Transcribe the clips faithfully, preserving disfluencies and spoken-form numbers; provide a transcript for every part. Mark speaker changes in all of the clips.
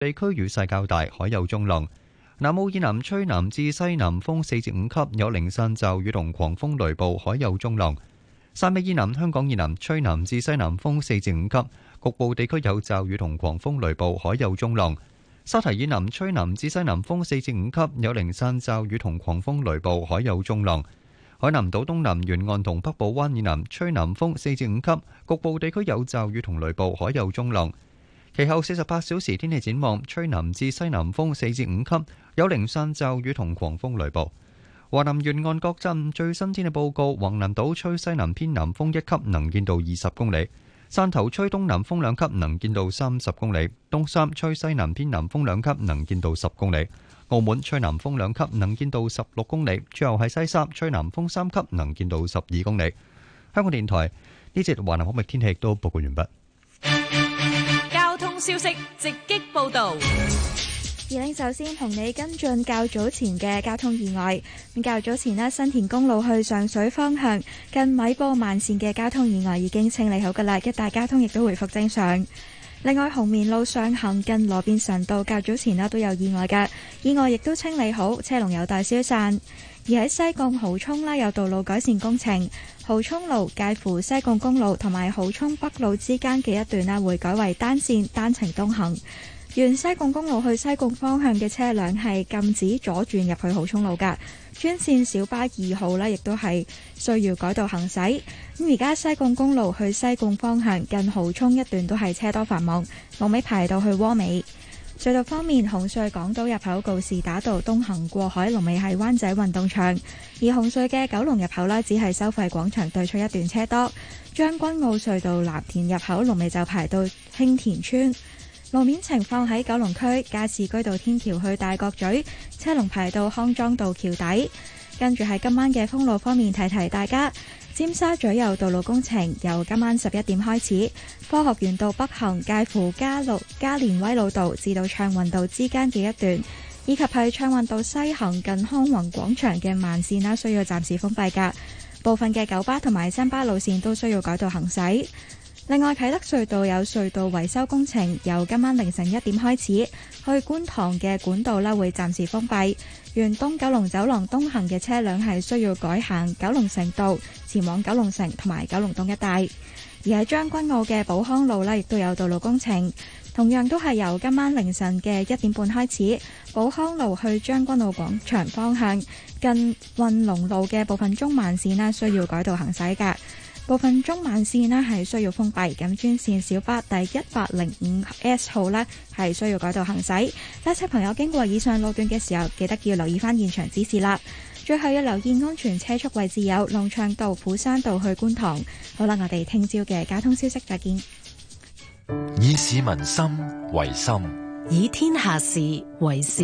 Speaker 1: 地區雨勢較大，海有中浪。南澳以南吹南至西南風四至五級，有零散驟雨同狂風雷暴，海有中浪。汕尾以南、香港以南吹南至西南風四至五級，局部地區有驟雨同狂風雷暴，海有中浪。沙堤以南吹南至西南風四至五級，有零散驟雨同狂風雷暴，海有中浪。海南島東南沿岸同北部灣以南吹南風四至五級，局部地區有驟雨同雷暴，海有中浪。其後四十八小時天氣展望，吹南至西南風四至五級，有零散驟雨同狂風雷暴。華南沿岸各站最新天氣報告：橫瀾島吹西南偏南風一級，能見度二十公里；汕頭吹東南風兩級，能見度三十公里；東三吹西南偏南風兩級，能見度十公里；澳門吹南風兩級，能見度十六公里。最後係西沙吹南風三級，能見度十二公里。香港電台呢節華南海域天氣亦都報告完畢。
Speaker 2: 交通消息直擊報道。
Speaker 3: 而領首先同你跟進較早前嘅交通意外。咁較早前呢，新田公路去上水方向近米埔慢線嘅交通意外已經清理好㗎啦，一帶交通亦都回復正常。另外，紅棉路上行近羅便臣道較早前呢都有意外嘅，意外亦都清理好，車龍有待消散。而喺西貢蠔涌啦，有道路改善工程，蠔涌路介乎西貢公路同埋蠔涌北路之間嘅一段啦，會改為單線單程東行。沿西貢公路去西貢方向嘅車輛係禁止左轉入去蠔涌路㗎，專線小巴二號呢亦都係需要改道行駛。咁而家西貢公路去西貢方向近蠔涌一段都係車多繁忙，龍尾排到去窩美。隧道方面，紅隧港島入口告士打道東行過海龍尾係灣仔運動場，而紅隧嘅九龍入口呢只係收費廣場對出一段車多。將軍澳隧道藍田入口龍尾就排到興田村。路面情況喺九龍區加士居道天橋去大角咀，車龍排到康莊道橋底。跟住喺今晚嘅封路方面，提提大家，尖沙咀有道路工程，由今晚十一點開始，科學園道北行介乎加路加連威老道至到暢運道之間嘅一段，以及係暢運道西行近康宏廣場嘅慢線啦，需要暫時封閉㗎。部分嘅九巴同埋新巴路線都需要改道行駛。另外，啟德隧道有隧道維修工程，由今晚凌晨一點開始，去觀塘嘅管道啦會暫時封閉。沿東九龍走廊東行嘅車輛係需要改行九龍城道，前往九龍城同埋九龍東一帶。而喺將軍澳嘅寶康路呢，亦都有道路工程，同樣都係由今晚凌晨嘅一點半開始，寶康路去將軍澳廣場方向近運龍路嘅部分中慢線呢，需要改道行駛㗎。部分中慢線呢係需要封閉，咁專線小巴第一百零五 S 號呢係需要改道行駛。揸車朋友經過以上路段嘅時候，記得要留意翻現場指示啦。最後要留意安全車速位置有龍翔道、虎山道去觀塘。好啦，我哋聽朝嘅交通消息再見。
Speaker 4: 以市民心為心，
Speaker 2: 以天下事為事。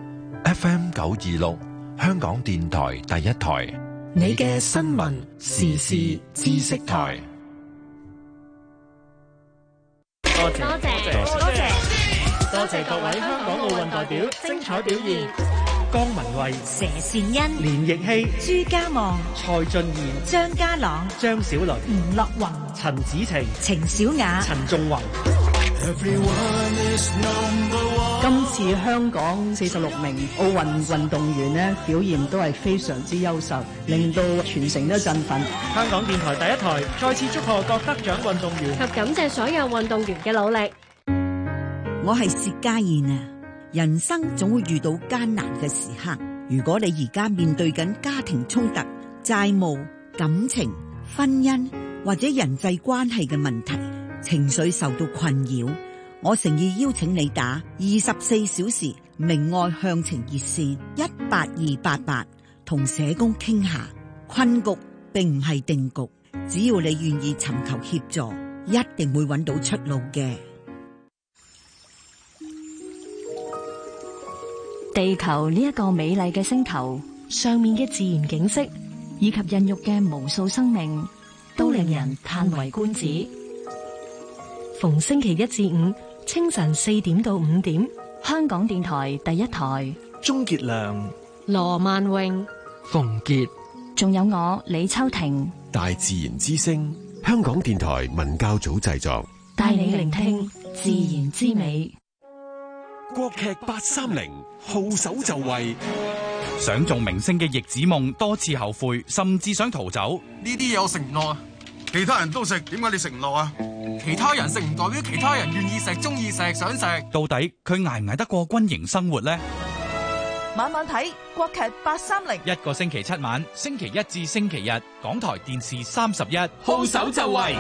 Speaker 4: F M 九二六，香港電台第一台。
Speaker 2: 你嘅新聞時事知識台。
Speaker 5: 多謝多謝多謝多謝各位香港奧運代表精彩表現。江文慧、
Speaker 2: 佘善恩、
Speaker 5: 連奕希、
Speaker 2: 朱家望、
Speaker 5: 蔡俊彥、
Speaker 2: 張家朗、
Speaker 5: 張小倫、
Speaker 2: 吳樂宏、
Speaker 5: 陳子晴、
Speaker 2: 程小雅、
Speaker 5: 陳仲宏。
Speaker 6: 今次香港四十六名奧運運動員呢，表現都係非常之優秀，令到全城都振奮。
Speaker 5: 香港電台第一台再次祝賀各得獎運動員
Speaker 7: 及感謝所有運動員嘅努力。
Speaker 8: 我係薛家燕啊！人生總會遇到艱難嘅時刻，如果你而家面對緊家庭衝突、債務、感情、婚姻或者人際關係嘅問題，情緒受到困擾，我誠意邀請你打二十四小時明愛向晴熱線一八二八八，同社工傾下。困局並唔係定局，只要你願意尋求協助，一定會揾到出路嘅。
Speaker 9: 地球呢一個美麗嘅星球，上面嘅自然景色以及孕育嘅無數生命，都令人嘆為觀止。逢星期一至五清晨四點到五點，香港電台第一台。
Speaker 10: 鍾傑良、
Speaker 7: 羅萬榮、
Speaker 10: 馮傑，
Speaker 9: 仲有我李秋婷。
Speaker 10: 大自然之聲，香港電台文教組製作，
Speaker 9: 帶你聆聽自然之美。
Speaker 10: 國劇八三零，號手就位。
Speaker 11: 想做明星嘅易子夢多次後悔，甚至想逃走。
Speaker 12: 呢啲嘢我食唔落啊！其他人都食，點解你食唔落啊？其他人食唔代表其他人願意食、中意食、想食。
Speaker 11: 到底佢捱唔捱得過軍營生活呢？
Speaker 2: 晚晚睇國劇八三零，
Speaker 11: 一個星期七晚，星期一至星期日，港台電視三十一，
Speaker 10: 號手就位。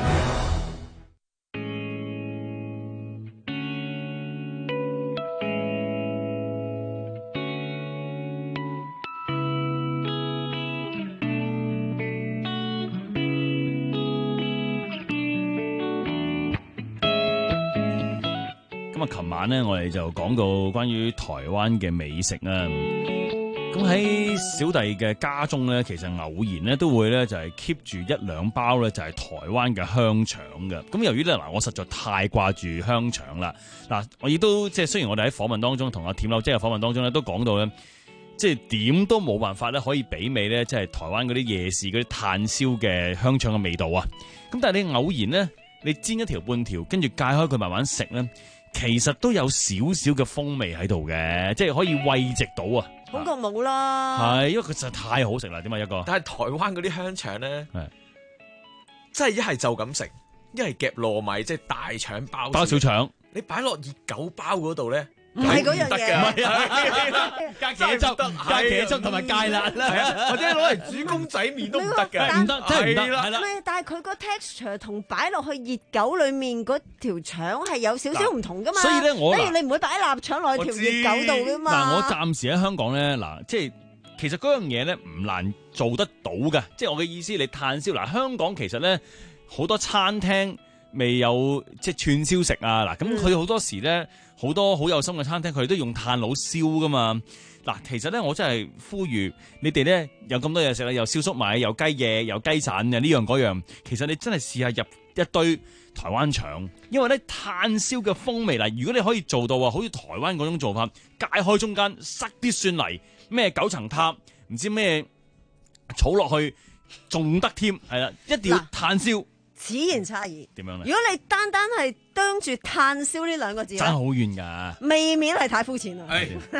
Speaker 13: 咁啊，琴晚咧，我哋就講到關於台灣嘅美食啊。咁喺小弟嘅家中咧，其實偶然咧都會咧就係 keep 住一兩包咧就係台灣嘅香腸嘅。咁由於咧嗱，我實在太掛住香腸啦。嗱，我亦都即係雖然我哋喺訪問當中同阿田柳姐嘅訪問當中咧都講到咧，即係點都冇辦法咧可以媲美咧即係台灣嗰啲夜市嗰啲炭燒嘅香腸嘅味道啊。咁但係你偶然咧，你煎一條半條，跟住解開佢慢慢食咧，其實都有少少嘅風味喺度嘅，即係可以慰藉到啊。
Speaker 14: 好過冇啦，
Speaker 13: 係因為佢實在太好食啦，點解一個？
Speaker 15: 但係台灣嗰啲香腸咧，真係一係就咁食，一係夾糯米，即係大腸包
Speaker 13: 包小腸，
Speaker 15: 你擺落熱狗包嗰度咧。
Speaker 14: 唔係嗰樣嘢，
Speaker 15: 唔係啊，
Speaker 13: 加茄汁、加茄汁同埋芥辣啦，
Speaker 15: 或者攞嚟煮公仔麵都唔得嘅，
Speaker 13: 唔得真係唔得，係啦。
Speaker 14: 但係佢個 texture 同擺落去熱狗裡面嗰條腸係有少少唔同噶嘛。
Speaker 13: 所以咧，我
Speaker 14: 例如你唔會擺臘腸落去條熱狗度噶嘛。
Speaker 13: 嗱，我暫時喺香港咧，嗱，即係其實嗰樣嘢咧唔難做得到嘅，即係我嘅意思，你炭燒嗱，香港其實咧好多餐廳未有即係串燒食啊，嗱，咁佢好多時咧。好多好有心嘅餐廳，佢哋都用炭爐燒噶嘛。嗱，其實咧，我真係呼籲你哋咧，有咁多嘢食啦，又燒粟米，又雞翼，又雞腎啊，呢樣嗰樣。其實你真係試下入一堆台灣腸，因為咧炭燒嘅風味嗱，如果你可以做到啊，好似台灣嗰種做法，解開中間塞啲蒜泥，咩九層塔，唔知咩草落去，仲得添，係啦，一定要炭燒。
Speaker 14: 此言差異
Speaker 13: 點樣咧？
Speaker 14: 如果你單單係當住炭燒呢兩個字，
Speaker 13: 爭好遠㗎，
Speaker 14: 未免係太膚淺啦。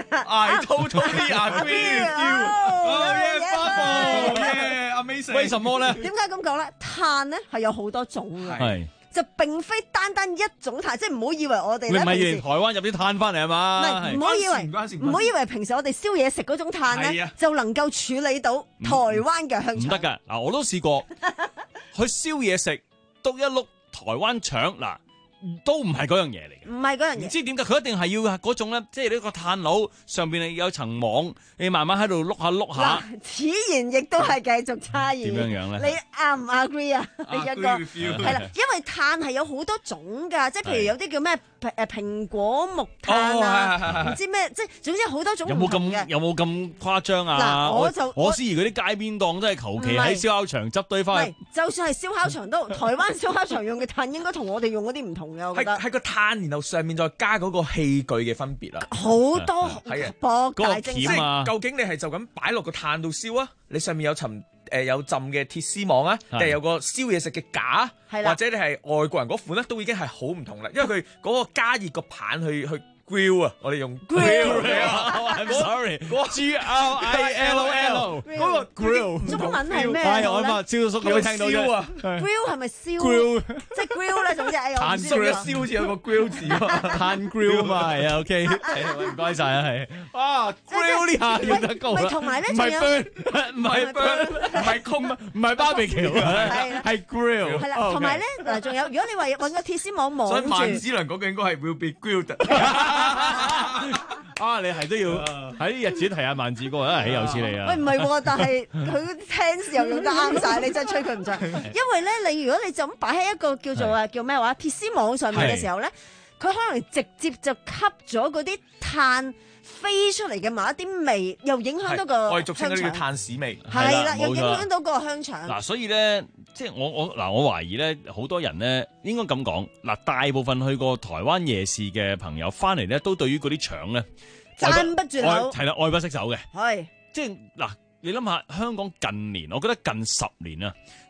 Speaker 15: I totally agree with you. Oh yeah, yeah, amazing.
Speaker 13: 為什麼咧？
Speaker 14: 點解咁講咧？炭咧係有好多種嘅，就並非單單一種炭，即係唔好以為我哋咧。
Speaker 13: 你唔係台灣入啲炭翻嚟係嘛？
Speaker 14: 唔係，唔好以為，唔好以為平時我哋燒嘢食嗰種炭咧，就能夠處理到台灣嘅香腸。唔
Speaker 13: 得㗎，嗱我都試過去燒嘢食。篤一碌台灣腸嗱，都唔係嗰樣嘢嚟嘅，
Speaker 14: 唔係嗰樣嘢。
Speaker 13: 唔知點解佢一定係要嗰種咧，即係呢個炭爐上邊係有層網，你慢慢喺度碌下碌下。
Speaker 14: 此言亦都係繼續差異。
Speaker 13: 點樣樣咧？
Speaker 14: 你啱唔 agree 啊？你一個係啦，因為炭係有好多種㗎，即係譬如有啲叫咩誒蘋果木炭啊，唔知咩，即係總之好多種唔同嘅。
Speaker 13: 有冇咁有冇咁誇張啊？
Speaker 14: 嗱，我就
Speaker 13: 我思疑嗰啲街邊檔都係求其喺燒烤場執堆翻。
Speaker 14: 就算係燒烤場都，台灣燒烤場用嘅炭應該同我哋用嗰啲唔同嘅，我覺得。
Speaker 15: 係個炭，然後上面再加嗰個器具嘅分別啦。
Speaker 14: 好多係啊，博大精深
Speaker 15: 啊！究竟你係就咁擺落個炭度燒啊？你上面有層誒有浸嘅鐵絲網啊，定係有個燒嘢食嘅架，或者你係外國人嗰款咧，都已經係好唔同啦。因為佢嗰個加熱個棒去去 grill 啊，我哋用
Speaker 13: grill。I'm sorry， G R I L L
Speaker 15: 嗰個 grill
Speaker 14: 中文係咩？
Speaker 13: 係我諗招叔有聽到
Speaker 15: 燒啊
Speaker 14: ，grill 係咪燒？即係 grill 咧，總之係
Speaker 15: 炭燒一燒好似有個 grill 字啊，
Speaker 13: 炭 grill 嘛係啊 OK，唔該晒啊係。啊 grill 呢下要得高啦，
Speaker 14: 同埋咧
Speaker 13: 唔係 burn， 唔係 burn， 唔係空，唔係 barbecue， 係 grill。
Speaker 14: 係啦，同埋咧嗱，仲有如果你話揾個鐵絲網網住，
Speaker 15: 所以萬梓良嗰句應該係 will be grilled。
Speaker 13: 啊！你係都要喺日子提下萬梓哥啊，豈有此理啊！
Speaker 14: 喂，唔係喎，但係佢聽時又用得啱晒，你真係吹佢唔脹。因為咧，你如果你就咁擺喺一個叫做啊叫咩話鐵絲網上面嘅時候咧，佢可能直接就吸咗嗰啲炭飛出嚟嘅某一啲味，又影響到個
Speaker 15: 我哋俗稱嗰啲叫炭屎味。
Speaker 14: 係啦，又影響到個香腸。
Speaker 13: 嗱，所以咧，即係我我嗱，我懷疑咧，好多人咧應該咁講嗱，大部分去過台灣夜市嘅朋友翻嚟咧，都對於嗰啲腸咧
Speaker 14: 讚不絕口，
Speaker 13: 係啦，愛不釋手嘅。
Speaker 14: 係，
Speaker 13: 即係嗱，你諗下香港近年，我覺得近十年啊，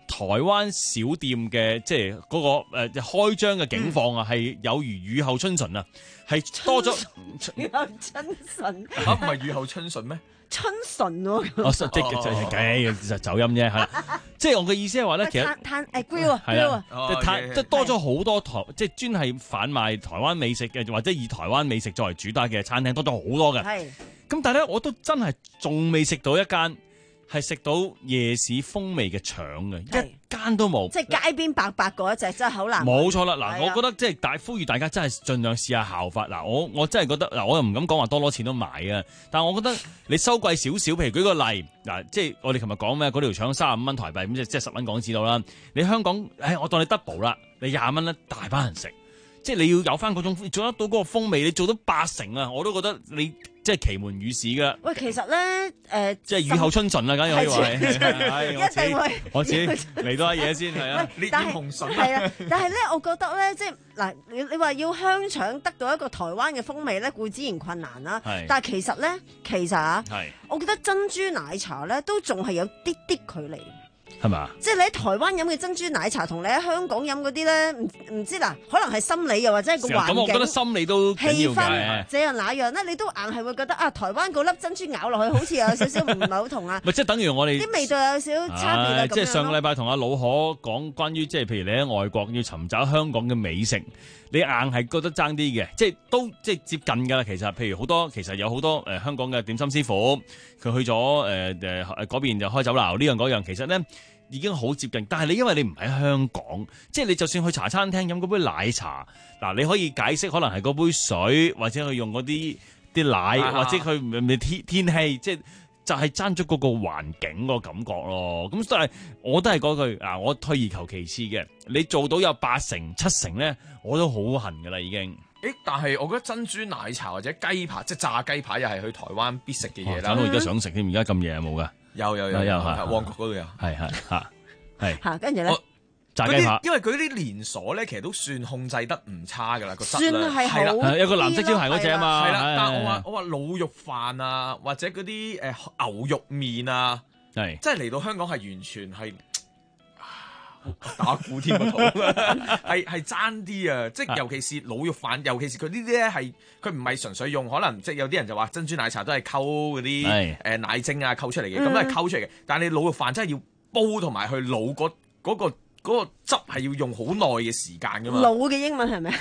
Speaker 13: 台灣小店嘅即係嗰個誒開張嘅景況啊，係有如雨後春筍啊，係多咗
Speaker 14: 雨後春筍
Speaker 15: 嚇，唔係雨後春筍咩？
Speaker 14: 春筍喎，
Speaker 13: 哦，即係就係計就走音啫，係啦。即係我嘅意思係話咧，其實
Speaker 14: 攤攤誒 grill 啊 grill 啊，
Speaker 13: 即係多咗好多台，即係專係販賣台灣美食嘅，或者以台灣美食作為主打嘅餐廳多咗好多嘅。係。咁但係咧，我都真係仲未食到一間係食到夜市風味嘅腸嘅，一間都冇。即
Speaker 14: 係街邊白白嗰一隻真係好難。
Speaker 13: 冇錯啦，嗱，我覺得即係大呼籲大家真係盡量試下效法。嗱，我我真係覺得嗱，我又唔敢講話多攞錢都買啊，但係我覺得你收貴少少，譬如舉個例，嗱，即係我哋琴日講咩，嗰條腸三十五蚊台幣，咁即係即係十蚊港紙到啦。你香港，誒，我當你 double 啦，你廿蚊咧，大班人食。即係你要有翻嗰種做得到嗰個風味，你做到八成啊，我都覺得你即係奇門與市噶。
Speaker 14: 喂，其實咧，誒、呃，
Speaker 13: 即係雨後春筍啦，梗係可以話。
Speaker 14: 一定會。
Speaker 13: 我自己嚟多下嘢先係啊。
Speaker 14: 烈焰紅筍。係啊，但係咧，我覺得咧，即係嗱，你你話要香腸得到一個台灣嘅風味咧，固之然困難啦。係。但係其實咧，其實啊，係，我覺得珍珠奶茶咧都仲係有啲啲距離。
Speaker 13: 係嘛？
Speaker 14: 即係你喺台灣飲嘅珍珠奶茶，同你喺香港飲嗰啲咧，唔唔知嗱，可能係心理又或者係個環境。
Speaker 13: 咁我覺得心理都緊要嘅。
Speaker 14: 氣氛這樣那樣咧，你都硬係會覺得啊，台灣嗰粒珍珠咬落去好似有少少唔係好同啊。
Speaker 13: 咪即係等於我哋
Speaker 14: 啲味道有少少差別啦。
Speaker 13: 即係上個禮拜同阿老可講關於即係譬如你喺外國要尋找香港嘅美食，你硬係覺得爭啲嘅，即係都即係接近㗎啦。其實譬如好多其實有好多誒、呃、香港嘅點心師傅，佢去咗誒誒嗰邊就開酒樓呢樣嗰樣，其實咧。已經好接近，但係你因為你唔喺香港，即係你就算去茶餐廳飲嗰杯奶茶，嗱你可以解釋可能係嗰杯水，或者佢用嗰啲啲奶，啊、或者佢唔係天天氣，即係就係爭咗嗰個環境個感覺咯。咁但係我都係嗰句啊，我退而求其次嘅，你做到有八成七成咧，我都好恨㗎啦已經。
Speaker 15: 誒，但係我覺得珍珠奶茶或者雞排，即係炸雞排又係去台灣必食嘅嘢啦。
Speaker 13: 搞到而家想食添，而家咁夜有冇㗎？
Speaker 15: 有有有有，旺角嗰度有，
Speaker 13: 係係嚇係
Speaker 14: 嚇，跟住咧
Speaker 13: 炸雞排，
Speaker 15: 因為佢啲連鎖咧，其實都算控制得唔差噶啦，個質量
Speaker 14: 係好，
Speaker 13: 有個藍色招牌嗰隻啊嘛，
Speaker 15: 係啦。但係我話我話滷肉飯啊，或者嗰啲誒牛肉麵啊，係即係嚟到香港係完全係打鼓添個肚，係係爭啲啊！即係尤其是滷肉飯，尤其是佢呢啲咧係佢唔係純粹用，可能即係有啲人就話珍珠奶茶都係溝嗰啲誒奶精啊溝出嚟嘅，咁都係溝出嚟嘅。但係你滷肉飯真係要煲同埋去滷嗰嗰個嗰個汁係要用好耐嘅時間噶嘛。
Speaker 14: 滷嘅英文係咩？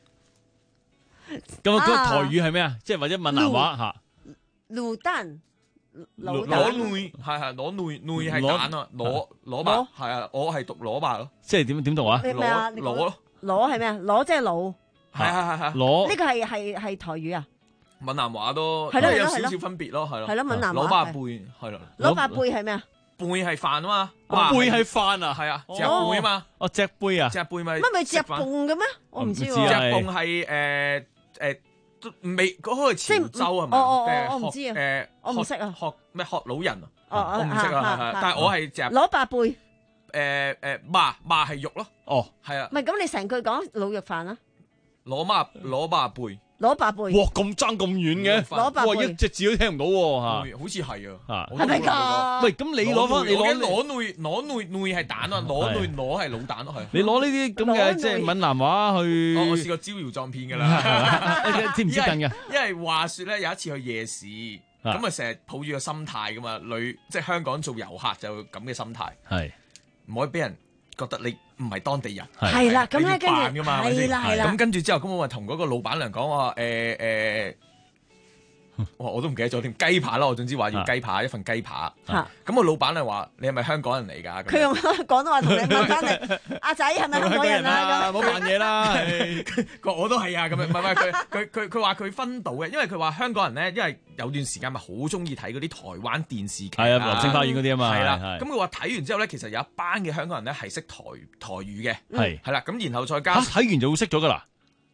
Speaker 13: 咁啊，嗰個台語係咩啊？即係或者閩南話嚇？
Speaker 14: 滷蛋。
Speaker 15: 攞餒係係攞餒餒係蛋啊，攞攞白係啊，我係讀攞白咯，
Speaker 13: 即係點點讀啊？
Speaker 14: 攞
Speaker 15: 攞咯，
Speaker 14: 攞係咩啊？攞即係攞，
Speaker 15: 係係係係
Speaker 13: 攞
Speaker 14: 呢個係係係台語啊？
Speaker 15: 閩南話都
Speaker 14: 係咯，
Speaker 15: 有少少分別咯，係咯，
Speaker 14: 係咯，閩南話
Speaker 15: 攞白貝係咯，
Speaker 14: 攞白貝係咩啊？
Speaker 15: 貝係飯啊嘛，
Speaker 13: 貝係飯啊，
Speaker 15: 係啊，隻貝啊嘛，
Speaker 13: 哦隻貝啊，
Speaker 15: 隻貝咪
Speaker 14: 乜咪隻鳳嘅咩？我唔知喎，
Speaker 15: 隻鳳係誒誒。未嗰個潮州係咪？
Speaker 14: 哦哦我唔知啊。
Speaker 15: 誒，
Speaker 14: 我唔識啊。
Speaker 15: 學咩學老人啊？
Speaker 14: 哦
Speaker 15: 我唔識啊，係係。但係我係隻
Speaker 14: 攞白貝。
Speaker 15: 誒誒，麻麻係肉咯。
Speaker 13: 哦，
Speaker 15: 係啊。
Speaker 14: 唔係咁，你成句講滷肉飯啊？
Speaker 15: 攞麻攞麻貝。
Speaker 14: 攞白貝。
Speaker 13: 哇，咁爭咁遠嘅。
Speaker 14: 攞白貝。
Speaker 13: 哇，一隻字都聽唔到喎嚇。
Speaker 15: 好似係啊。
Speaker 14: 係咪㗎？
Speaker 13: 喂，咁你攞翻你攞
Speaker 15: 攞餒攞餒餒係蛋啊，攞餒攞係老蛋咯，係。
Speaker 13: 你攞呢啲咁嘅即係閩南話去。
Speaker 15: 我試過招搖撞騙㗎啦。
Speaker 13: 接唔接近㗎？
Speaker 15: 因為話説咧，有一次去夜市，咁啊成日抱住個心態㗎嘛，女即係香港做遊客就咁嘅心態，係唔可以俾人覺得你唔係當地人。
Speaker 14: 係啦，咁咧跟住
Speaker 15: 係
Speaker 14: 啦係啦。
Speaker 15: 咁跟住之後，咁我咪同嗰個老闆娘講話誒誒。我我都唔記得咗添，雞扒啦，我總之話要雞扒一份雞扒。咁個老闆咧話：你係咪香港人嚟㗎？
Speaker 14: 佢用廣東話同你問翻你，阿仔係咪香港人啊？
Speaker 13: 冇扮嘢啦，
Speaker 15: 我都係啊，咁樣唔係唔係佢佢佢佢話佢分到嘅，因為佢話香港人咧，因為有段時間咪好中意睇嗰啲台灣電視劇，
Speaker 13: 係啊，流星花園嗰啲啊嘛，
Speaker 15: 係啦。咁佢話睇完之後咧，其實有一班嘅香港人咧係識台台語嘅，係係啦。咁然後再加
Speaker 13: 睇完就會識咗㗎啦。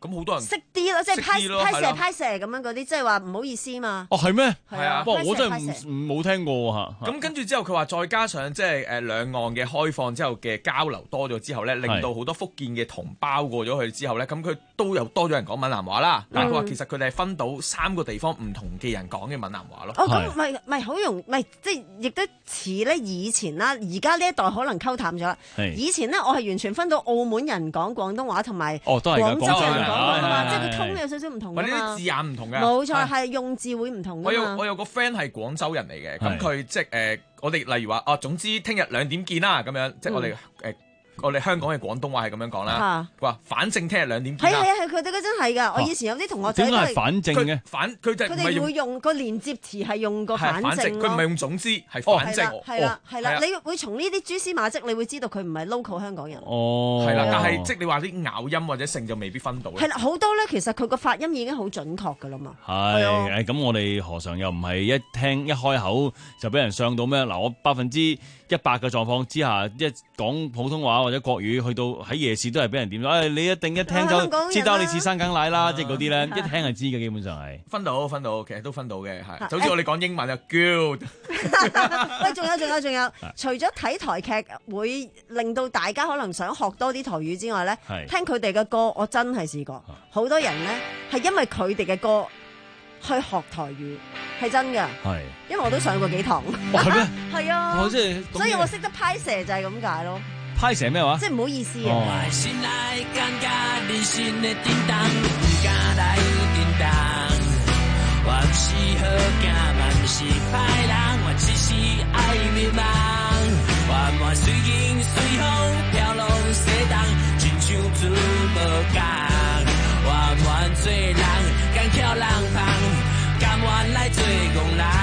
Speaker 15: 咁好多人
Speaker 14: 識啲咯，即係拍
Speaker 15: 識啲咯
Speaker 14: 拍射
Speaker 15: 係咯
Speaker 14: 拍射咁樣嗰啲，即係話唔好意思嘛。
Speaker 13: 哦，係咩？
Speaker 14: 係啊
Speaker 13: 哇！我真
Speaker 14: 拍
Speaker 13: 係
Speaker 14: 射
Speaker 13: 唔冇聽過嚇。
Speaker 15: 咁跟住之後，佢話再加上即係誒兩岸嘅開放之後嘅交流多咗之後咧，令到好多福建嘅同胞過咗去之後咧，咁佢都有多咗人講閩南話啦。但係佢話其實佢哋係分到三個地方唔同嘅人講嘅閩南話咯。
Speaker 14: 哦，咁咪咪好容，咪即係亦都似咧以前啦，而家呢一代可能溝淡咗啦。
Speaker 13: 係
Speaker 14: 以前咧，我係完全分到澳門人講廣東話同埋
Speaker 13: 哦都係㗎
Speaker 14: 廣州人講
Speaker 13: 廣州人
Speaker 14: 㗎嘛，
Speaker 13: 係係
Speaker 14: 即係佢通有少少唔同㗎嘛
Speaker 15: 或者啲字。眼唔同嘅，
Speaker 14: 冇錯，
Speaker 15: 係
Speaker 14: 係用字會唔同
Speaker 15: 我有
Speaker 14: 㗎嘛。
Speaker 15: 我有個 friend 係廣州人嚟嘅，咁
Speaker 13: 係
Speaker 15: 佢即係誒、呃，我哋例如話啊，總之聽日兩點見啦，咁樣即係我哋誒、呃我哋香港嘅廣東話係咁樣講啦。佢話反正聽日兩點見啦。
Speaker 14: 係啊係啊係，佢哋嗰陣係㗎。我以前有啲同學仔
Speaker 13: 點
Speaker 14: 都係
Speaker 13: 解係反正嘅
Speaker 15: 佢？反佢就
Speaker 14: 佢哋會
Speaker 15: 唔係用
Speaker 14: 用個連接詞係用個
Speaker 15: 係
Speaker 14: 反
Speaker 15: 反正，
Speaker 14: 正
Speaker 15: 佢唔係
Speaker 14: 咯。
Speaker 15: 用總之係反正。
Speaker 14: 係啦係啦，
Speaker 15: 係啊
Speaker 14: 你會從呢啲蛛絲馬跡，你會知道佢唔係 local 香港人。
Speaker 13: 哦，
Speaker 15: 係啦，但係即係你話啲咬音或者性就未必分到咧。
Speaker 14: 係啦，好多咧，其實佢個發音已經好準確㗎啦嘛。
Speaker 13: 係
Speaker 14: 係啊
Speaker 13: 誒咁，我哋何嘗又唔係一聽一開口就俾人上到咩？嗱，我百分之一百嘅狀況之下，一講普通話或者國語，去到喺夜市都係俾人點咗。誒，你一定一聽
Speaker 14: 啊香港
Speaker 13: 就
Speaker 14: 人
Speaker 13: 知道你似生梗奶啦，即係嗰啲咧，
Speaker 14: 係
Speaker 13: 一聽係知嘅，基本上係。
Speaker 15: 分到分到，其實都分到嘅，係。
Speaker 14: 係
Speaker 15: 就好似我哋講英文啊，good。
Speaker 14: 喂，仲有仲有仲有，除咗睇台劇會令到大家可能想學多啲台語之外咧，
Speaker 13: 係
Speaker 14: 聽佢哋嘅歌，我真係試過，好多人咧係因為佢哋嘅歌去學台語，係真㗎。
Speaker 13: 係。
Speaker 14: 因為我都上過幾堂。
Speaker 13: 哦係咩？
Speaker 14: 係啊。
Speaker 13: 哦即係咁
Speaker 14: 所以我識得拍蛇就係咁解咯。
Speaker 13: 拍蛇咩話？
Speaker 14: 即係唔好意思
Speaker 13: 哦
Speaker 14: 啊。
Speaker 16: 心內感覺人生的叮當，不敢來叮當。我不是好囝，嘛不是歹人，我只是愛迷茫。我滿隨景隨風飄浪西蕩，親像船無港。我滿做人，敢翹人旁，甘願來做戇人。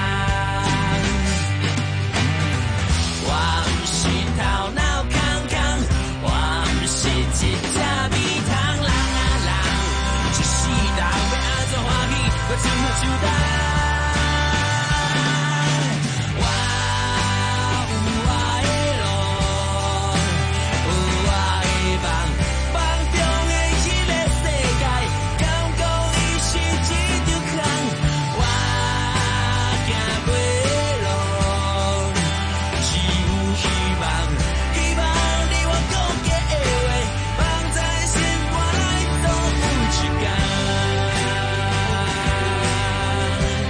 Speaker 16: 我不是頭腦空空，我不是一隻米蟲人啊人，一世人要安怎歡喜，我怎麼手段？我有我的路，有我的夢，夢中的迄個世界，敢講伊是一條空，我行過的路。是有希望，希望你我講嘅話，放在心肝內，總有一天。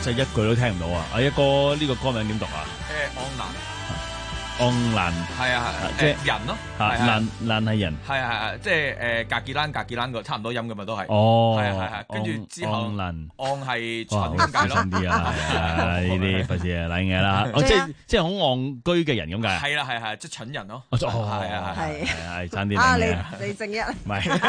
Speaker 13: 真係一句都聽唔到啊！阿一哥呢個歌名點讀啊？
Speaker 15: 誒，安蘭。
Speaker 13: 安蘭
Speaker 15: 係啊係，即係人咯，
Speaker 13: 蘭蘭係人，
Speaker 15: 係係係，即係誒格傑蘭格傑蘭個差唔多音噶嘛都係，
Speaker 13: 哦，
Speaker 15: 係係係，跟住之後
Speaker 13: 安蘭，
Speaker 15: 安係蠢咁解咯，
Speaker 13: 蠢啲啊，呢啲費事啊，懶嘢啦，即係即係好戇居嘅人咁解，
Speaker 15: 係啦係係，即係蠢人咯，
Speaker 13: 哦
Speaker 15: 係啊
Speaker 14: 係
Speaker 13: 係差啲
Speaker 14: 啊，
Speaker 13: 靚嘅，
Speaker 14: 你你正一，
Speaker 13: 唔係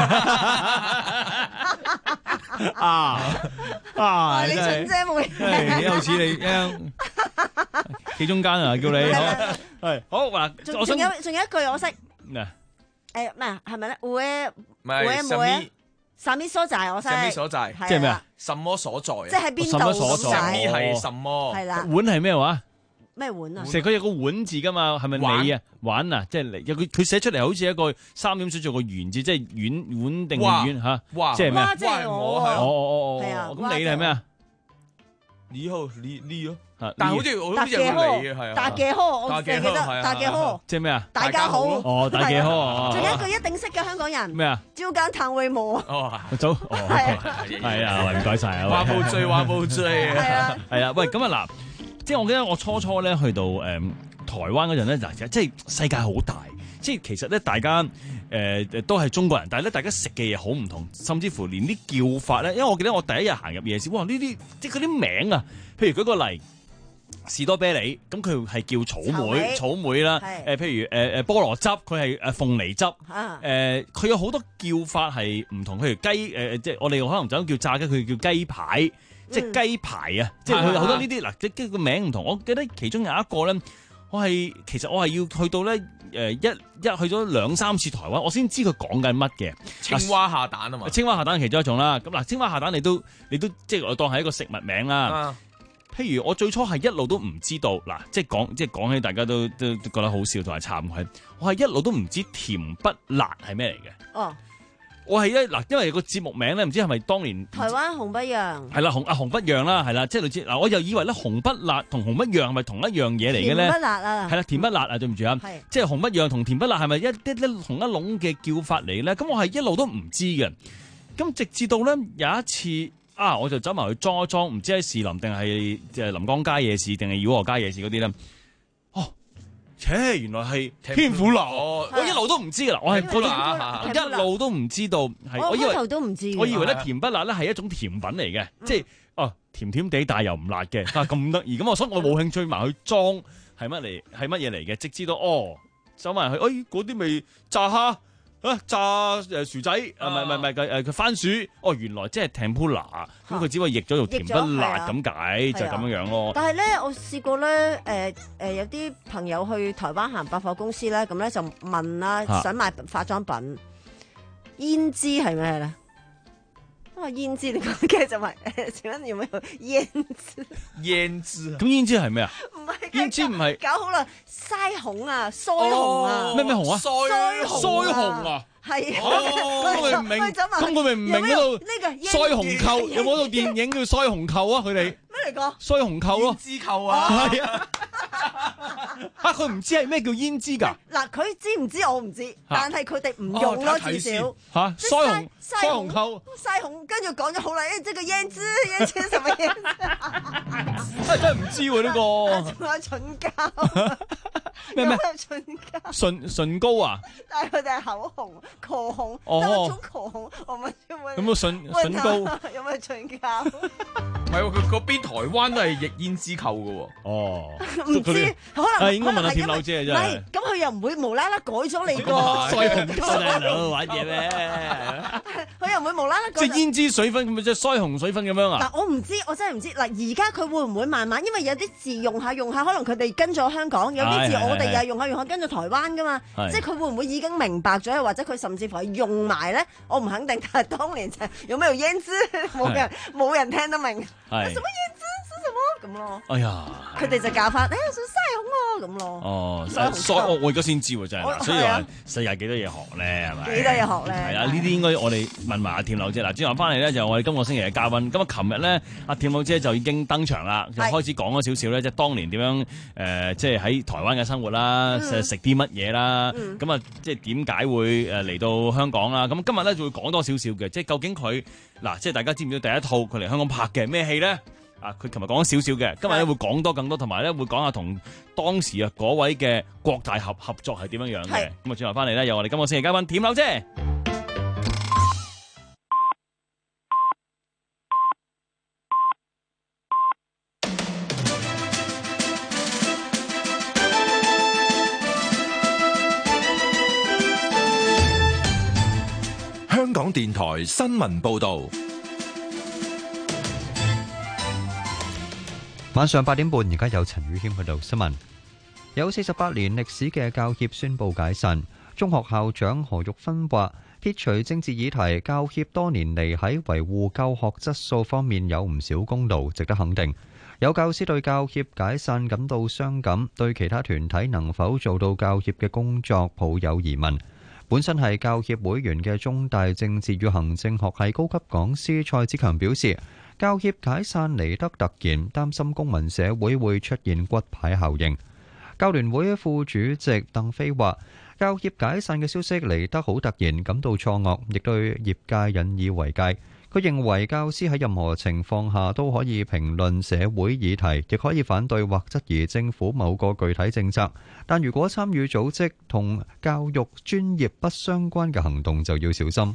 Speaker 13: 啊啊，
Speaker 14: 你蠢啫冇嘢，
Speaker 13: 你有似你企中間啊，叫你係好嗱，
Speaker 14: 仲仲有仲有一句我識
Speaker 13: 咩？
Speaker 14: 誒咩啊？係咪咧？會
Speaker 15: 會
Speaker 14: 會什麼所在？我識。
Speaker 15: 什麼所在？
Speaker 13: 即係咩啊？
Speaker 15: 什麼所在？
Speaker 14: 即係喺邊度所在？
Speaker 15: 什麼係什麼？
Speaker 14: 係啦。
Speaker 13: 碗係咩話？
Speaker 14: 咩碗啊？
Speaker 13: 成日佢有個碗字噶嘛？係咪你啊？碗啊？即係你有佢佢寫出嚟好似一個三點水做個圓字，即係碗碗定圓嚇？即係咩啊？
Speaker 14: 即係我。
Speaker 13: 哦哦哦哦。
Speaker 14: 係啊。
Speaker 13: 咁你係咩啊？
Speaker 15: 你好，你你咯。
Speaker 13: 但
Speaker 15: 係好似好似有個你嘅係啊，
Speaker 14: 大嘅呵，我淨係記得大嘅呵，
Speaker 13: 即係咩啊？
Speaker 14: 大家好，
Speaker 13: 哦，大嘅呵，
Speaker 14: 仲有一句一定識嘅香港人
Speaker 13: 咩啊？
Speaker 14: 朝間嘆會無啊！
Speaker 15: 哦，
Speaker 13: 早，係啊，唔該晒啊，
Speaker 15: 話冇罪，話冇罪，
Speaker 14: 係啊，
Speaker 13: 係啊，喂，咁啊嗱，即係我記得我初初咧去到誒台灣嗰陣咧，嗱，即係世界好大，即係其實咧大家誒都係中國人，但係咧大家食嘅嘢好唔同，甚至乎連啲叫法咧，因為我記得我第一日行入夜市，哇！呢啲即係嗰啲名啊，譬如舉個例。士多啤梨咁佢係叫草莓，草莓啦。誒，譬如誒誒菠蘿汁，佢係誒鳳梨汁。誒，佢有好多叫法係唔同，譬如雞誒，即係我哋可能就咁叫炸雞，佢叫雞排，即係雞排啊。即係佢有好多呢啲嗱，即係個名唔同。我記得其中有一個咧，我係其實我係要去到咧誒一一去咗兩三次台灣，我先知佢講緊乜嘅。
Speaker 15: 青蛙下蛋啊嘛，
Speaker 13: 青蛙下蛋係其中一種啦。咁嗱，青蛙下蛋你都你都即係我當係一個食物名啦。譬如我最初係一路都唔知道，嗱，即係講即係講起大家都都都覺得好笑同埋慚愧，我係一路都唔知甜不辣係咩嚟嘅。
Speaker 14: 哦，
Speaker 13: 我係一嗱，因為個節目名咧，唔知係咪當年
Speaker 14: 台灣紅不讓
Speaker 13: 係啦，紅啊紅不讓啦，係啦，即係類似嗱，我又以為咧紅不辣同紅不讓係咪同一樣嘢嚟嘅咧？
Speaker 14: 甜不辣啊，
Speaker 13: 係啦，甜不辣啊，對唔住啊，即係紅不讓同甜不辣係咪一啲啲同一籠嘅叫法嚟咧？咁我係一路都唔知嘅，咁直至到咧有一次。啊！我就走埋去裝一裝，唔知喺士林定係即係臨江街夜市定係饒河街夜市嗰啲咧。哦，切，原來係天婦羅，我一路都唔知噶啦，我係我一路都唔知道係，我以為
Speaker 14: 都唔知，
Speaker 13: 我以為咧甜不辣咧係一種甜品嚟嘅，即係哦甜甜地但係又唔辣嘅，啊咁得意，咁我所以我冇興趣埋去裝係乜嚟係乜嘢嚟嘅，直至到哦走埋去，哎嗰啲咪炸蝦。啊炸誒薯仔啊，唔係唔係唔係誒佢番薯哦，原來即係 tempura，咁佢只不過譯咗做甜不辣咁解，就係咁樣樣咯。
Speaker 14: 但係咧，我試過咧誒誒有啲朋友去台灣行百貨公司咧，咁咧就問啦，想買化妝品，胭脂係咩咧？因為胭脂你講嘅就係誒，請問有冇胭脂？
Speaker 15: 胭脂
Speaker 13: 咁胭脂係咩啊？
Speaker 14: 唔係
Speaker 13: 胭脂唔係
Speaker 14: 搞好啦，腮紅啊，腮紅啊，
Speaker 13: 咩咩紅啊？
Speaker 14: 腮
Speaker 13: 腮紅啊！
Speaker 14: 係啊，
Speaker 13: 咁佢唔明，咁佢咪唔明嗰度腮紅扣有冇套電影叫腮紅扣啊？佢哋
Speaker 14: 咩嚟講？
Speaker 13: 腮紅扣咯，
Speaker 15: 胭脂扣啊！
Speaker 13: 係啊！啊！佢唔知係咩叫胭脂㗎？
Speaker 14: 嗱，佢知唔知我唔知，但係佢哋唔用咯，至少
Speaker 13: 嚇腮紅腮紅扣
Speaker 14: 腮紅，跟住講咗好耐，誒，即係個胭脂胭脂係乜嘢？
Speaker 13: 真係唔知喎呢個。
Speaker 14: 仲有唇膠。
Speaker 13: 咩咩
Speaker 14: 唇膠？
Speaker 13: 唇唇膏啊？
Speaker 14: 但係佢哋係口紅、口紅，得一種口紅，我們就問。
Speaker 13: 有冇唇唇膏？
Speaker 14: 有冇唇膠？
Speaker 15: 唔係喎，佢嗰邊台灣都係譯胭脂扣嘅喎。
Speaker 13: 哦，
Speaker 14: 唔知可能
Speaker 13: 應該問下田柳姐真係。
Speaker 14: 唔係，咁佢又唔會無啦啦改咗你個
Speaker 13: 腮紅大佬玩嘢咩？
Speaker 14: 佢又唔會無啦啦改。
Speaker 13: 即係胭脂水分咁咪即係腮紅水分咁樣啊？
Speaker 14: 嗱，我唔知，我真係唔知。嗱，而家佢會唔會慢慢？因為有啲字用下用下，可能佢哋跟咗香港，有啲字我哋又用下用下跟咗台灣噶嘛。即係佢會唔會已經明白咗，或者佢甚至乎係用埋咧？我唔肯定。但係當年就係有咩胭脂，冇人冇人聽得明。係什麼胭脂？是什麼咁咯？
Speaker 13: 哎呀！
Speaker 14: 佢哋就教法，誒，想腮紅喎咁咯。
Speaker 13: 哦，腮我我而家先知喎，真係。所以話世界幾多嘢學咧，係咪？
Speaker 14: 幾多嘢學咧？
Speaker 13: 係啊，呢啲應該我哋問埋阿田柳姐。嗱，轉頭翻嚟咧，就我哋今個星期嘅嘉賓。咁啊，琴日咧，阿田柳姐就已經登場啦，就開始講咗少少咧，即係當年點樣誒，即係喺台灣嘅生活啦，食食啲乜嘢啦。咁啊，即係點解會誒嚟到香港啦？咁今日咧就會講多少少嘅，即係究竟佢嗱，即係大家知唔知第一套佢嚟香港拍嘅咩戲咧？ 啊，佢琴日講咗少少嘅，今日咧會講多更多，同埋咧會講下同當時啊嗰位嘅國大合合作係點樣樣嘅。咁啊，轉頭翻嚟咧，有我哋今個星期嘉賓甜柳姐。
Speaker 4: 香港電台新聞報道。
Speaker 1: 晚上八點半，而家有陳宇謙去到新聞。有四十八年歷史嘅教協宣布解散。中學校長何玉芬話：撇除政治議題，教協多年嚟喺維護教學質素方面有唔少功勞，值得肯定。有教師對教協解散感到傷感，對其他團體能否做到教協嘅工作抱有疑問。本身係教協會員嘅中大政治與行政學系高級講師蔡子強表示，教協解散嚟得突然，擔心公民社會會出現骨牌效應。教聯會副主席鄧飛話，教協解散嘅消息嚟得好突然，感到錯愕，亦對業界引以為戒。佢認為教師喺任何情況下都可以評論社會議題，亦可以反對或質疑政府某個具體政策，但如果參與組織同教育專業不相關嘅行動就要小心。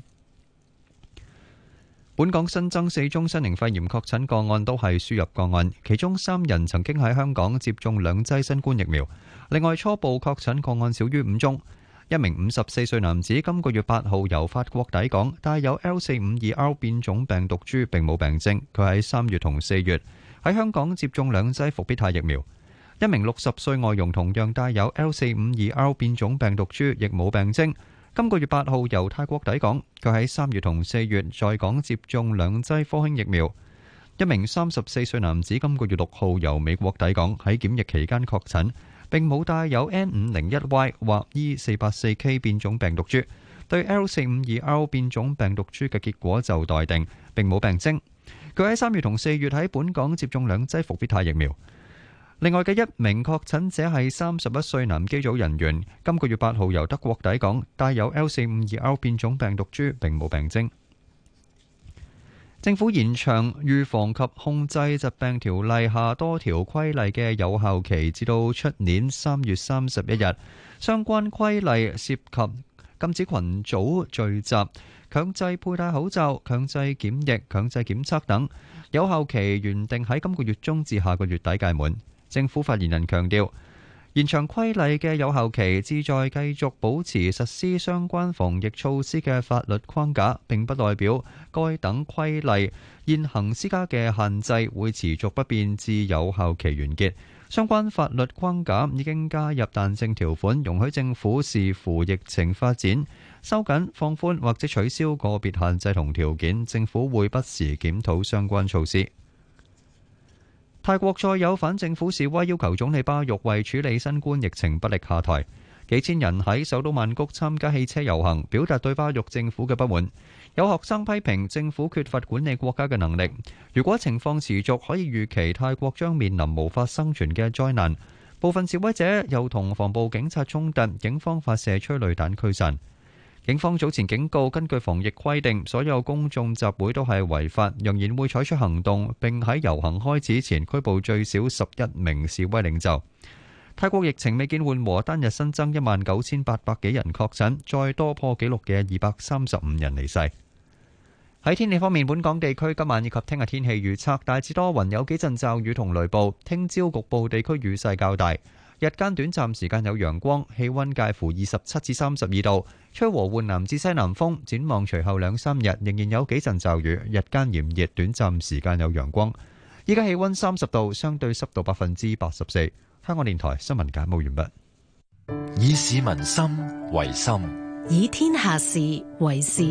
Speaker 1: 本港新增四宗新型肺炎確診個案，都係輸入個案，其中三人曾經喺香港接種兩劑新冠疫苗。另外，初步確診個案少於五宗。一名五十四歲男子今個月八號由法國抵港，帶有 L 四五二 R 變種病毒株，並冇病徵。佢喺三月同四月喺香港接種兩劑復必泰疫苗。一名六十歲外傭同樣帶有 L 四五二 R 變種病毒株，亦冇病徵。今個月八號由泰國抵港，佢喺三月同四月在港接種兩劑科興疫苗。一名三十四歲男子今個月六號由美國抵港，喺檢疫期間確診，並冇帶有 N 五零一 Y 或 E 四八四 K 變種病毒株，對 L 四五二 R 變種病毒株嘅結果就待定，並冇病徵。佢喺三月同四月喺本港接種兩劑復必泰疫苗。另外嘅一名確診者係三十一歲男機組人員，今個月八號由德國抵港，帶有 L 四五二 R 變種病毒株，並冇病徵。政府延長預防及控制疾病條例下多條規例嘅有效期至到出年三月三十一日。相關規例涉及禁止群組聚集、強制佩戴口罩、強制檢疫、強制檢測等。有效期原定喺今個月中至下個月底屆滿。政府發言人強調，延長規例嘅有效期旨在繼續保持實施相關防疫措施嘅法律框架，並不代表該等規例現行施加嘅限制會持續不變至有效期完結。相關法律框架已經加入彈性條款，容許政府視乎疫情發展，收緊、放寬或者取消個別限制同條件。政府會不時檢討相關措施。泰國再有反政府示威，要求總理巴育為處理新冠疫情不力下台。幾千人喺首都曼谷參加汽車遊行，表達對巴育政府嘅不滿。有學生批評政府缺乏管理國家嘅能力。如果情況持續，可以預期泰國將面臨無法生存嘅災難。部分示威者又同防暴警察衝突，警方發射催淚彈驅散。警方早前警告，根據防疫規定，所有公眾集會都係違法，仍然會採取行動，並喺遊行開始前拘捕最少十一名示威領袖。泰國疫情未見緩和，單日新增一萬九千八百幾人確診，再多破紀錄嘅二百三十五人離世。喺天氣方面，本港地區今晚以及聽日天氣預測大致多雲，有幾陣驟雨同雷暴，聽朝局部地區雨勢較大。日間短暫時間有陽光，氣溫介乎二十七至三十二度，吹和緩南至西南風。展望隨後兩三日仍然有幾陣驟雨，日間炎熱，短暫時間有陽光。依家氣溫三十度，相對濕度百分之八十四。香港電台新聞簡報完畢。
Speaker 4: 以市民心為心，
Speaker 9: 以天下事為事。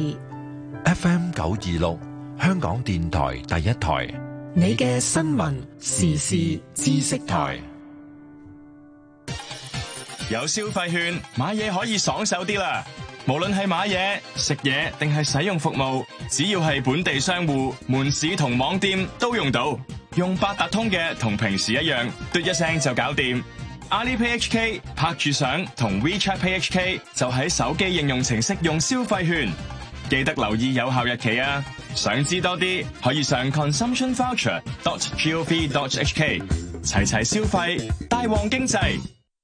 Speaker 4: F M 九二六，香港電台第一台，
Speaker 9: 你嘅新聞時事知識台。
Speaker 17: 有消費券買嘢可以爽手啲啦！無論係買嘢、食嘢定係使用服務，只要係本地商戶、門市同網店都用到。用八達通嘅同平時一樣，嘟一聲就搞掂。Alipay H K 拍住相同 WeChat Pay H K 就喺手機應用程式用消費券，記得留意有效日期啊！ 想知多啲，可以上 consumption voucher dot gov dot hk， 齊齊消費，帶旺經濟。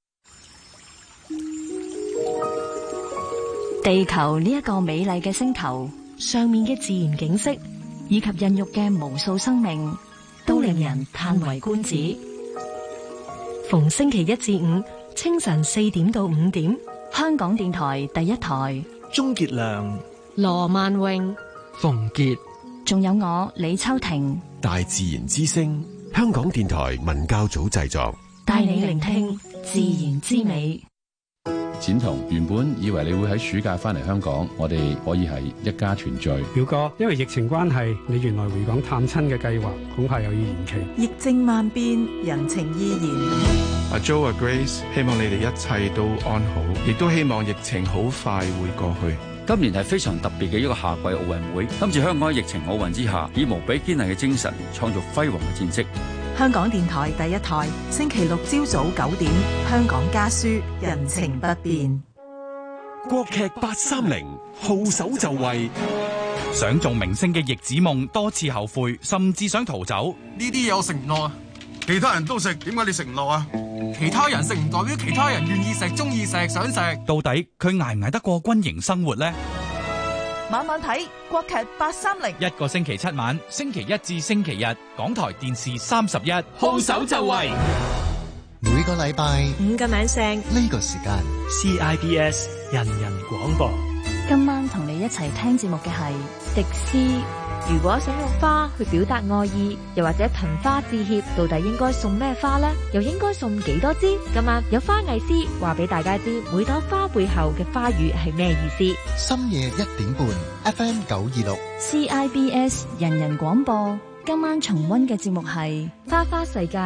Speaker 9: 地球呢一個美麗嘅星球，上面嘅自然景色以及孕育嘅無數生命，都令人嘆為觀止。逢星期一至五清晨四點到五點，香港電台第一台。
Speaker 5: 鍾傑良、
Speaker 7: 羅萬榮、
Speaker 5: 馮傑，
Speaker 9: 仲有我李秋婷。
Speaker 10: 大自然之聲，香港電台文教組製作，
Speaker 9: 帶你聆聽自然之美。
Speaker 18: 展彤原本以為你會喺暑假翻嚟香港，我哋可以係一家團聚。
Speaker 19: 表哥，因為疫情關係，你原來回港探親嘅計劃恐怕又要延期。
Speaker 20: 疫症萬變，人情依然。
Speaker 21: 阿 Jo 阿 Grace， 希望你哋一切都安好，亦都希望疫情好快會過去。
Speaker 22: 今年係非常特別嘅一個夏季奧運會。今次香港喺疫情奧運之下，以無比堅毅嘅精神，創造輝煌嘅戰績。
Speaker 20: 香港電台第一台，星期六朝早九點，香港家書，人情不變。
Speaker 10: 國劇八三零，號手就位。
Speaker 11: 想做明星嘅易子夢多次後悔，甚至想逃走。
Speaker 12: 呢啲嘢我食唔落啊！其他人都食，點解你食唔落啊？其他人食唔代表其他人願意食、中意食、想食。
Speaker 11: 到底佢捱唔捱得過軍營生活呢？
Speaker 20: 晚晚睇國劇八三零，
Speaker 11: 一個星期七晚，星期一至星期日，港台電視三十一，
Speaker 10: 號手就位。
Speaker 23: 每個禮拜
Speaker 7: 五個晚上
Speaker 23: 呢個時間
Speaker 5: C I B S 人人廣播。
Speaker 9: 今晚同你一齊聽節目嘅係迪斯。
Speaker 2: 如果想用花去表達愛意，又或者憑花致歉，到底應該送咩花呢？又應該送幾多支？今晚有花藝師話俾大家知，每朵花背後嘅花語係咩意思。
Speaker 23: 深夜一點半 F M 九二六
Speaker 9: C I B S 人人廣播。今晚重溫嘅節目係
Speaker 2: 花花世界。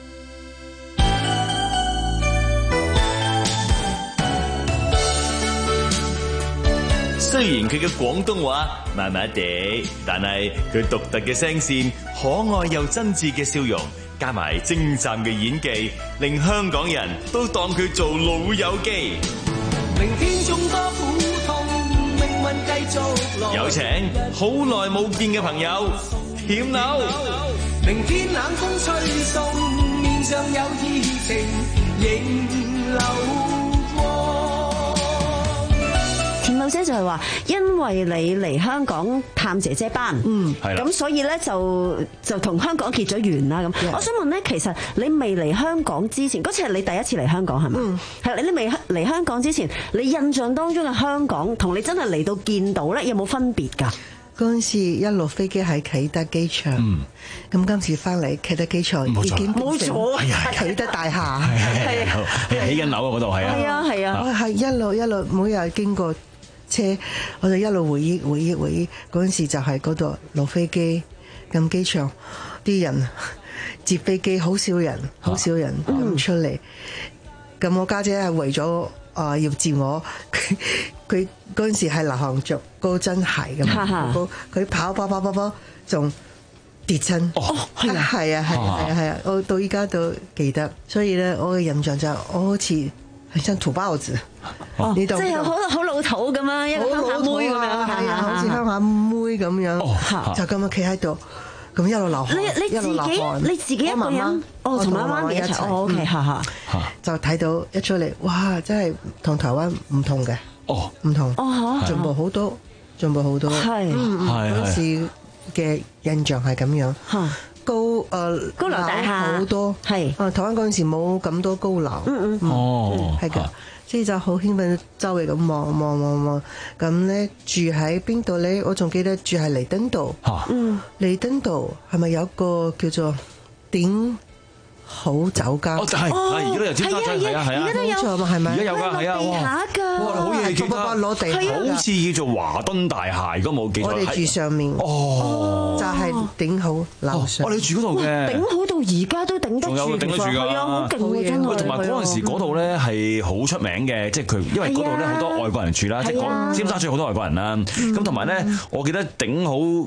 Speaker 24: 雖然佢嘅廣東話麻麻地，但係佢獨特嘅聲線、可愛又真摯嘅笑容，加埋精湛嘅演技，令香港人都當佢做老友記。
Speaker 16: 明天眾多苦痛，命運繼續。
Speaker 24: 有請好耐冇見嘅朋友甜柳。
Speaker 16: 明天冷風吹送，面上有熱情仍流光。
Speaker 14: 甜柳姐就係話，因為你嚟香港探姐姐班，嗯，咁所以咧就就同香港結咗緣啦。咁，我想問咧，其實你未嚟香港之前，嗰次係你第一次嚟香港係嘛？嗯，係你未嚟香港之前，你印象當中嘅香港同你真係嚟到見到咧，有冇分別㗎？
Speaker 25: 嗰陣時一落飛機喺啟德機場，咁、嗯、今次翻嚟啟德機場已經
Speaker 14: 冇錯，
Speaker 25: 啟德大廈
Speaker 13: 係啊，起緊樓啊嗰度係啊，
Speaker 25: 係啊係啊，我係一路一路每日經過車，我就一路回憶回憶回憶嗰陣時就係嗰度落飛機，咁機場啲人接飛機好少人，好少人咁出嚟，咁、嗯、我家姐係為咗啊、呃、要接我，佢佢嗰陣時係流行着高踭鞋咁，佢跑跑跑跑跑仲跌親，哦係啊係啊係啊係啊，我到依家都記得，所以咧我嘅印象就係我好似係像土包子，
Speaker 14: 哦，即係好好老土咁啊，一個鄉下妹咁樣，
Speaker 25: 係啊，好似鄉下妹咁樣，
Speaker 14: 哦、
Speaker 25: 就咁樣企喺度，咁一路流汗，
Speaker 14: 你你自己你自己一個人，哦，同媽媽咪一齊，哦 OK， 哈哈，
Speaker 25: 就睇到一出嚟，哇，真係同台灣唔同嘅，哦，唔同，哦，進步好多，進步好多，
Speaker 14: 係，
Speaker 25: 嗰時嘅印象係咁樣，高誒
Speaker 14: 高樓大廈
Speaker 25: 好多，係，啊，台灣嗰陣時冇咁多高樓，嗯嗯，哦，係㗎。即係就好興奮，周圍咁望望望望，咁咧住喺邊度咧？我仲記得住喺彌敦道，嗯，彌敦道係咪有個叫做頂好酒家？
Speaker 13: 哦，就係，而家都有尖沙咀，係啊係啊，
Speaker 14: 而家都有，
Speaker 25: 係咪？
Speaker 13: 而家有㗎，係啊，哇，哇，好嘢，記得，
Speaker 25: 攞地，
Speaker 13: 好似叫做華敦大廈，如果冇記錯，
Speaker 25: 我哋住上面，哦，就係頂好樓上，
Speaker 13: 我哋住嗰度嘅，
Speaker 14: 頂好到而家都頂得住，
Speaker 13: 仲有頂得住㗎，
Speaker 14: 係啊，好勁喎真係。
Speaker 13: 同埋嗰陣時嗰度咧係好出名嘅，即係佢因為嗰度咧好多外國人住啦，即係尖沙咀好多外國人啦，咁同埋咧，我記得頂好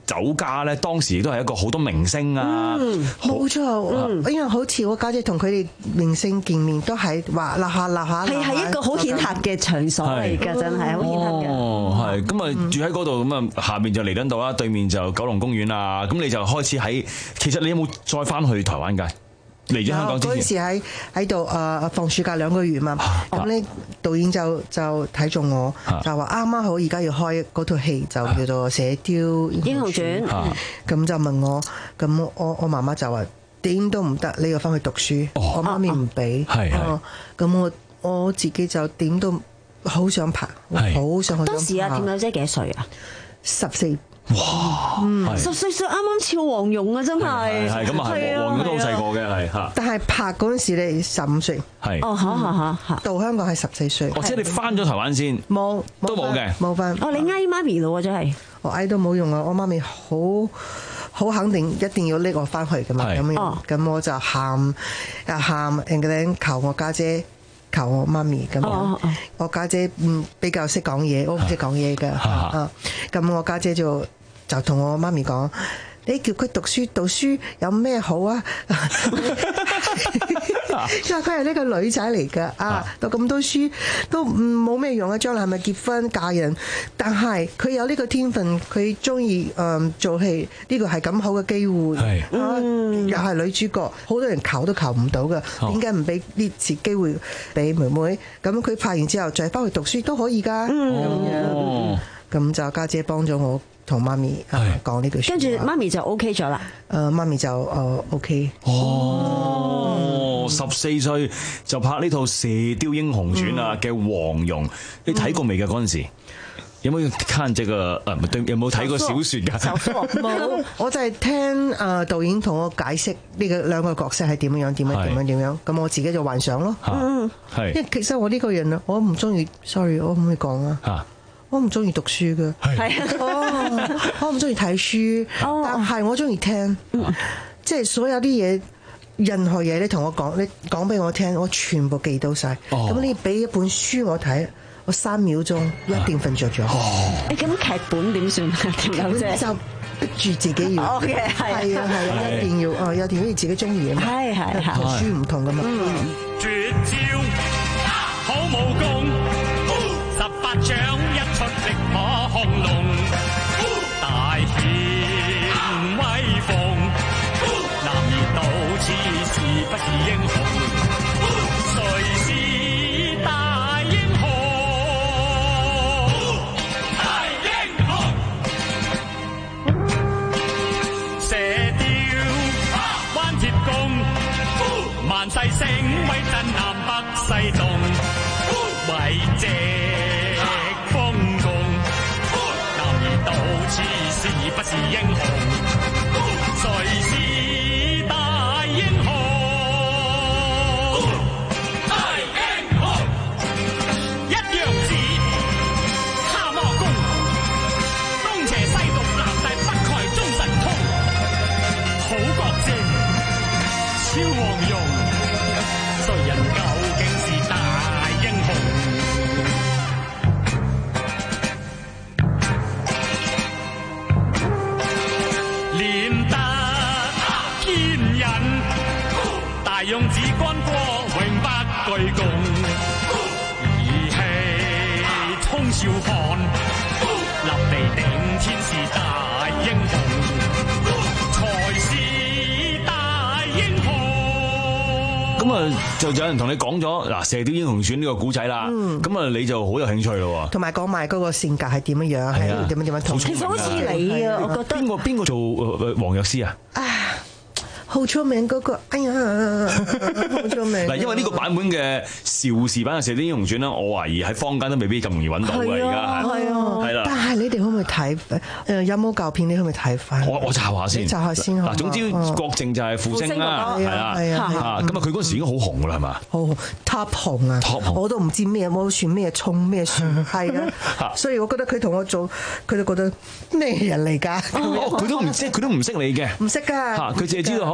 Speaker 13: 酒家咧，當時亦都係一個好多明星啊。
Speaker 25: 嗯，冇錯。嗯，因為好似我家姐同佢哋明星見面都係話樓下樓下，
Speaker 14: 係係一個好顯赫嘅場所嚟㗎，真係好顯赫嘅。
Speaker 13: 哦，係咁啊，住喺嗰度咁啊，下面就彌敦道啦，對面就九龍公園啊。咁你就開始喺，其實你有冇再翻去台灣㗎？嚟咗香港之前，
Speaker 25: 嗰陣時喺喺度誒放暑假兩個月嘛，咁咧導演就就睇中我，就話啱啱好而家要開嗰套戲，就叫做《射雕英雄傳》，咁就問我，咁我我媽媽就話點都唔得，你要翻去讀書，我媽咪唔俾，咁我我自己就點都好想拍，好想去。
Speaker 14: 當時啊，田小姐幾歲啊？
Speaker 25: 十四。
Speaker 13: 哇！
Speaker 14: 嗯，十四歲啱啱似黃蓉啊，真係
Speaker 13: 係咁啊，係黃蓉都好細個嘅，係嚇。
Speaker 25: 但係拍嗰陣時你十五歲，
Speaker 13: 係
Speaker 14: 哦，嚇嚇嚇，
Speaker 25: 到香港係十四歲。
Speaker 13: 哦，即係你翻咗台灣先，
Speaker 25: 冇
Speaker 13: 都冇嘅，
Speaker 25: 冇翻。
Speaker 14: 哦，你嗌媽咪咯喎，真係。
Speaker 25: 我嗌都冇用啊！我媽咪好好肯定一定要拎我翻去㗎嘛，咁樣咁我就喊啊喊，然後求我家姐。求我媽咪咁樣，哦哦、我家姐嗯比較識講嘢，我唔識講嘢㗎啊！咁我家姐就就同我媽咪講：你叫佢讀書，讀書有咩好啊？因為佢係呢個女仔嚟㗎啊，讀咁多書都冇咩用啊！將來係咪結婚嫁人？但係佢有呢個天分，佢中意誒做戲，呢個係咁好嘅機會，嗯、又係女主角，好多人求都求唔到㗎，點解唔俾呢次機會俾妹妹？咁佢拍完之後再翻去讀書都可以㗎，咁、嗯、樣咁就家姐幫咗我。同媽咪講呢句説話，
Speaker 14: 跟住媽咪就 OK 咗啦。
Speaker 25: 誒，媽咪就誒 OK。
Speaker 13: 哦，十四歲就拍呢套《射雕英雄傳》啊嘅黃蓉，你睇過未㗎？嗰陣時有冇看這個誒？唔對，有冇睇過小説㗎？
Speaker 25: 冇，我就係聽誒導演同我解釋呢個兩個角色係點樣樣，點樣點樣點樣。咁我自己就幻想咯。嗯，係。因為其實我呢個人啊，我唔中意，sorry，我可唔可以講啊？嚇。我唔中意讀書嘅，係啊，我唔中意睇書，但係我中意聽，即係所有啲嘢，任何嘢你同我講，你講俾我聽，我全部記到晒。咁你俾一本書我睇，我三秒鐘一定瞓着咗。
Speaker 14: 誒，咁劇本點算啊？田小姐就
Speaker 25: 逼住自己要，係啊係啊，一定要哦，一定要自己中意啊嘛。
Speaker 14: 係係係，
Speaker 25: 讀書唔同噶嘛。
Speaker 16: 絕招好武功，十八掌一出即可亢龍，大顯威風。男兒到此是不是英雄？誰是大英雄？大英雄！射雕彎鐵弓，萬世聲威震南北西東，為借風共，男兒到此是不是英雄？誰是大英雄？大英雄！一陽指，蛤蟆功，東邪西毒，南帝北丐中神通，好國正，超黃蓉，誰人究竟是大英雄？練得堅忍，大勇子干戈永不懼共，義氣衝少漢，立地頂天是大英雄，才是大英雄。
Speaker 13: 咁啊，就有人同你講咗嗱《射雕英雄傳》呢個古仔啦，咁啊你就好有興趣咯喎，
Speaker 25: 同埋講埋嗰個性格係點樣樣，係點樣點樣同。
Speaker 14: 其實好似你啊，我覺得
Speaker 13: 邊個邊個做誒黃藥師啊？
Speaker 25: 好出名嗰個，哎呀，好出名。
Speaker 13: 嗱，因為呢個版本嘅邵氏版嘅《射雕英雄傳》咧，我懷疑喺坊間都未必咁容易揾到嘅，而家係係啦。
Speaker 25: 但係你哋可唔可以睇？誒有冇舊片？你可唔可以睇翻？
Speaker 13: 我我查下先，
Speaker 25: 查下先。
Speaker 13: 嗱，總之郭靖就係傅聲啦，係啊係啊，咁啊佢嗰陣時已經好紅㗎啦，係嘛？
Speaker 25: 好 top 紅啊！我都唔知咩，我算咩葱咩蒜，係啊。所以我覺得佢同我做，佢都覺得咩人嚟㗎？
Speaker 13: 佢都唔知，佢都唔識你嘅，
Speaker 25: 唔識㗎。
Speaker 13: 佢淨係知道可能。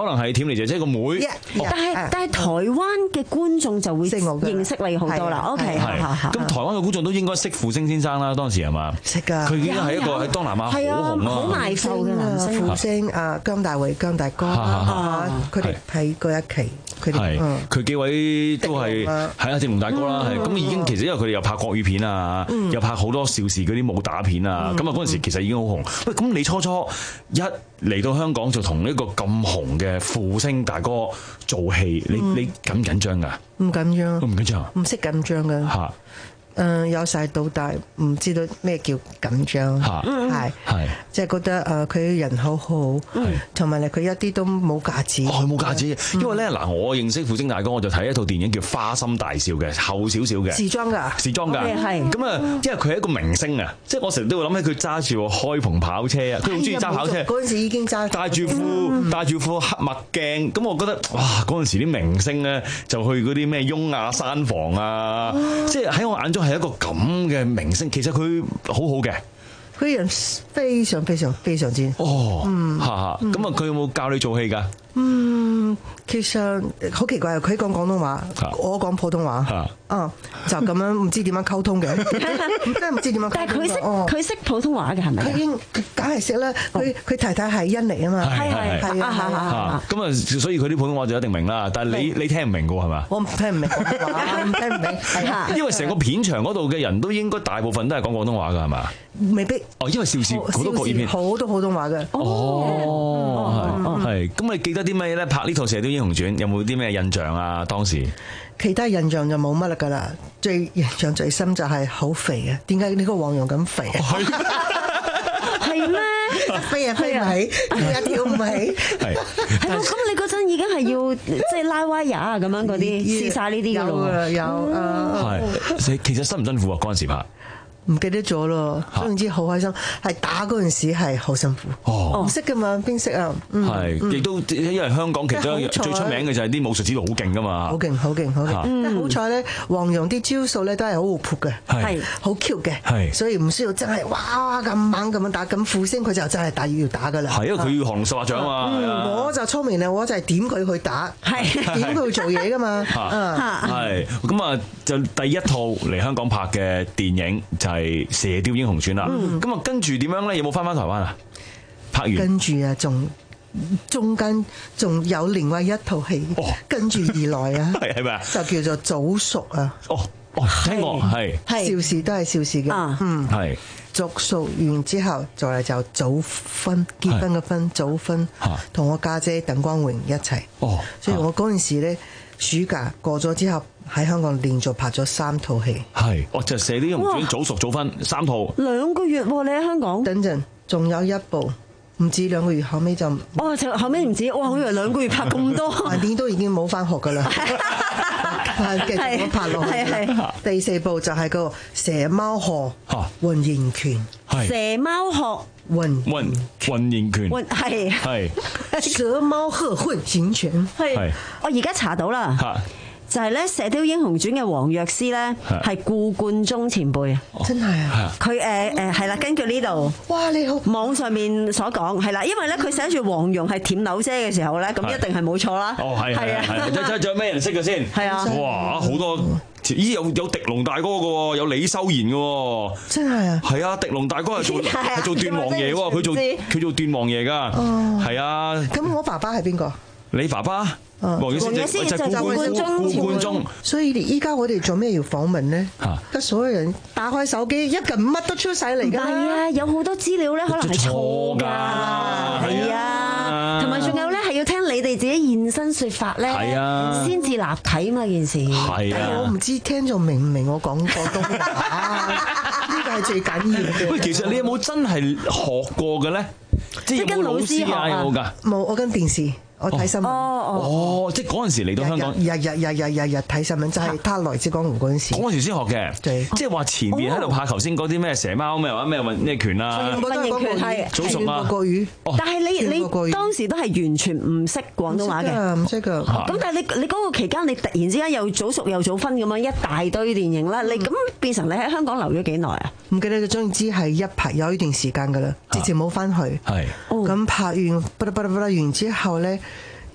Speaker 13: 能係甜嚟姐姐個妹。
Speaker 14: 但係但係台灣嘅觀眾就會認識你好多啦。OK，
Speaker 13: 咁台灣嘅觀眾都應該識傅聲先生啦，當時係嘛？
Speaker 25: 識㗎。佢
Speaker 13: 已經係一個喺東南亞好紅啊，
Speaker 14: 好賣埠嘅男星。
Speaker 25: 傅聲啊，姜大衛、姜大哥啊，佢哋喺嗰一期。
Speaker 13: 係，佢幾位都係係啊，正龍大哥啦，係咁已經其實因為佢哋又拍國語片啊，又拍好多邵氏嗰啲武打片啊，咁啊嗰陣時其實已經好紅。喂，咁你初初一嚟到香港就同一個咁紅嘅傅聲大哥做戲，你你緊唔緊張㗎？
Speaker 25: 唔緊張，
Speaker 13: 唔緊張，
Speaker 25: 唔識緊張㗎。嚇！誒由細到大唔知道咩叫緊張，係係即係覺得誒佢人好好，同埋咧佢一啲都冇架子，
Speaker 13: 哦冇架子，因為咧嗱我認識傅聲大哥，我就睇一套電影叫《花心大少》嘅，後少少嘅，
Speaker 25: 時裝㗎，
Speaker 13: 時裝㗎，係咁啊，因為佢係一個明星啊，即係我成日都會諗起佢揸住開篷跑車啊，佢好中意揸跑車，
Speaker 25: 嗰陣時已經揸，
Speaker 13: 戴住副戴住副黑墨鏡，咁我覺得哇嗰陣時啲明星咧就去嗰啲咩雍雅山房啊，即係喺我眼中係一個咁嘅明星，其實佢好好嘅，
Speaker 25: 佢人非常非常非常之
Speaker 13: 哦，嗯，嚇嚇，咁啊，佢有冇教你做戲㗎？
Speaker 25: 嗯，其實好奇怪，佢講廣東話，我講普通話，啊，就咁樣唔知點樣溝通嘅，真係唔知點樣溝通。
Speaker 14: 但係佢識佢識普通話嘅係咪？
Speaker 25: 佢已經梗係識啦，佢佢太太係印尼啊嘛，
Speaker 13: 係係係啊，咁啊，所以佢啲普通話就一定明啦。但係你你聽唔明㗎係嘛？
Speaker 25: 我聽唔明廣東話，聽唔明，係啊，
Speaker 13: 因為成個片場嗰度嘅人都應該大部分都係講廣東話㗎係嘛？
Speaker 25: 未必。
Speaker 13: 哦，因為邵氏好多國語片，
Speaker 25: 好多普通話嘅。
Speaker 13: 哦，係係。咁你記得啲咩咧？拍呢套《射雕英雄傳》有冇啲咩印象啊？當時
Speaker 25: 其他印象就冇乜啦㗎啦，最印象最深就係好肥啊！點解呢個黃蓉咁肥啊？
Speaker 14: 係咩？
Speaker 25: 飛啊飛唔起，跳啊跳唔起。
Speaker 13: 係
Speaker 14: 係咯，咁你嗰陣已經係要即係拉威亞啊咁樣嗰啲試晒呢啲㗎咯喎。
Speaker 25: 有啊，
Speaker 13: 係其實辛唔辛苦啊？嗰陣時拍。
Speaker 25: 唔記得咗咯，總之好開心。係打嗰陣時係好辛苦，唔識噶嘛，邊識啊？
Speaker 13: 係，亦都因為香港其中最出名嘅就係啲武術指導好勁噶嘛，
Speaker 25: 好勁，好勁，好勁。但好彩咧，黃蓉啲招數咧都係好活潑嘅，係好 Q 嘅，係，所以唔需要真係哇咁猛咁樣打。咁傅聲佢就真係打要打噶啦，
Speaker 13: 係因為佢要降龍十八掌啊嘛。
Speaker 25: 我就聰明啦，我就係點佢去打，係點佢去做嘢噶嘛。
Speaker 13: 係咁啊，就第一套嚟香港拍嘅電影就係《射雕英雄傳》啦，咁啊跟住點樣咧？有冇翻返台灣啊？拍完
Speaker 25: 跟住啊，仲中間仲有另外一套戲，跟住而來啊，
Speaker 13: 係係咪啊？
Speaker 25: 就叫做早熟啊！
Speaker 13: 哦哦，聽過係
Speaker 25: 邵氏都係邵氏嘅，嗯係早熟完之後，再嚟就早婚結婚嘅婚早婚，同我家姐鄧光榮一齊。哦，所以我嗰陣時咧暑假過咗之後。喺香港連續拍咗三套戲，
Speaker 13: 係，哦就《射雕英雄傳》早熟早婚三套，
Speaker 14: 兩個月喎，你喺香港？
Speaker 25: 等陣，仲有一部，唔止兩個月，後尾就，
Speaker 14: 哦，就後尾唔止，哇！我以為兩個月拍咁多，
Speaker 25: 橫掂都已經冇返學㗎啦，繼續拍落去。第四部就係個蛇貓鶴混形拳，
Speaker 14: 蛇貓鶴
Speaker 25: 混
Speaker 13: 混混形拳，
Speaker 14: 係
Speaker 13: 係
Speaker 25: 蛇貓鶴混形拳，
Speaker 14: 係。我而家查到啦。就係咧《射雕英雄傳》嘅黃藥師咧，係顧冠中前輩啊！
Speaker 25: 真係啊！
Speaker 14: 佢誒誒係啦，根據呢度
Speaker 25: 哇，你好
Speaker 14: 網上面所講係啦，因為咧佢寫住黃蓉係舔柳姐嘅時候咧，咁一定係冇錯啦。
Speaker 13: 哦，係係係，睇睇仲有咩人識嘅先？
Speaker 14: 係啊！
Speaker 13: 哇，好多咦有有狄龍大哥嘅喎，有李修賢嘅喎，
Speaker 25: 真係啊！
Speaker 13: 係啊，狄龍大哥係做係做段王爺喎，佢做佢做段王爺㗎。哦，係啊。
Speaker 25: 咁我爸爸係邊個？
Speaker 13: 你爸爸？黃藥師就係顧冠中，顧冠中。
Speaker 25: 所以依家我哋做咩要訪問呢？得所有人打開手機一撳乜都出晒嚟㗎。
Speaker 14: 係啊，有好多資料咧，可能係錯㗎。係啊，同埋仲有咧，係要聽你哋自己現身説法咧，先至立體嘛件事。
Speaker 13: 係啊，
Speaker 25: 我唔知聽眾明唔明我講廣東話？呢個係最緊要嘅。
Speaker 13: 喂，其實你有冇真係學過嘅咧？即係有冇老師啊？有冇㗎？
Speaker 25: 冇，我跟電視。我睇新聞，
Speaker 13: 哦，即係嗰陣時嚟到香港，
Speaker 25: 日日日日日日睇新聞，就係他來自江湖嗰陣時，
Speaker 13: 嗰陣時先學嘅，即係話前面喺度拍頭先嗰啲咩蛇貓咩話咩混咩拳啊，
Speaker 25: 混形拳係
Speaker 13: 早熟啊，
Speaker 25: 國語，
Speaker 14: 但係你你當時都係完全唔識廣東話嘅，
Speaker 25: 唔識㗎。
Speaker 14: 咁但係你你嗰個期間，你突然之間又早熟又早婚咁樣一大堆電影啦，你咁變成你喺香港留咗幾耐啊？
Speaker 25: 唔記得咗，總之係一排有一段時間㗎啦，直接冇翻去。係，咁拍完不得不得不得完之後咧。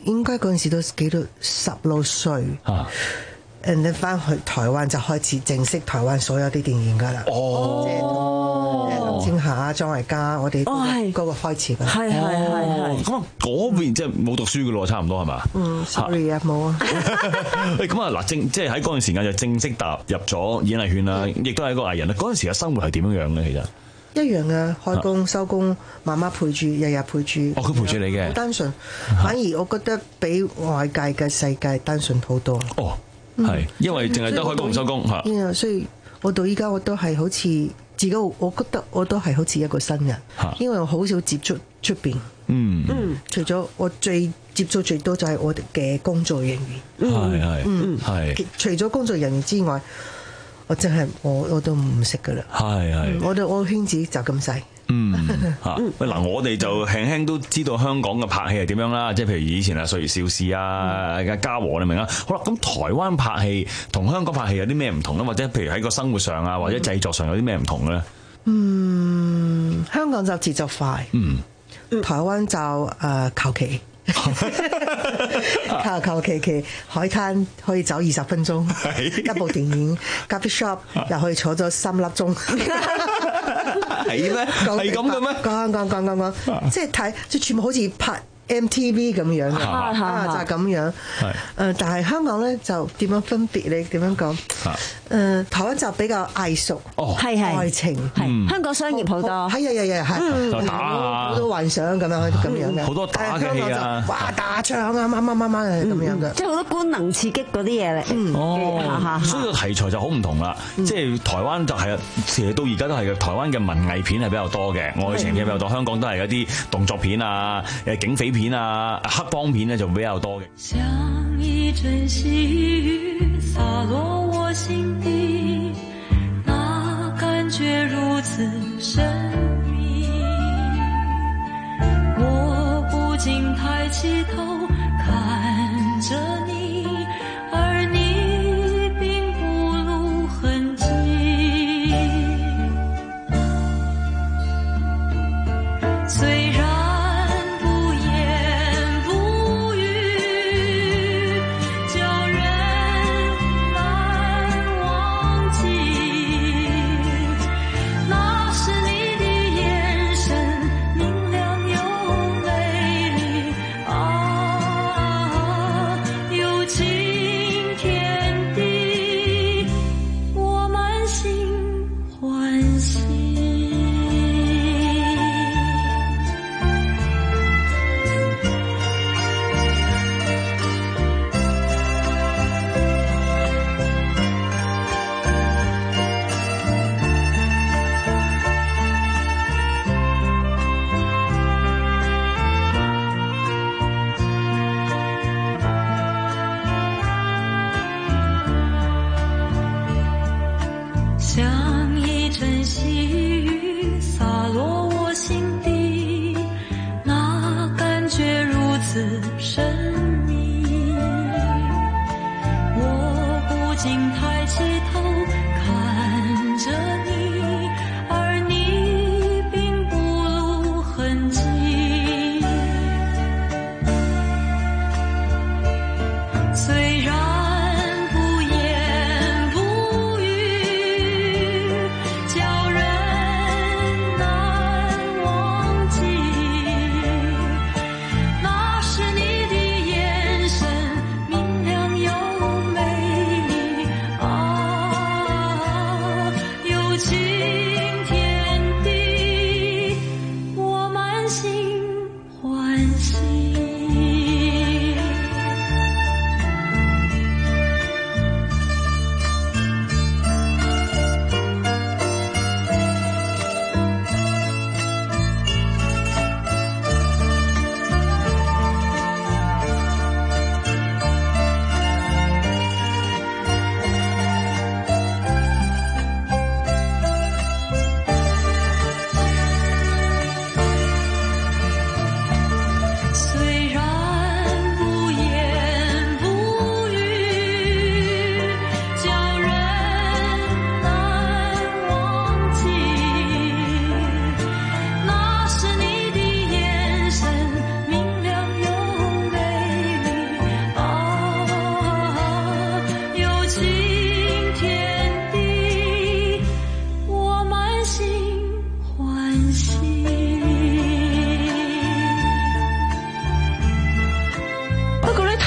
Speaker 25: 應該嗰陣時都幾多十六歲啊。誒，你翻去台灣就開始正式台灣所有啲電影噶啦。哦，林青霞、張艾嘉，我哋嗰個開始㗎。
Speaker 14: 係係係係。
Speaker 13: 咁啊，嗰邊即係冇讀書㗎咯，差唔多係嘛？
Speaker 25: 嗯 ，sorry 啊，冇啊。
Speaker 13: 喂，咁啊嗱，正即係喺嗰段時間就正式踏入咗演藝圈啦，亦都係一個藝人啦。嗰陣時嘅生活係點樣樣咧？其實
Speaker 25: 一樣嘅，開工收工，媽媽陪住，日日陪住。
Speaker 13: 哦，佢陪住你嘅。
Speaker 25: 好單純，反而我覺得比外界嘅世界單純好多。
Speaker 13: 哦。係，因為淨係得開工唔收工嚇。
Speaker 25: 嗯，所以我到依家我都係好似自己，我覺得我都係好似一個新人，因為我好少接觸出邊。嗯嗯，除咗我最接觸最多就係我哋嘅工作人員。
Speaker 13: 係係嗯係。
Speaker 25: 除咗工作人員之外，我真係我我都唔識噶啦。係係。我哋我圈子就咁細。
Speaker 13: 嗯嚇，喂嗱，我哋就輕輕都知道香港嘅拍戲係點樣啦，即係譬如以前啊《歲月少事》啊、《嘉禾》你明啊？好啦，咁台灣拍戲同香港拍戲有啲咩唔同咧？或者譬如喺個生活上啊，或者製作上有啲咩唔同咧？
Speaker 25: 嗯，香港就節奏快，嗯，台灣就誒求其。求求其其海灘可以走二十分鐘，一部電影 coffee shop 又可以坐咗三粒鐘，
Speaker 13: 係咩？係咁嘅咩？
Speaker 25: 講講講講講，即係睇，即係全部好似拍 M T V 咁樣嘅，啊就係咁樣。誒，但係香港咧就點樣分別咧？點樣講？誒，台灣就比較藝術，係係愛情，
Speaker 14: 係香港商業好多，
Speaker 25: 係係係係係，
Speaker 13: 就打啊，
Speaker 25: 好多幻想咁樣咁樣嘅，
Speaker 13: 好多打嘅戲啊，
Speaker 25: 哇打槍啊，乜乜乜乜係咁樣嘅，
Speaker 14: 即係好多官能刺激嗰啲嘢嚟。
Speaker 13: 哦，所以個題材就好唔同啦。即係台灣就係，其實到而家都係嘅。台灣嘅文藝片係比較多嘅，愛情片比較多。香港都係一啲動作片啊、誒警匪片啊、黑幫片咧就比較多嘅。
Speaker 16: 像一陣細雨灑落我心底，那感覺如此神秘，我不禁抬起頭看着你，而你並不露痕跡，雖然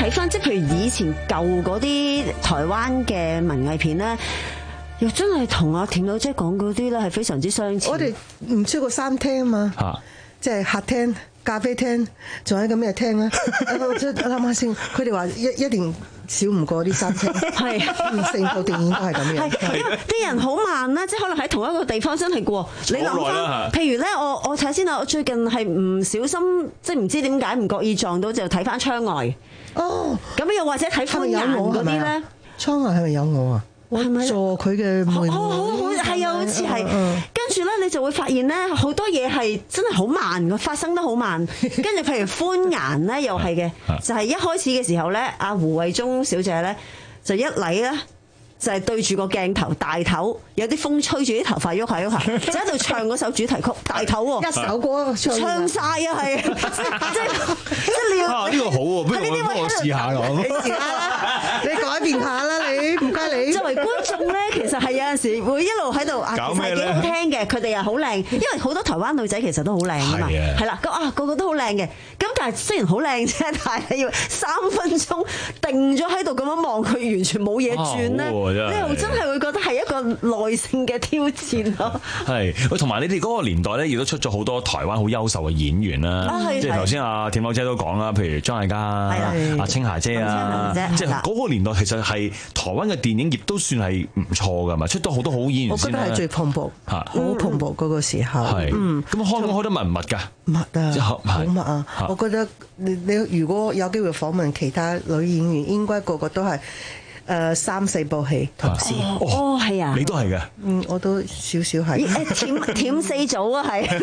Speaker 14: 睇翻，即係譬如以前舊嗰啲台灣嘅文藝片咧，又真係同阿田友姐講嗰啲咧係非常之相似。
Speaker 25: 我哋唔超過三廳啊嘛，啊即係客廳、咖啡廳，仲有一個咩廳咧？我諗下先，佢哋話一一定少唔過啲三廳，係成部電影都係咁樣。
Speaker 14: 係因為啲人好慢啦，即係可能喺同一個地方真係過。你諗翻，譬如咧，我我睇先啦，我最近係唔小心，即係唔知點解唔覺意撞到，就睇翻窗外。哦，咁又或者睇歡顏嗰啲咧？
Speaker 25: 窗外係咪有我啊？我坐佢嘅門，
Speaker 14: 好好好，係啊，好似係。跟住咧，你就會發現咧，好多嘢係真係好慢嘅，發生得好慢。跟住譬如歡顏咧，又係嘅，就係一開始嘅時候咧，阿胡慧中小姐咧就一嚟咧。就係對住個鏡頭大頭，有啲風吹住啲頭髮喐下喐下，就喺度唱嗰首主題曲大頭喎，
Speaker 25: 一首歌唱
Speaker 14: 唱晒啊，係即係即係你
Speaker 13: 啊呢個好喎，不如我幫我試下咯，
Speaker 25: 你試下啦，你改變下啦，你唔該你。
Speaker 14: 作為觀眾咧，其實係有陣時會一路喺度啊，其實係幾好聽嘅，佢哋又好靚，因為好多台灣女仔其實都好靚啊嘛，係啦，咁啊個個都好靚嘅，咁但係雖然好靚啫，但係要三分鐘定咗喺度咁樣望佢，完全冇嘢轉咧。你又真係會覺得係一個耐性嘅挑戰咯。係，
Speaker 13: 喂，同埋你哋嗰個年代咧，亦都出咗好多台灣好優秀嘅演員啦。即係頭先阿田友姐都講啦，譬如張艾嘉啊、阿青霞姐啊，即係嗰個年代其實係台灣嘅電影業都算係唔錯㗎嘛，出到好多好演員。
Speaker 25: 我覺得係最蓬勃，好蓬勃嗰個時候。係，咁
Speaker 13: 開工開得密唔密㗎？
Speaker 25: 密啊，好密啊！我覺得你你如果有機會訪問其他女演員，應該個個都係。誒三四部戲同時，
Speaker 14: 哦係啊，
Speaker 13: 你都係嘅，
Speaker 25: 嗯，我都少少係，
Speaker 14: 誒舔舔四組啊，係，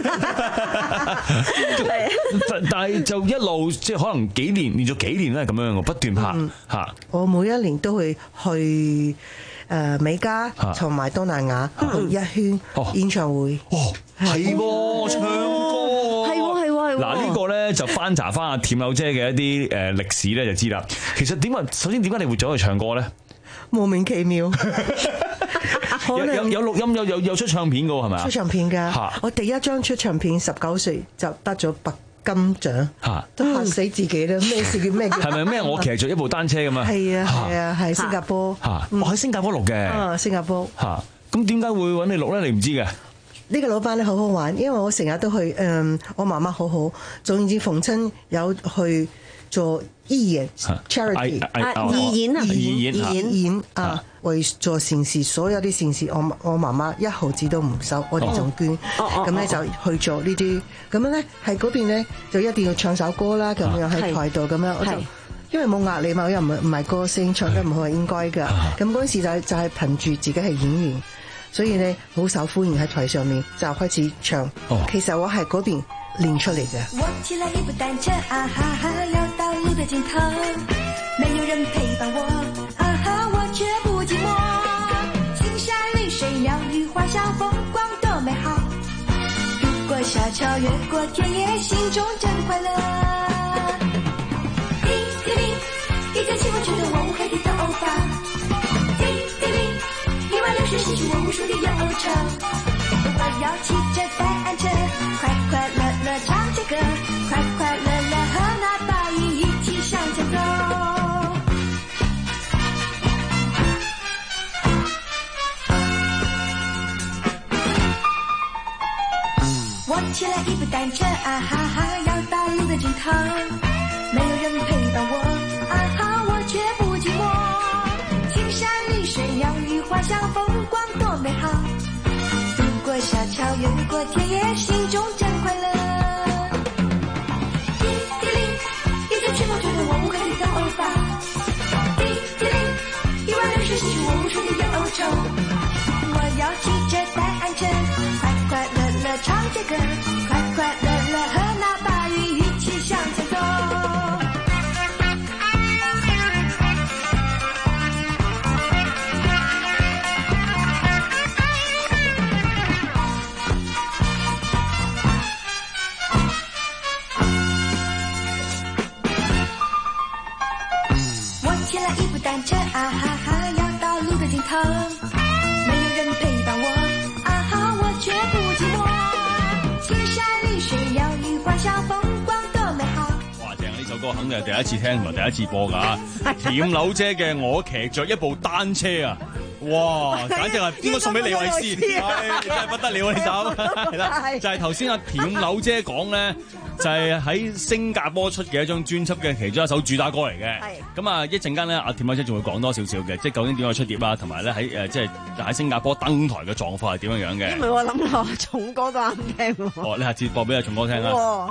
Speaker 13: 但但係就一路即係可能幾年連續幾年都係咁樣，我不斷拍嚇。
Speaker 25: 我每一年都會去誒美加同埋東南亞去一圈演唱會。
Speaker 13: 哦，係喎，唱歌，
Speaker 14: 係喎係喎。
Speaker 13: 嗱呢個咧就翻查翻阿田友姐嘅一啲誒歷史咧就知啦。其實點解首先點解你會走去唱歌咧？
Speaker 25: 莫名其妙。
Speaker 13: 有有有錄音有有有出唱片㗎喎係咪啊？
Speaker 25: 出唱片㗎。我第一張出唱片十九歲就得咗白金獎，都嚇死自己啦！咩事叫咩叫？
Speaker 13: 係咪咩？我騎咗一部單車咁嘛？
Speaker 25: 係啊係啊係新加坡。
Speaker 13: 嚇！我喺新加坡錄嘅。
Speaker 25: 啊，新加坡。
Speaker 13: 嚇！咁點解會揾你錄咧？你唔知嘅？
Speaker 25: 呢個老闆咧好好玩，因為我成日都去誒、嗯，我媽媽好好，總言之逢親有去做義演 charity
Speaker 14: 義演啊，
Speaker 25: 義演義演啊，為做善事，所有啲善事，我我媽媽一毫子都唔收，我哋仲捐，咁咧、哦、就去做呢啲，咁樣咧喺嗰邊咧就一定要唱首歌啦，咁樣喺台度咁樣，我就因為冇壓力嘛，我又唔係唔係歌星，唱得唔好係應該㗎，咁嗰陣時就就係憑住自己係演員。所以咧好受歡迎喺台上面，就開始唱。哦、其實我係嗰邊練出嚟嘅。
Speaker 1: 我騎了一部單車，啊哈哈，要到路的盡頭，沒有人陪伴我，啊哈，我卻不寂寞。青山綠水鳥語花香，風光多美好。如果小橋越過田野，心中真快樂。叮叮叮，一陣清風吹着我烏黑的頭髮。是失去我無數的憂愁，我要騎着單車，快快樂樂唱着歌，快快樂樂和那大雨一起向前走。我騎了一部單車，啊哈哈，要到路的盡頭，沒有人陪伴我，啊哈，我卻不寂寞。青山綠水鳥語花香，風光多美好。如果小橋越過田野，心中真快樂。叮叮鈴，一陣清風吹着我烏黑的頭髮。叮叮鈴，一灣流水洗去我無數的憂愁。我要騎着單車，快快樂樂唱着歌，快快樂樂和那大雨一起向前走。騎了一部單車，啊哈哈，要到路的盡頭，沒有人陪伴我，啊哈，我卻不寂寞。青山綠水鳥語花香，風光多美好。
Speaker 13: 哇，正啊！呢首歌歌肯定係第一次聽同埋第一次播㗎。甜柳姐嘅我騎着一部單車啊！哇！簡直係應該送俾李慧詩，係真係不得了呢首，係啦，就係頭先阿甜柳姐講咧，就係喺新加坡出嘅一張專輯嘅其中一首主打歌嚟嘅。係咁啊！一陣間咧，阿甜柳姐仲會講多少少嘅，即係究竟點樣出碟啊，同埋咧喺誒即係喺新加坡登台嘅狀況係點樣樣嘅。
Speaker 14: 因為我諗落重歌都啱聽喎。哦，
Speaker 13: 你下次播俾阿重哥聽啦。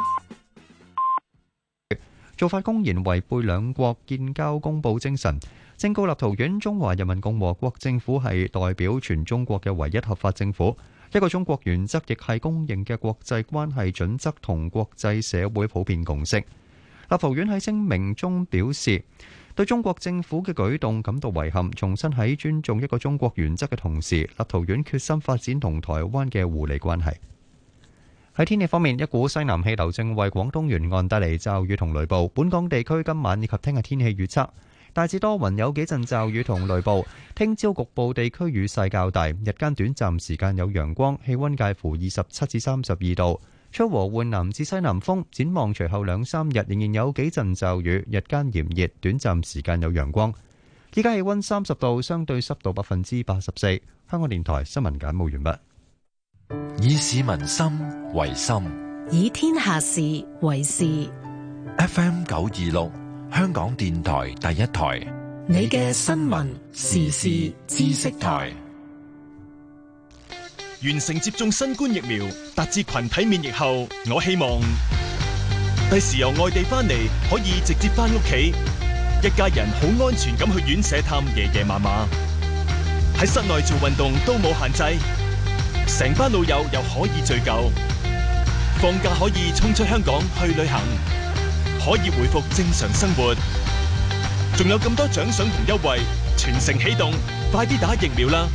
Speaker 3: 做法公然違背兩國建交公報精神。正告立陶宛中華人民共和國政府係代表全中國嘅唯一合法政府，一個中國原則亦係公認嘅國際關係準則同國際社會普遍共識。立陶宛喺聲明中表示，對中國政府嘅舉動感到遺憾，重申喺尊重一個中國原則嘅同時，立陶宛決心發展同台灣嘅互利關係。喺天氣方面，一股西南氣流正為廣東沿岸帶嚟驟雨同雷暴，本港地區今晚以及聽日天氣預測大致多雲，有幾陣驟雨同雷暴。聽朝局部地區雨勢較大，日間短暫時間有陽光，氣溫介乎二十七至三十二度，吹和緩南至西南風。展望隨後兩三日仍然有幾陣驟雨，日間炎熱，短暫時間有陽光。依家氣溫三十度，相對濕度百分之八十四。香港電台新聞簡報完畢。
Speaker 4: 以市民心為心，
Speaker 7: 以天下事為事。
Speaker 4: F M 九二六。香港電台第一台，你嘅新聞時事知識台。
Speaker 6: 完成接種新冠疫苗，達至群體免疫後，我希望第時由外地翻嚟可以直接翻屋企，一家人好安全咁去院舍探爺爺嫲嫲，喺室內做運動都冇限制，成班老友又可以聚舊，放假可以衝出香港去旅行。可以回復正常生活，仲有咁多獎賞同優惠，全城起動，快啲打疫苗啦！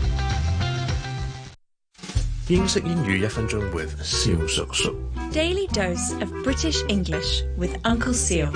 Speaker 8: 英式英語一分鐘 with 蕭叔叔。
Speaker 15: Daily dose of British English with Uncle Seal。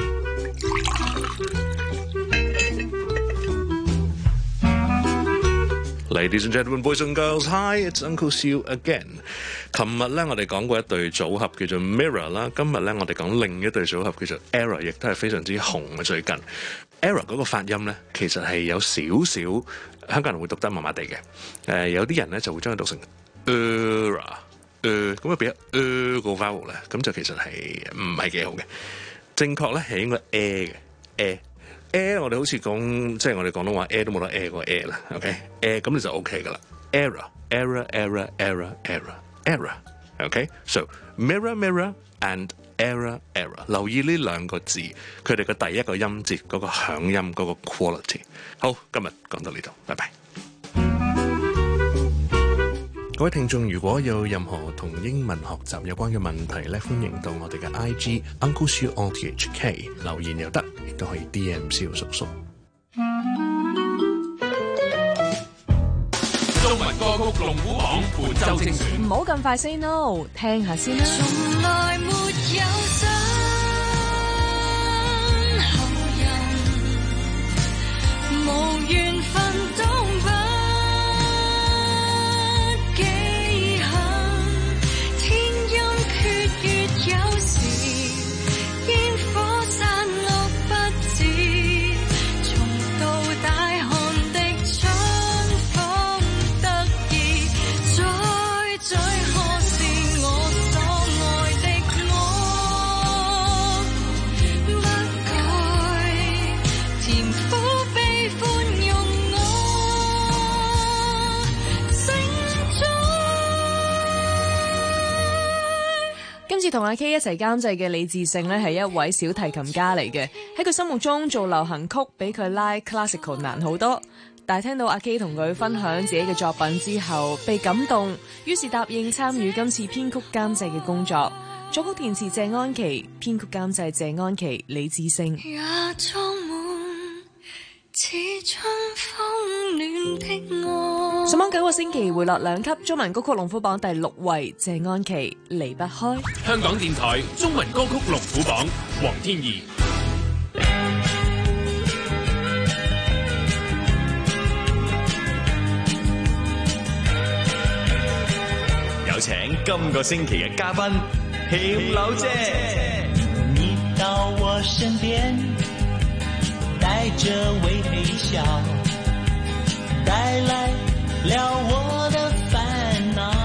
Speaker 8: Ladies and gentlemen, boys and girls, hi, it's Uncle Seal again. 琴日咧，我哋講過一對組合叫做 Mirror 啦，今日咧我哋講另一對組合叫做 Error， 亦都係非常之紅嘅最近。Error 嗰個發音咧，其實係有少少香港人會讀得麻麻地嘅。誒、呃，有啲人咧就會將佢讀成 Error， 誒咁啊變咗 er 個 vowel 咧，咁就其實係唔係幾好嘅。正確咧係應該 air 嘅 air。air 我哋好似講，即係我哋廣東話 air 都冇得 air 個 air 啦 ，OK？air 咁你就 OK 噶啦。error error error error error error，OK？ So mirror mirror and error error， 留意呢兩個字，佢哋嘅第一個音節嗰個響音嗰個 quality。好，今日講到呢度，拜拜。各位聽眾，如果有任何同英文學習有關嘅問題咧，歡迎到我哋嘅 I G Uncle Siu O T H K 留言又得，亦都可以 D M 蕭叔叔。
Speaker 26: 中文歌曲龍虎榜本周精選，
Speaker 2: 唔好咁快 say no， 聽下先啦。
Speaker 1: 從來沒有真後人，無緣分都不記恨，天陰缺月有時，煙火散落不止，重到大寒的春風得意，再再可是我所愛的我，不改甜苦悲歡用我承載。
Speaker 2: 今次同阿 K 一齊監製嘅李志勝呢係一位小提琴家嚟嘅，喺佢心目中做流行曲比佢拉 classical 難好多。但係聽到阿 K 同佢分享自己嘅作品之後，被感動，於是答應參與今次編曲監製嘅工作。作曲填詞謝安琪，編曲監製謝安琪、李志勝。
Speaker 1: 也裝滿似春風暖的愛。
Speaker 2: 上網九個星期回落兩級，中文歌曲龍虎榜第六位，謝安琪離不開。
Speaker 26: 香港電台中文歌曲龍虎榜，黃天怡。
Speaker 24: 有請今個星期嘅嘉賓，甜柳姐。
Speaker 16: 到我身边，带着微笑，带来了我的烦恼。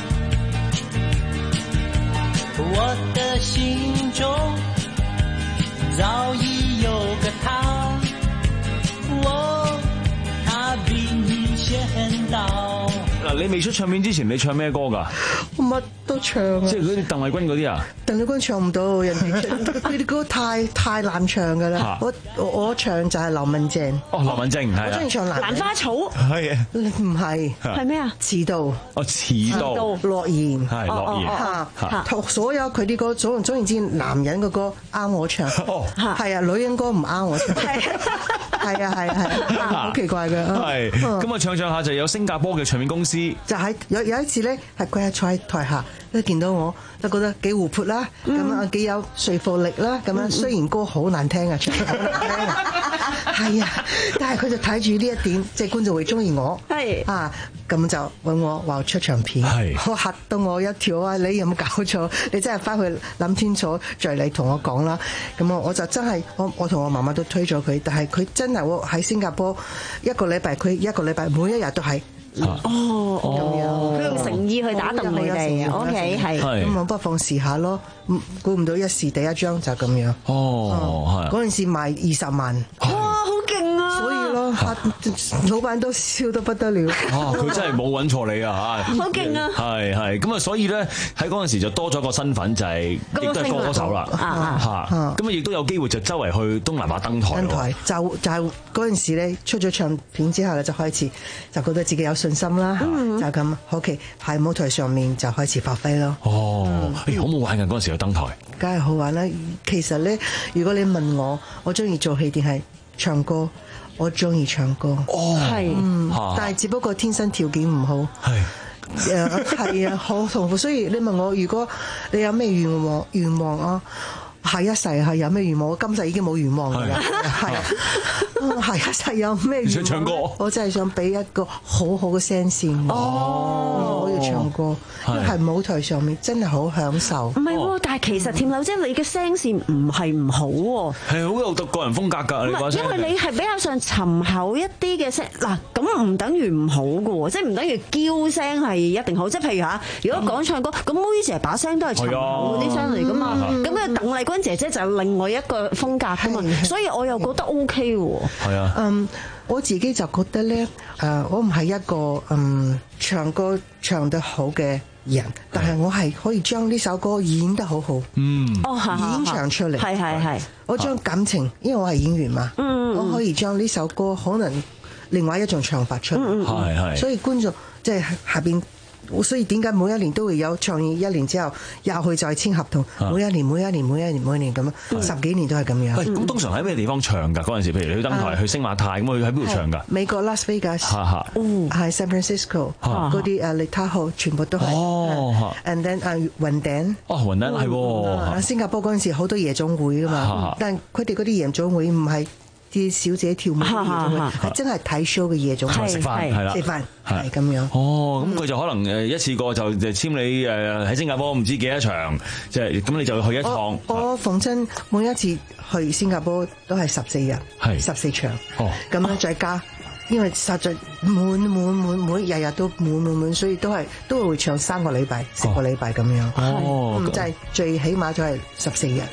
Speaker 16: 我的心中早已有个他，我他比你先到。
Speaker 13: 嗱，你未出唱片之前，你唱咩歌㗎？
Speaker 25: 我乜都唱啊！
Speaker 13: 即係嗰啲鄧麗君嗰啲啊？
Speaker 25: 鄧麗君唱唔到，人哋唱佢啲歌太太難唱㗎啦。我我我唱就係劉文正。
Speaker 13: 哦，劉文正係。
Speaker 25: 我中意唱蘭
Speaker 14: 蘭花草。
Speaker 25: 係啊。唔係。
Speaker 14: 係咩啊？
Speaker 25: 遲到。
Speaker 13: 哦，遲到。
Speaker 25: 諾言。
Speaker 13: 係諾言。
Speaker 25: 嚇嚇。所有佢啲歌，總總言之，男人嘅歌啱我唱。哦。係啊，女人歌唔啱我唱。係啊。係啊係啊係啊，好奇怪嘅。
Speaker 13: 係。咁啊，唱唱下就有新加坡嘅唱片公司。
Speaker 25: 就喺有有一次咧，係佢係坐喺台下，都見到我，就覺得幾活潑啦，咁啊幾有說服力啦，咁樣雖然歌好難聽啊，唱得好難聽啊，係啊，但係佢就睇住呢一點，即係觀眾會中意我，係啊，咁就揾我話出唱片，我嚇到我一跳啊！你有冇搞錯？你真係翻去諗清楚再嚟同我講啦。咁我我就真係我我同我媽媽都推咗佢，但係佢真係我喺新加坡一個禮拜，佢一個禮拜每一日都係。
Speaker 14: 哦，咁樣，佢用誠意去打動你哋，O K 係，
Speaker 25: 咁我不妨試下咯。估唔到一時第一張就咁樣。哦，嗰陣時賣二十萬。
Speaker 14: 哇，好勁啊！
Speaker 25: 所以咯，老闆都笑得不得了。
Speaker 13: 哦，佢真係冇揾錯你啊嚇！
Speaker 14: 好勁啊！
Speaker 13: 係係，咁啊，所以咧喺嗰陣時就多咗個身份，就係亦都係歌手啦嚇。咁啊，亦都有機會就周圍去東南亞登台。登台
Speaker 25: 就就係嗰陣時咧，出咗唱片之後咧，就開始就覺得自己有信心啦，嗯、就咁好奇喺舞台上面就開始發揮咯。
Speaker 13: 哦，嗯欸、好冇玩㗎嗰陣時去登台，
Speaker 25: 梗係好玩啦。其實咧，如果你問我，我中意做戲定係唱歌，我中意唱歌。
Speaker 13: 哦，係，
Speaker 25: 嗯，但係只不過天生條件唔好。係，誒係啊，好痛苦。所以你問我，如果你有咩願望願望啊？下一世係有咩願望？我今世已經冇願望㗎啦，係啊，下一世有咩願望？
Speaker 13: 想唱歌，
Speaker 25: 我真係想俾一個好好嘅聲線。哦，我要唱歌，因為喺舞台上面真係好享受。
Speaker 14: 唔係喎，但係其實甜柳姐你嘅聲線唔係唔好喎，
Speaker 13: 係好有個人風格㗎。
Speaker 14: 唔係，因為你係比較上沉厚一啲嘅聲，嗱咁唔等於唔好嘅喎，即係唔等於嬌聲係一定好。即係譬如嚇，如果講唱歌，咁妹姐把聲都係沉厚嗰啲聲嚟㗎嘛，咁嘅鄧麗君姐姐就係另外一個風格㗎嘛，所以我又覺得 O K 喎。係啊，
Speaker 25: 嗯，我自己就覺得咧，誒，我唔係一個嗯唱歌唱得好嘅人，但係我係可以將呢首歌演得好好，嗯，演唱出嚟，係係係，我將感情，因為我係演員嘛，嗯，我可以將呢首歌可能另外一種唱法出嚟，係係，所以觀眾即係下邊。所以點解每一年都會有唱完一年之後又去再簽合同？每一年、每一年、每一年、每一年咁樣，十幾年都係咁樣。
Speaker 13: 咁通常喺咩地方唱㗎？嗰陣時，譬如你去登台去星馬泰咁，去喺邊度唱㗎？
Speaker 25: 美國 Las Vegas，係 San Francisco 嗰啲誒 Lake Tahoe全部都係。哦 ，and then 誒雲頂。
Speaker 13: 哦，雲頂係喎。
Speaker 25: 新加坡嗰陣時好多夜總會㗎嘛，但係佢哋嗰啲夜總會唔係啲小姐跳舞嘅夜總會，係真係睇 show 嘅夜總會，
Speaker 13: 食飯係啦，
Speaker 25: 食飯。係咁樣。
Speaker 13: 哦，咁佢就可能誒一次過就簽你誒喺新加坡唔知幾多場，即係咁你就去一趟。
Speaker 25: 我逢親每一次去新加坡都係十四日，係十四場。哦，咁樣再加，因為實在滿滿滿滿，日日都滿滿滿，所以都係都會唱三個禮拜、四個禮拜咁樣。哦，咁就係最起碼就係十四日。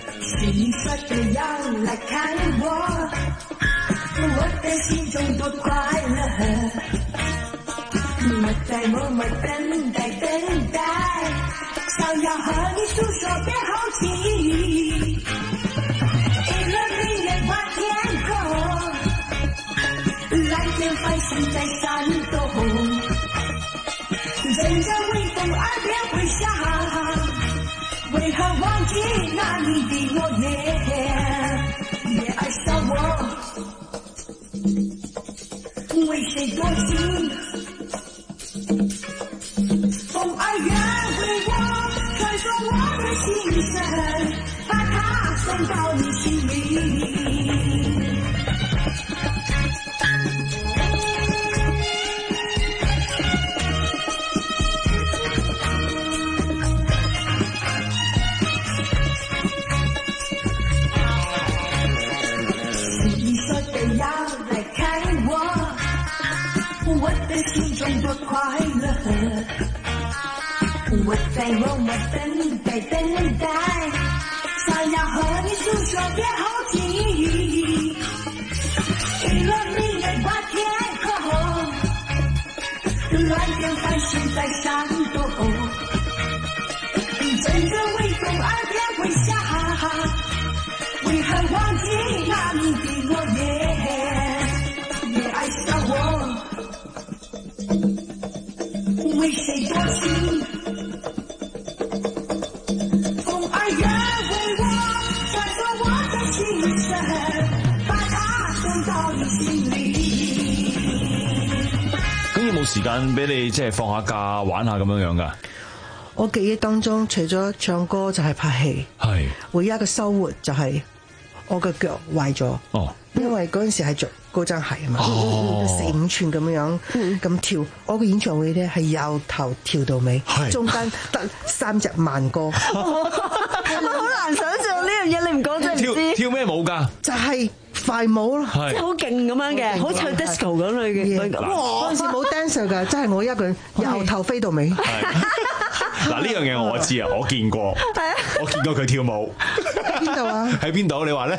Speaker 1: 我在默默等待等待，想要和你訴說別好奇，一輪明月掛天空，藍天繁星在閃動，任着微風耳邊回響，為何忘記那你的我也也愛上我，為誰多情？風兒願為我傳說我的心聲，把它送到你心裡。 的心中多快乐。我在默默等待等待，想要和你诉说的好记忆。娱乐明月挂天空，乱箭繁星在闪躲。阵阵微风耳边回响，为何忘记那你的诺言？也爱上我，为谁多情？风儿远为我穿过我的心声，把它送到你心里。
Speaker 13: 咁有冇時間俾你即係放下假玩下咁樣樣㗎？
Speaker 25: 我記憶當中，除咗唱歌就係拍戲，係唯一嘅收穫就係我嘅腳壞咗。哦，因為嗰陣時係著高踭鞋啊嘛，哦、四五寸咁樣咁跳。我嘅演唱會咧係由頭跳到尾，中間得三隻慢歌。
Speaker 14: 我好難想像呢樣嘢，你唔講真係唔知。
Speaker 13: 跳咩舞㗎？
Speaker 25: 就係快舞咯，
Speaker 14: 即係好勁咁樣嘅，好似 disco 咁類嘅。
Speaker 25: 哇！嗰陣時冇 dancer 㗎，真係我一個人由頭飛到尾。
Speaker 13: 嗱，呢樣嘢我知啊，我見過，我見過佢跳舞。
Speaker 25: 邊度啊？
Speaker 13: 喺邊度？你話咧？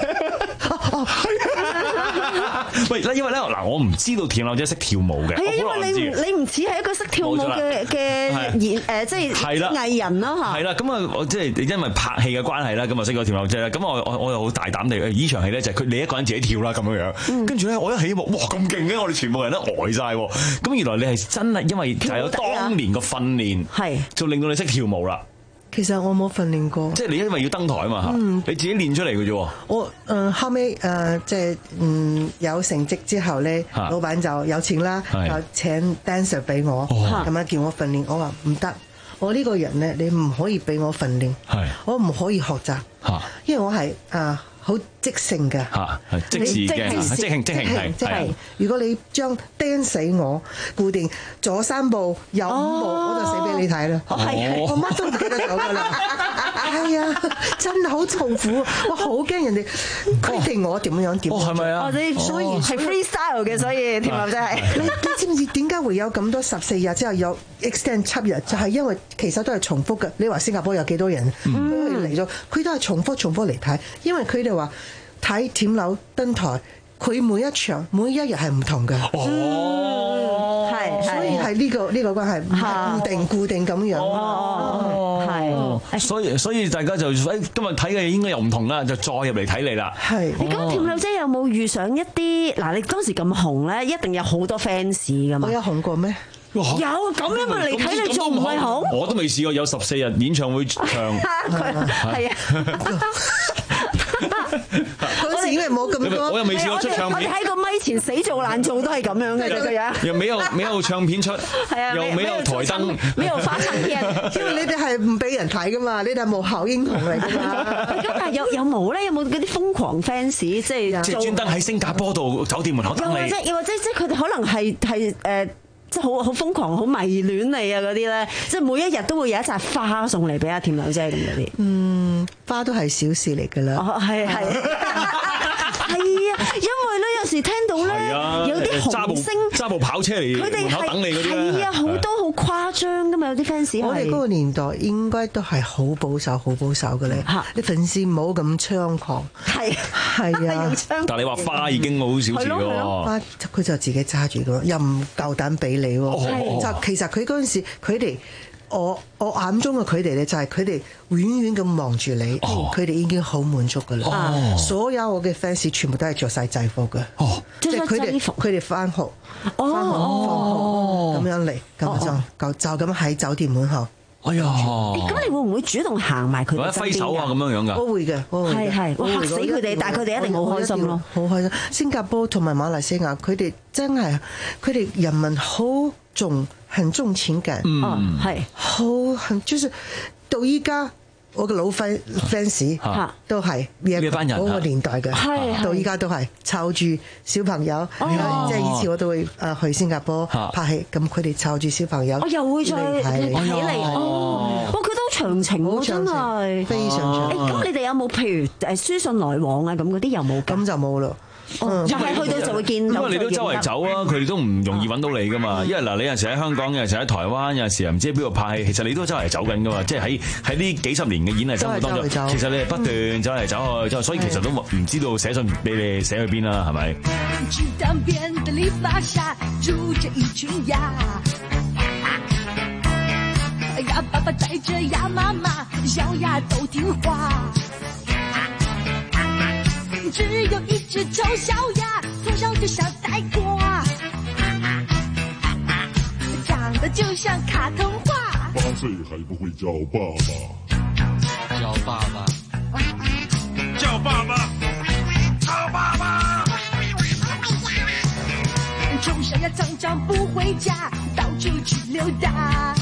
Speaker 13: 喂，因為咧嗱，我唔知道田劉姐識跳舞嘅。係啊，因為你
Speaker 14: 你唔似係一個識跳舞嘅嘅演誒，即係藝人咯嚇。
Speaker 13: 係啦，咁啊，我即係因為拍戲嘅關係啦，咁啊識咗田劉姐啦。咁我我我又好大膽地，呢場戲咧就係佢你一個人自己跳啦咁樣樣。跟住咧，我一起舞，哇咁勁嘅，我哋全部人都呆曬。咁原來你係真係因為就係有當年個訓練，係就令到你識跳舞啦。
Speaker 25: 其實我冇訓練過，
Speaker 13: 即係你因為要登台啊嘛嚇，嗯、你自己練出嚟嘅啫喎。
Speaker 25: 我誒、呃、後尾誒即係嗯有成績之後咧，啊、老闆就有錢啦，就請 dancer 俾我，咁、哦、樣叫我訓練。我話唔得，我呢個人咧，你唔可以俾我訓練，我唔可以學習，啊、因為我係啊。好即興嘅，
Speaker 13: 嚇係即時嘅，即興即興係。
Speaker 25: 即係如果你將釘死我，固定左三步右五步，我就死俾你睇啦。係我乜都唔記得咗㗎啦。係啊，真係好痛苦，我好驚人哋規定我點樣點。
Speaker 13: 哦，係咪啊？
Speaker 25: 所以
Speaker 14: 係 freestyle 嘅，所以田劉真係。
Speaker 25: 你你知唔知點解會有咁多十四日之後有 extend 七日？就係因為其實都係重複嘅。你話新加坡有幾多人嚟咗？佢都係重複重複嚟睇，因為佢哋話睇田劉登台，佢每一場每一日係唔同嘅。哦，係，所以係呢個呢個關係唔係固定固定咁樣。
Speaker 13: 哦，係，所以所以大家就誒今日睇嘅應該又唔同啦，就再入嚟睇你啦。
Speaker 25: 係。
Speaker 14: 你咁田劉姐有冇遇上一啲嗱？你當時咁紅咧，一定有好多 fans 噶嘛？
Speaker 25: 我有紅過咩？
Speaker 14: 有咁樣咪嚟睇你仲唔係紅？
Speaker 13: 我都未試過有十四日演唱會唱。
Speaker 14: 係啊。
Speaker 25: 嗰時因為冇咁多，
Speaker 13: 我又未試過出唱片。
Speaker 14: 我哋喺個咪前死做爛做都係咁樣嘅啫，個樣。
Speaker 13: 又沒有沒有唱片出，又沒有台燈，
Speaker 14: 沒有發唱片。
Speaker 25: 因為你哋係唔俾人睇噶嘛，你哋係幕後英雄嚟噶嘛。
Speaker 14: 咁但係有有冇咧？有冇嗰啲瘋狂 fans 即係
Speaker 13: 即係專登喺新加坡度酒店門口等你？
Speaker 14: 又或者又或者即係佢哋可能係係誒。即係好好瘋狂、好迷戀你啊嗰啲咧，即係每一日都會有一紮花送嚟俾阿田劉姐咁嗰啲。
Speaker 25: 嗯，花都係小事嚟㗎啦。
Speaker 14: 哦，係係係啊，因為咧有時聽到咧有啲紅星
Speaker 13: 揸部跑車嚟門口等你嗰啲
Speaker 14: 係啊，好多好誇張㗎嘛，有啲 fans。
Speaker 25: 我哋嗰個年代應該都係好保守、好保守嘅咧。啲粉絲唔好咁猖狂。係係啊，
Speaker 13: 但係你話花已經好小事喎。
Speaker 25: 花佢就自己揸住㗎，又唔夠膽俾你喎。就其實佢嗰陣時，佢哋我我眼中嘅佢哋咧，就係佢哋遠遠咁望住你，佢哋已經好滿足㗎啦。所有我嘅 fans 全部都係着晒制服嘅，即係佢哋佢哋翻學、翻學、放學咁樣嚟，咁就就就咁喺酒店門口。
Speaker 13: 哎呀！
Speaker 14: 咁你會唔會主動行埋佢哋身邊㗎？
Speaker 13: 揮手啊咁樣樣㗎？
Speaker 25: 我會嘅，我會嘅。
Speaker 14: 係係，嚇死佢哋，但係佢哋一定好開心咯。
Speaker 25: 好開心！新加坡同埋馬來西亞，佢哋真係佢哋人民好重，很重情感。
Speaker 14: 嗯，係
Speaker 25: 好很，就是到依家我嘅老 fans 都係呢班人嗰個年代嘅，到依家都係湊住小朋友。即係以前我都會誒去新加坡拍戲，咁佢哋湊住小朋友，
Speaker 14: 我又會再起嚟哦。哇，佢都長情喎，真係
Speaker 25: 非常長。
Speaker 14: 誒，咁你哋有冇譬如誒書信來往啊？咁嗰啲有冇？
Speaker 25: 咁就冇咯。
Speaker 14: 哦，就係去到就會見到。
Speaker 13: 因為你都周圍走啊，佢哋都唔容易揾到你噶嘛。因為嗱，你有陣時喺香港，有陣時喺台灣，有陣時又唔知喺邊度拍戲，其實你都周圍走緊噶嘛。即係喺喺呢幾十年嘅演藝生活當中，其實你係不斷走嚟走去，所以其實都唔知道寫信俾你寫去邊啦，係咪？
Speaker 1: 呀，爸爸帶着呀，媽媽小呀都聽話，只有一隻醜小鴨，從小就像呆瓜，長得就像卡通畫。
Speaker 12: 八歲還不會叫爸爸，
Speaker 17: 叫爸爸，
Speaker 12: 叫爸爸，叫爸爸。
Speaker 1: 從小呀常常不回家，到處去溜達。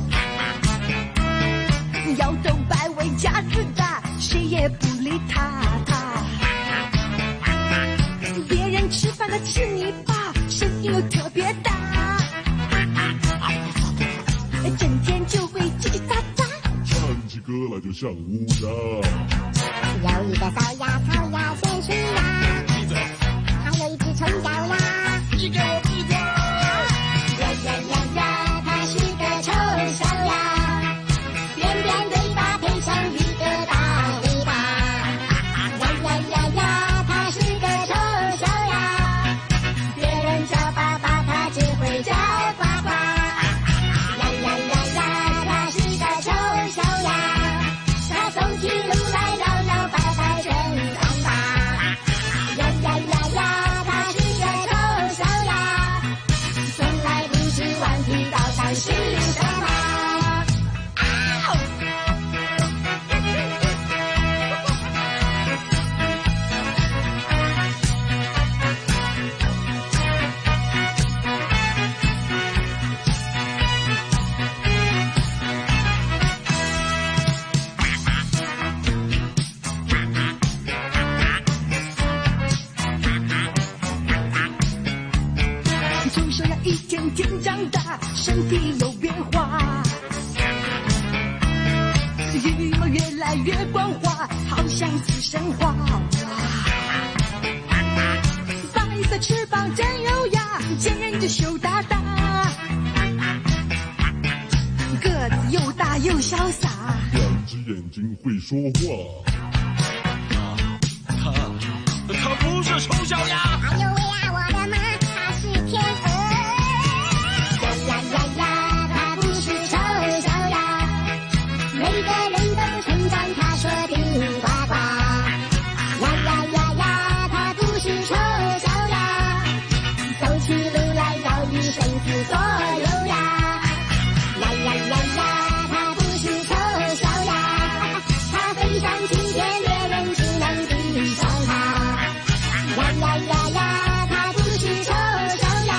Speaker 1: 搖頭擺尾架子大，誰也不理他他。別人吃飯他吃你吧，聲音又特別大，整天就會嘰嘰喳喳，
Speaker 12: 唱起歌來就像烏鴉。
Speaker 18: 有一個燒鴨，烤鴨先去呀，
Speaker 12: 閉嘴！
Speaker 18: 還有一隻臭腳呀，
Speaker 12: 你給我閉嘴！
Speaker 18: 呀呀呀呀，它是個臭小鴨。
Speaker 1: 身體有變化，羽毛越來越光滑，好像似神話。白色翅膀真優雅，見人就羞答答，個子又大又瀟灑，
Speaker 12: 兩隻眼睛會說話。
Speaker 17: 他他不是醜小鴨。
Speaker 18: 哎呦喂啊，我的媽，他是天鵝。呀呀呀，他不是醜小鴨，每個人都稱讚他說的呱呱。呀呀呀呀，他不是醜小鴨，走起路來要以身體左右呀。呀呀呀呀，他不是醜小鴨，他非常親切，別人只能地上他。呀呀呀呀，他不是醜小鴨。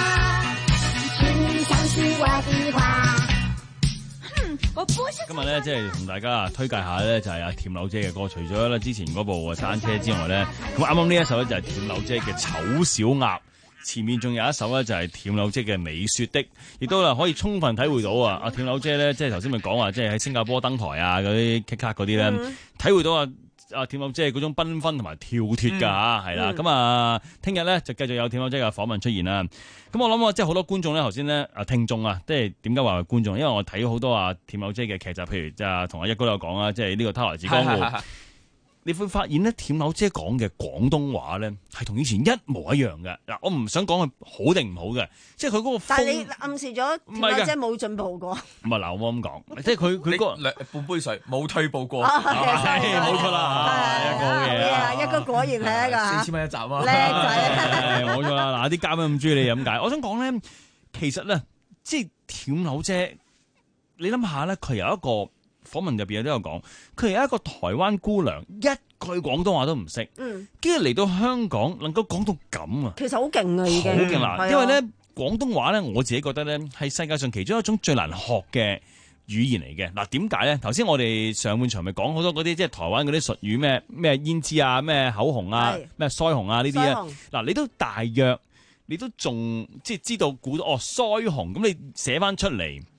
Speaker 13: 今日咧，即係同大家推介下咧，就係阿甜柳姐嘅歌。除咗咧之前嗰部《單車》之外咧，咁啱啱呢一首咧就係甜柳姐嘅《醜小鴨》，前面仲有一首咧就係甜柳姐嘅《你說的》，亦都啦可以充分體會到啊！阿甜柳姐咧，即係頭先咪講話，即係喺新加坡登台啊，嗰啲 K 卡嗰啲咧，嗯、體會到啊！啊，甜柳姐嗰種繽紛同埋跳脫㗎嚇，係啦、嗯。咁啊，聽日咧就繼續有甜柳姐嘅訪問出現啦。咁我諗啊，即係好多觀眾咧，頭先咧啊聽眾啊，即係點解話係觀眾？因為我睇好多啊甜柳姐嘅劇集，譬如就係同阿一哥有講啊，即係呢個《他來自江湖》。你會發現咧，甜柳姐講嘅廣東話咧，係同以前一模一樣嘅。嗱，我唔想講佢好定唔好嘅，即係佢嗰個風。但係你
Speaker 14: 暗示咗甜柳姐冇進步過。唔係
Speaker 13: 嗱，我咁講，即係佢佢嗰個
Speaker 17: 半杯水冇退步過。
Speaker 13: 係冇錯啦，一個好嘢啊！
Speaker 14: 一個果然係一個
Speaker 17: 四千蚊一集啊，
Speaker 14: 叻仔。
Speaker 13: 冇錯啦，嗱啲嘉賓咁中意你飲解。我想講咧，其實咧，即係甜柳姐，你諗下咧，佢有一個。訪問入邊都有講，佢係一個台灣姑娘，一句廣東話都唔識，嗯，跟住嚟到香港能夠講到咁啊，
Speaker 14: 其實好勁啊，已經
Speaker 13: 好勁啦！因為咧廣東話咧，我自己覺得咧係世界上其中一種最難學嘅語言嚟嘅。嗱，點解咧？頭先我哋上半場咪講好多嗰啲即係台灣嗰啲術語，咩咩胭脂啊，咩口紅啊，咩腮紅啊呢啲啊，嗱你都大約你都仲即係知道估到哦腮紅，咁你寫翻出嚟。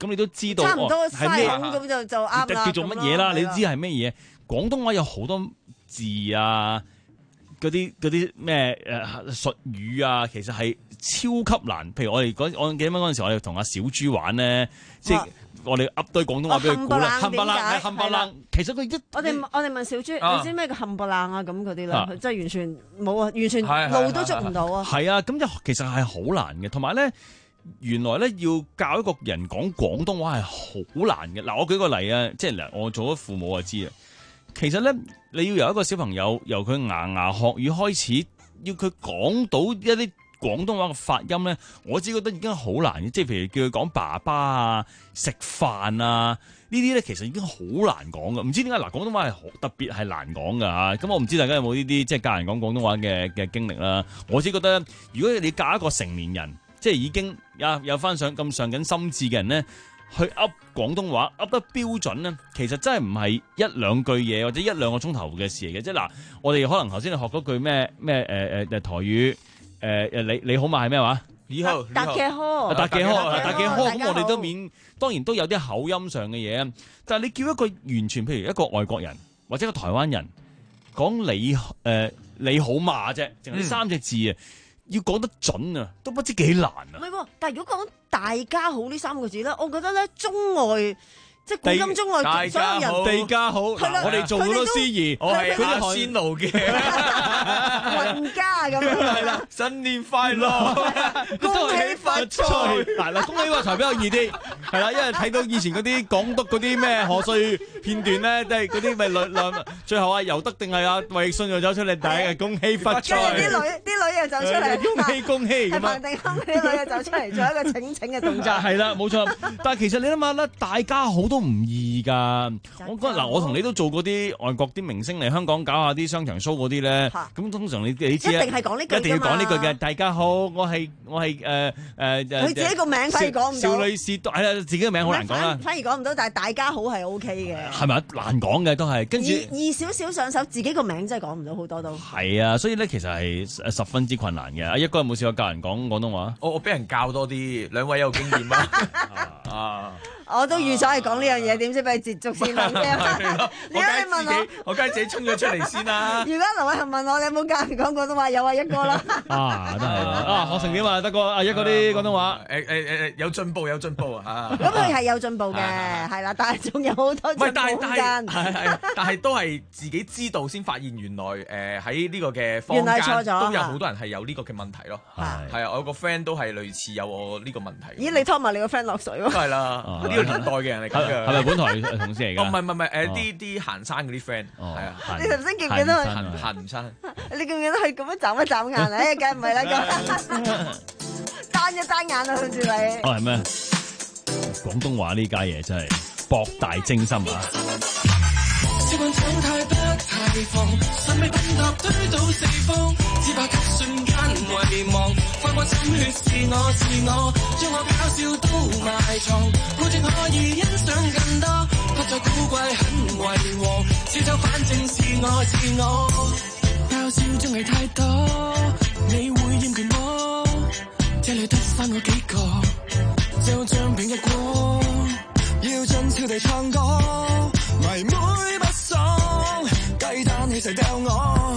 Speaker 13: 咁你都知道
Speaker 14: 差唔多
Speaker 13: 係咩
Speaker 14: 咁就就啱啦。
Speaker 13: 叫做乜嘢啦？
Speaker 14: 咁
Speaker 13: 你都知係咩嘢？廣東話有好多字啊，嗰啲嗰啲咩誒術語啊，其實係超級難。譬如我哋嗰我記得嗰陣時，我哋同阿小豬玩咧，即係我哋噏堆廣東話俾佢估啦，冚唪唥，冚唪唥。其實佢一
Speaker 14: 我哋我哋問小豬，
Speaker 13: 啊、
Speaker 14: 你知咩叫冚唪唥啊？咁嗰啲咧，佢真係完全冇啊，完全
Speaker 13: 係
Speaker 14: 路都捉唔到啊。
Speaker 13: 係啊，咁就其實係好難嘅，同埋咧。原來咧要教一個人講廣東話係好難嘅。嗱，我舉個例啊，即係嗱，我做咗父母就知啦。其實咧，你要由一個小朋友由佢牙牙學語開始，要佢講到一啲廣東話嘅發音咧，我只覺得已經好難嘅。即係譬如叫佢講爸爸啊、食飯啊呢啲咧，其實已經好難講嘅。唔知點解嗱，廣東話係好特別係難講㗎嚇。咁我唔知大家有冇呢啲即係教人講廣東話嘅嘅經歷啦。我只覺得如果你教一個成年人，即係已經有有翻上咁上緊心智嘅人咧，去噏廣東話噏得標準咧，其實真係唔係一兩句嘢或者一兩個鐘頭嘅事嚟嘅。即係嗱，我哋可能頭先你學嗰句咩咩誒誒誒台語誒誒、呃、你你好嘛係咩話？以後
Speaker 14: 達嘅呵，
Speaker 13: 達嘅呵，達嘅呵，咁我哋都免當然都有啲口音上嘅嘢啊。但係你叫一個完全譬如一個外國人或者一個台灣人講你誒、呃、你好嘛啫，淨係呢三隻字啊！嗯要講得準啊，都不知幾難啊！
Speaker 14: 唔係喎，但係如果講大家好呢三個字咧，我覺得咧中外即係古今中外所有人
Speaker 13: 地家好，我哋做好多司儀，我係佢哋先路嘅
Speaker 14: 雲家咁樣係啦，
Speaker 17: 新年快樂，
Speaker 14: 恭喜發財。
Speaker 13: 嗱嗱，恭喜發財比較易啲，係啦，因為睇到以前嗰啲港督嗰啲咩賀歲片段咧，即係嗰啲咪兩最後啊尤德定係啊衛奕信又走出嚟，第一個恭喜發財，
Speaker 14: 啲女啲女又走出嚟，
Speaker 13: 恭喜恭喜咁啊！
Speaker 14: 彭定康啲女又走出嚟做一個請請嘅動作，
Speaker 13: 係啦，冇錯。但係其實你諗下咧，大家好都唔易㗎。我嗰嗱，我同你都做過啲外國啲明星嚟香港搞下啲商場 show 嗰啲咧，咁通常你你知
Speaker 14: 一定係講呢句，
Speaker 13: 一定要講呢句嘅。大家好，我係我係誒誒
Speaker 14: 佢自己個名反而講唔到，
Speaker 13: 少女士係啦，自己個名好難講啦，
Speaker 14: 反而講唔到，但係大家好係 O K 嘅。
Speaker 13: 係咪難講嘅都係跟住
Speaker 14: 易少少上手，自己個名真係講唔到好多都
Speaker 13: 係啊，所以咧其實係十分之困難嘅。阿一哥有冇試過教人講廣東話？
Speaker 17: 我我俾人教多啲，兩位有經驗啊！啊！
Speaker 14: 我都預咗係講呢樣嘢，點知俾佢捷足先啦？如果你問我，
Speaker 17: 我梗係自己衝咗出嚟先啦。
Speaker 14: 如果劉偉恒問我，你有冇教人講廣東話？有啊，一個啦。
Speaker 13: 啊，真係啊！學成點啊？得個阿一嗰啲廣東話，
Speaker 17: 誒誒誒，有進步有進步啊！
Speaker 14: 咁佢係有進步嘅，係啦，但係仲有好多進步空間。
Speaker 17: 係係，但係都係自己知道先發現，原來誒喺呢個嘅坊
Speaker 14: 原來錯咗
Speaker 17: 間都有好多人係有呢個嘅問題咯。係係啊，我有個 friend 都係類似有我呢個問題。
Speaker 14: 咦？你拖埋你個 friend 落水喎？
Speaker 17: 係啦。呢個年代嘅人嚟㗎，
Speaker 13: 係咪本台同事嚟㗎？
Speaker 17: 哦，唔係唔係唔係，誒啲啲行山嗰啲 friend，係啊。
Speaker 14: 你頭先記唔記得佢
Speaker 17: 行行山？
Speaker 14: 你記唔記得佢咁樣眨一眨眼啊？誒，梗係唔係啦，咁單一單眼啊，向住你。
Speaker 13: 哦，係咩？廣東話呢家嘢真係博大精深啊！
Speaker 16: 習慣走太不太放，心未奔踏推倒四方，只怕一瞬間遺忘，翻過心血是我是我，將我搞笑都埋藏，保證可以欣賞更多，不再古怪很違和，小丑反正是我是我，搞笑總係太多，你會厭倦我，這裏得返我幾個，就像平日過，要盡情地唱歌，迷妹不爽，雞蛋你誰掉我？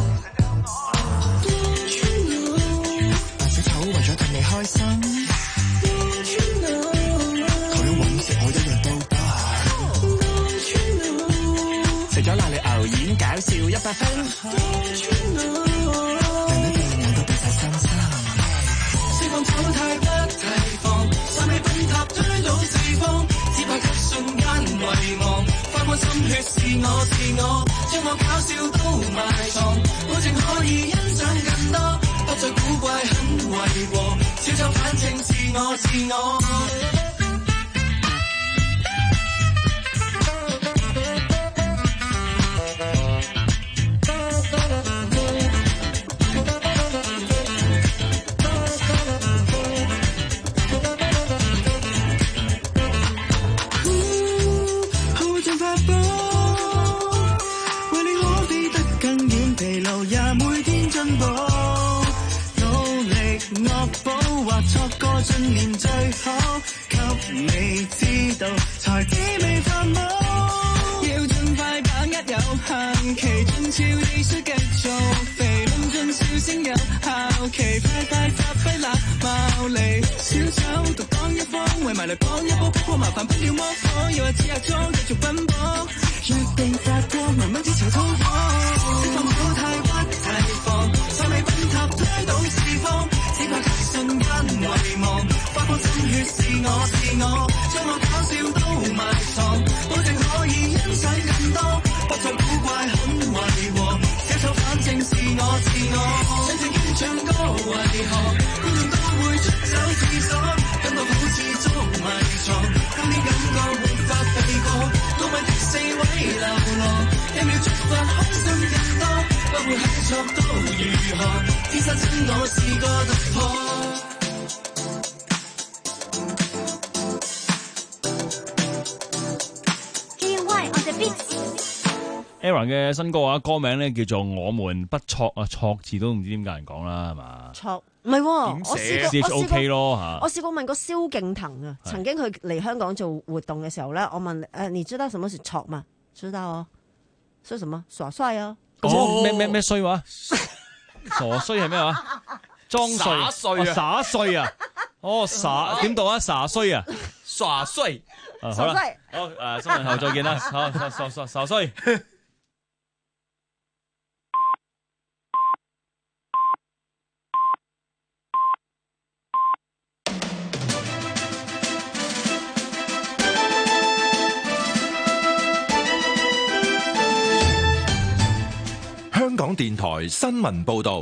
Speaker 16: 扮小丑為咗氹你開心，求咗揾食我一樣都得。食咗瀨尿牛丸搞笑一百分，令你對眼都變晒心心。釋放醜態不提防，心氣崩塌推倒四方，只怕一瞬間遺忘。心血是我是我，將我搞笑都埋藏，保證可以欣賞更多，不再古怪很違和，小丑反正是我是我。 你知道才滋味繁忙，要盡快把握有限期，中超你需繼續肥，論盡笑聲有效期，快快發揮那貌離，小丑獨當一方，為埋嚟幫一波，不過麻煩不要模仿，要話指下裝繼續奔波，約定發光，慢慢之情通火，釋放好太屈太放，晒尾崩塌推倒四方，只怕瞬間遺忘，發放心血是我是我，將我搞笑都埋藏，保證可以欣賞更多，不再古怪很違和，小丑反正是我是我，真正要唱歌為何觀眾都會出走廁所，感覺好似捉迷藏，今天感覺沒法避過，高米的四位流浪，一秒觸發開心更多，不會合作都如何，天生真我是個突破。
Speaker 13: Aaron 嘅新歌啊，歌名咧叫做《我們不錯》啊，錯字都唔知點解人講啦，係嘛？
Speaker 14: 錯唔係喎，我試過
Speaker 13: C H O K 咯嚇。
Speaker 14: 我試過問過蕭敬騰啊，曾經佢嚟香港做活動嘅時候咧，我問誒，你知道什麼是錯嗎？知道哦，說什麼耍帥啊？
Speaker 13: 哦，咩咩咩衰話？傻衰係咩話？裝睡
Speaker 17: 耍帥啊！
Speaker 13: 耍帥啊！哦，耍點讀啊？耍衰啊！
Speaker 17: 耍帥。
Speaker 13: 好啦，好誒，新聞後再見啦。好，耍耍耍耍衰。
Speaker 4: 香港電台新聞報道，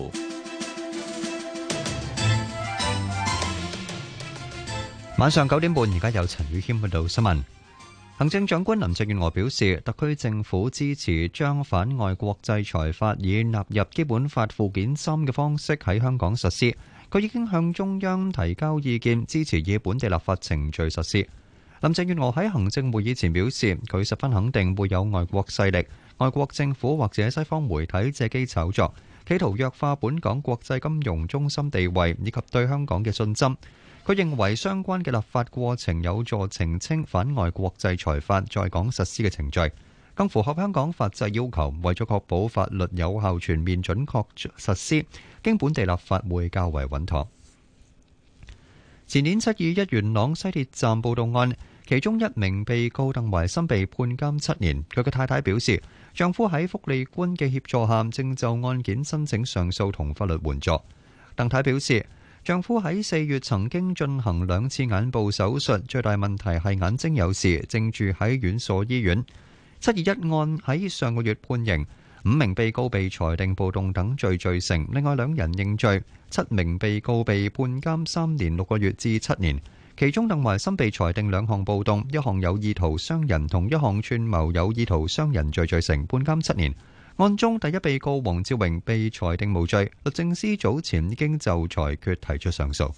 Speaker 3: 晚上九點半，而家有陳宇謙報道新聞。行政長官林鄭月娥表示，特區政府支持將反外國制裁法以納入基本法附件三嘅方式喺香港實施。佢已經向中央提交意見，支持以本地立法程序實施。林鄭月娥喺行政會議前表示，佢十分肯定會有外國勢力、外國政府或者西方媒體借機炒作，企圖弱化本港國際金融中心地位以及對香港嘅信心。佢認為相關嘅立法過程有助澄清反外國制裁法在港實施嘅程序，更符合香港法制要求。為咗確保法律有效、全面、準確實施，經本地立法會較為穩妥。前年七二一元朗西鐵站暴動案，其中一名被告鄧懷琛被判監七年。佢嘅太太表示，丈夫喺福利官嘅協助下，正就案件申請上訴同法律援助。鄧太表示，丈夫喺四月曾經進行兩次眼部手術，最大問題係眼睛有事，正住喺院所醫院。七二一案喺上個月判刑，五名被告被裁定暴動等罪罪成，另外兩人認罪，七名被告被判監三年六個月至七年。其中鄧懷琛被裁定兩項暴動、一項有意圖傷人同一項串謀有意圖傷人罪罪成，判監七年。案中第一被告黃志榮被裁定無罪，律政司早前已經就裁決提出上訴。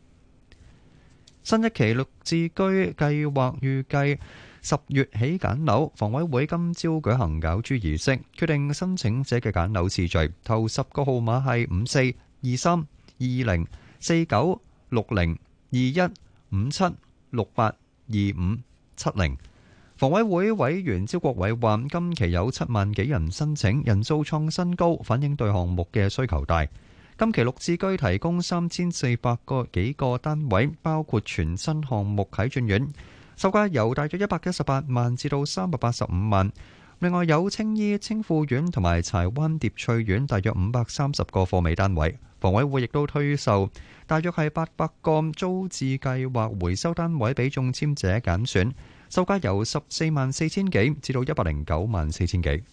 Speaker 3: 新一期綠置居計劃預計十月起揀樓，房委會今朝舉行攪珠儀式，決定申請者嘅揀樓次序，頭十個號碼係五四、二三、二零、四九、六零、二一、五七、六八、二五、七零。房委會委員招國偉話，今期有七萬幾人申請，人數創新高，反映對項目嘅需求大。今期綠置居提供三千四百個幾個單位，包括全新項目啟駿苑，售價由大約一百一十八萬至到三百八十五萬。另外有青衣青富苑同埋柴灣蝶翠苑，大約五百三十個貨尾單位。房委會亦都推售大約係八百個租置計劃回收單位俾中籤者揀選，售價由十四萬四千幾至到一百零九萬四千幾。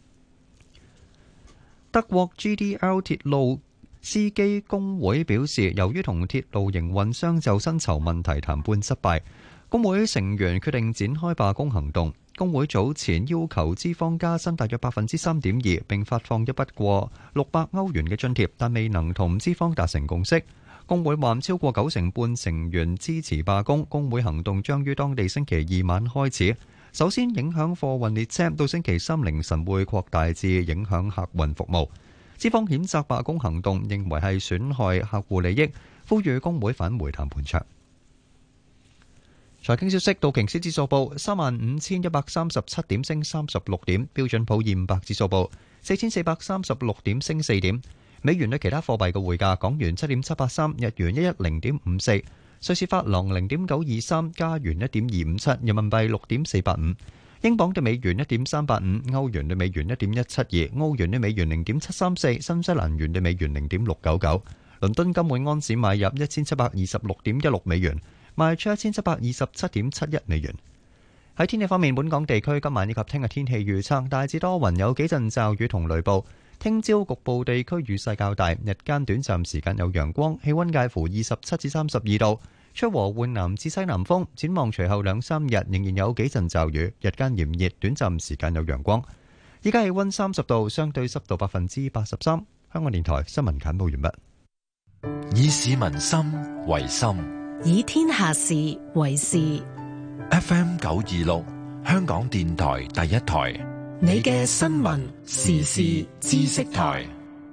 Speaker 3: 德國 G D L 鐵路司機工會表示，由於同鐵路營運商就薪酬問題談判失敗，工會成員決定展開罷工行動。工會早前要求資方加薪大約百分之三點二，並發放一筆過六百歐元嘅津貼，但未能同資方達成共識。工會話超過九成半成員支持罷工，工會行動將於當地星期二晚開始。首先影響貨運列車，到星期三凌晨會擴大至影響客運服務。資方譴責罷工行動，認為係損害客戶利益，呼籲工會返回談判桌。 財經消息，道瓊斯指數報三萬五千一百三十七點，升三十六點；標準普爾五百指數報四千四百三十六點，升四點。美元對其他貨幣嘅匯價：港元七點七八三，日元一一零點五四，瑞士法郎零點九二三，加元一點二五七，人民幣六點四八五，英鎊對美元一點三八五，歐元對美元一點一七二，澳元對美元零點七三四，新西蘭元對美元零點六九九。倫敦金每安士買入一千七百二十六點一六美元。賣出一千七百二十七點七一美元。喺天氣方面，本港地區今晚以及聽日天氣預測大致多雲，有幾陣驟雨同雷暴。聽朝局部地區雨勢較大，日間短暫時間有陽光，氣溫介乎二十七至三十二度，吹和緩南至西南風。展望隨後兩三日仍然有幾陣驟雨，日間炎熱，短暫時間有陽光。依家氣溫三十度，相對濕度百分之八十三。香港電台新聞簡報完畢。
Speaker 4: 以市民心為心，
Speaker 7: 以天下事為事。
Speaker 4: F M 九二六，香港電台第一台，
Speaker 7: 你嘅新聞時事知識台。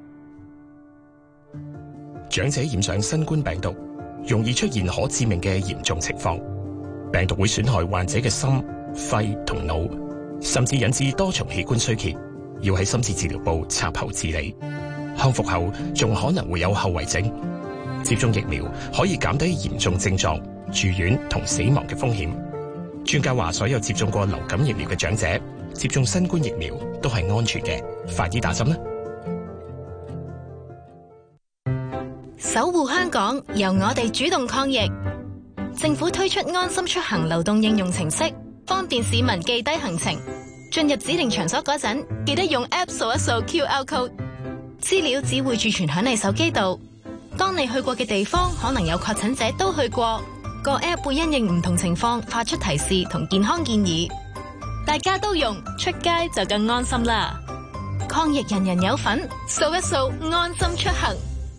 Speaker 10: 長者染上新冠病毒，容易出現可致命嘅嚴重情況。病毒會損害患者嘅心、肺同腦，甚至引致多重器官衰竭，要喺深切治療部插喉治理。康復後仲可能會有後遺症。接種疫苗可以減低嚴重症狀、住院同死亡嘅風險。專家話，所有接種過流感疫苗嘅長者接種新冠疫苗都係安全嘅，快啲打針啦！
Speaker 11: 守護香港，由我哋主動抗疫。政府推出安心出行流動應用程式，方便市民記低行程。進入指定場所嗰陣，記得用 App 掃一掃 Q R code， 資料只會儲存響你手機度。當你去過嘅地方可能有確診者都去過，個 app 會因應唔同情況發出提示同健康建議，大家都用，出街就更安心啦。抗疫人人有份，掃一掃安心出行。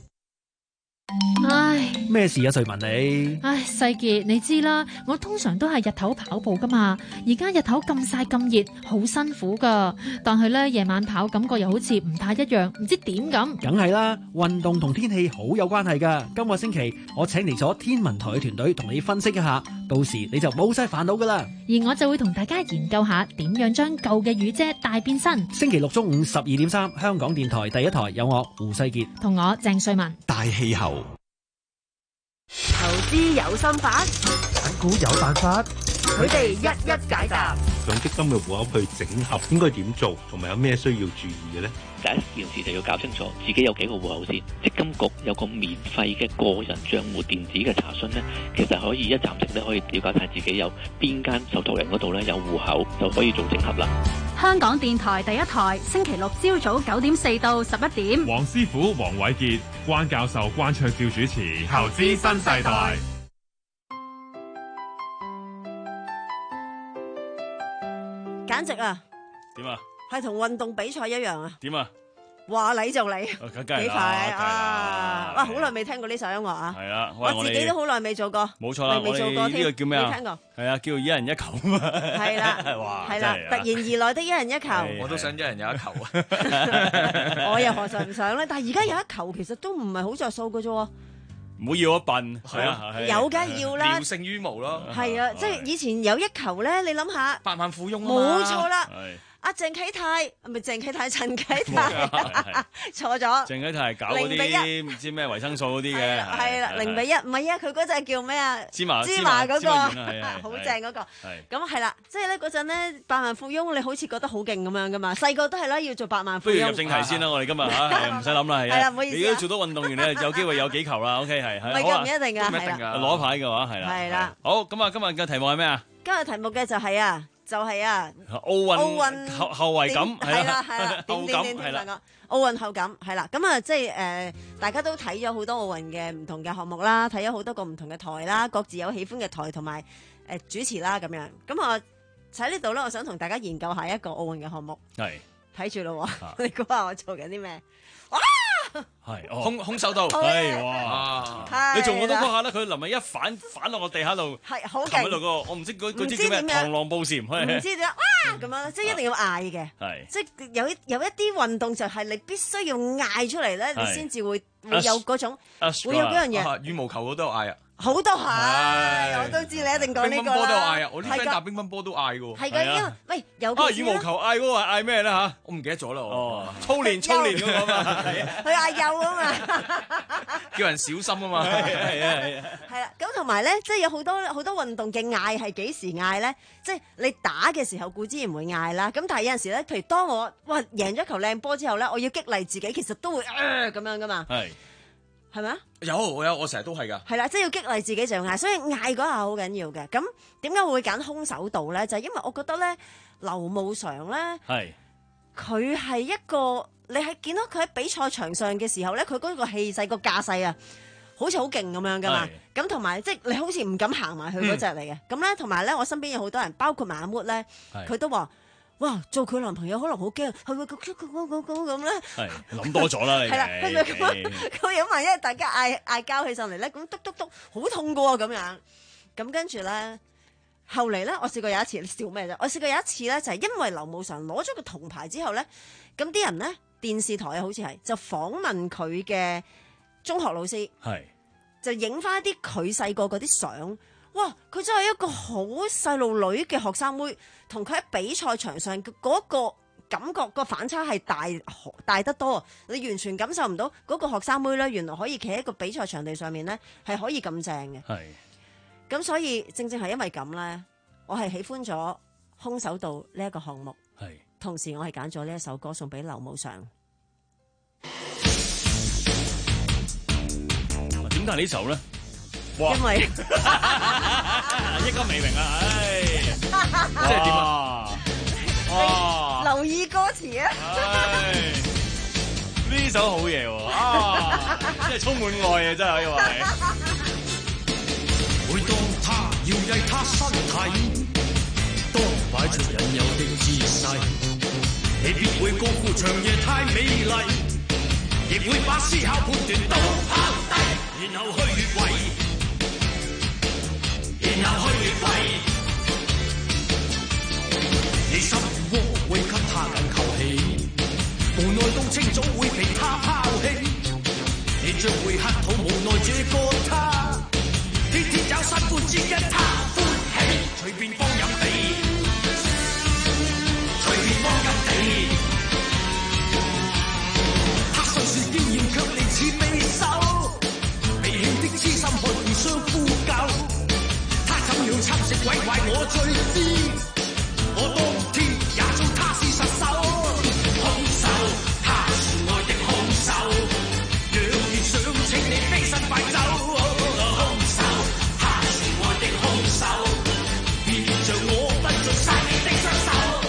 Speaker 19: 唉，咩事啊？瑞文你？
Speaker 20: 唉，世傑，你知啦，我通常都係日頭跑步噶嘛，而家日頭咁曬咁熱，好辛苦噶。但係咧夜晚跑感覺又好似唔太一樣，唔知點咁。
Speaker 19: 梗係啦，運動同天氣好有關係噶。今個星期我請嚟咗天文台嘅團隊同你分析一下，到時你就冇晒煩惱噶啦。
Speaker 20: 而我就會同大家研究下點樣將舊嘅雨遮大變身。
Speaker 19: 星期六中午十二點三，香港電台第一台有我胡世傑
Speaker 20: 同我鄭瑞文。
Speaker 4: 大氣候。
Speaker 21: 投資有心法，
Speaker 19: 揀股有辦法，
Speaker 21: 佢哋一一解答。
Speaker 22: 強積金嘅戶口去整合應該點做，同埋有咩需要注意嘅呢？
Speaker 27: 第一件事就要搞清楚自己有幾個戶口先。積金局有個免費嘅個人帳戶電子嘅查詢呢，其實可以一站式咧可以了解晒自己有邊間受託人嗰度咧有戶口，就可以做整合啦。
Speaker 21: 香港電台第一台，星期六朝早九點四到十一點，
Speaker 28: 黃師傅黃偉傑、關教授關卓照主持《投資新世代》。
Speaker 14: 簡直啊！
Speaker 13: 點啊？
Speaker 14: 係同運動比賽一樣啊！
Speaker 13: 點啊？
Speaker 14: 話嚟就嚟，
Speaker 13: 幾
Speaker 14: 快啊！哇，好耐未聽過呢首音樂啊！
Speaker 13: 係啊，
Speaker 14: 我自己都好耐未做過，
Speaker 13: 冇錯啦，
Speaker 14: 未做過添。
Speaker 13: 呢個叫咩啊？
Speaker 14: 未聽過。
Speaker 13: 係啊，叫一人一球啊嘛。
Speaker 14: 係啦，
Speaker 13: 哇，
Speaker 14: 係啦，突然而來的一人一球。
Speaker 17: 我都想一人有一球啊！
Speaker 14: 我又何嘗唔想咧？但係而家有一球，其實都唔係好着數嘅啫。
Speaker 13: 唔好要一笨，係啊，
Speaker 14: 有梗要啦，
Speaker 17: 聊勝於無咯。
Speaker 14: 係啊，即係以前有一球咧，你諗下，
Speaker 17: 百萬富翁
Speaker 14: 冇錯啦。阿鄭啟泰，唔係鄭啟泰，陳啟泰，錯咗。
Speaker 13: 鄭啟泰係搞嗰啲唔知咩維生素嗰啲嘅，
Speaker 14: 係啦，零比一，唔係啊，佢嗰隻叫咩啊？
Speaker 13: 芝麻
Speaker 14: 芝麻嗰個，
Speaker 13: 好
Speaker 14: 正嗰個。咁係啦，即係咧嗰陣咧，百萬富翁你好似覺得好勁咁樣噶嘛，細個都係啦，要做百萬富翁。
Speaker 13: 不如入正題先啦，我哋今日嚇唔使諗啦，係啊。
Speaker 14: 係啦，唔好意思。
Speaker 13: 你如果做到運動員咧，有機會有幾球啦，OK 係。
Speaker 14: 唔係㗎，唔一定㗎，係啦。
Speaker 13: 攞牌嘅話係啦。
Speaker 14: 係啦。
Speaker 13: 好，咁啊，今日嘅題目係咩啊？
Speaker 14: 今日題目嘅就係啊。就係啊，
Speaker 13: 奧運奧運後後遺感
Speaker 14: 係啦係啦，
Speaker 13: 後感係啦，
Speaker 14: 奧運後感係啦，咁啊即係誒，大家都睇咗好多奧運嘅唔同嘅項目啦，睇咗好多個唔同嘅台啦，各自有喜歡嘅台同埋誒主持啦咁樣，咁我喺呢度咧，我想同大家研究下一個奧運嘅項目，係睇住咯，你估下我做緊啲咩？哇！
Speaker 13: 係
Speaker 17: 空空手道，
Speaker 13: 係哇！你做我都嗰下咧，佢臨尾一反反落我地下度，
Speaker 14: 係好勁喺
Speaker 13: 度個，我唔識嗰嗰啲叫咩？螳螂捕蟬，
Speaker 14: 唔知點樣哇咁樣，即係一定要嗌嘅，
Speaker 13: 係
Speaker 14: 即係有有一啲運動就係你必須要嗌出嚟咧，你先至會會有嗰種會有嗰樣嘢。
Speaker 17: 羽毛球我都有嗌啊！
Speaker 14: 好多係，我都知你一定講呢個啦。
Speaker 17: 乒乓波都嗌啊！我啲 friend
Speaker 14: 係㗎
Speaker 17: 打乒乓波都嗌嘅喎。
Speaker 14: 係㗎，因為喂有
Speaker 13: 啊羽毛球嗌嗰個嗌咩咧嚇？
Speaker 17: 我唔記得咗啦。
Speaker 13: 哦，操練操練嗰個嘛，係啊，
Speaker 14: 佢嗌幼啊嘛，
Speaker 17: 叫人小心啊嘛。
Speaker 13: 係啊係啊係啊。
Speaker 14: 係啦，咁同埋咧，即係有好多好多運動嘅嗌係幾時嗌咧？即係你打嘅時候固之然會嗌啦。咁但係有陣時咧，譬如當我哇贏咗球靚波之後咧，我要激勵自己，其實都會呃咁樣噶嘛。
Speaker 17: 係
Speaker 14: 係咪啊？
Speaker 17: 有我有我成日都係㗎。
Speaker 14: 係啦，即係要激勵自己就要嗌，所以嗌嗰下好緊要嘅。咁點解我會揀空手道咧？就係因為我覺得咧，劉慕常咧，
Speaker 13: 係
Speaker 14: 佢係一個你係見到佢喺比賽場上嘅時候咧，佢嗰個氣勢個架勢啊，好似好勁咁樣噶嘛。咁同埋即係你好似唔敢行埋去嗰隻嚟嘅。咁咧同埋咧，我身邊有好多人，包括馬末咧，佢都話。哇！做佢男朋友可能好驚，係會咁咁咁咁咁咁咧。
Speaker 13: 係諗多咗啦，你
Speaker 14: 係啦，係咪咁樣？咁如果萬一大家嗌嗌交起上嚟咧，咁篤篤篤好痛噶喎咁樣。咁跟住咧，後嚟咧，我試過有一次，你笑咩啫？我試過有一次咧，就係因為劉慕常攞咗個銅牌之後咧，咁啲人咧電視台啊，好似係就訪問佢嘅中學老師，
Speaker 13: 係
Speaker 14: 就影翻啲佢細個嗰啲相。哇！佢真係一個好細路女嘅學生妹，同佢喺比賽場上嗰個感覺個反差係大大得多，你完全感受唔到嗰個學生妹咧，原來可以企喺個比賽場地上面咧，係可以咁正嘅。
Speaker 13: 係。
Speaker 14: 咁所以正正係因為咁咧，我係喜歡咗空手道呢一個項目。
Speaker 13: 係。
Speaker 14: 同時我係揀咗呢一首歌送俾劉慕常。
Speaker 13: 點解呢首咧？
Speaker 14: 因為
Speaker 13: 一個未明啊，唉，即係點啊？哇！
Speaker 14: 留意歌詞啊！
Speaker 13: 唉，呢首好嘢喎，啊，即係充滿愛啊，真係可以話係。
Speaker 16: 每當他搖曳他身體，當擺出引誘的姿勢，你必會高呼長夜太美麗，亦會把思考判斷都拋低，然後去越位。然後去越位，你心窩會給他人求起，無奈到清早會被他拋棄，你將會乞討無奈這個他，天天找新歡只因他歡喜，隨便放任地，隨便放任地，他雖是經驗卻離似匕首，未興的痴心看互相呼救。要侵蝕毀壞我最知，我當天也做他是實手，兇手，他是愛的兇手，若然想請你飛身快走，兇手，他是愛的兇手，別像我不盡殺你的雙手。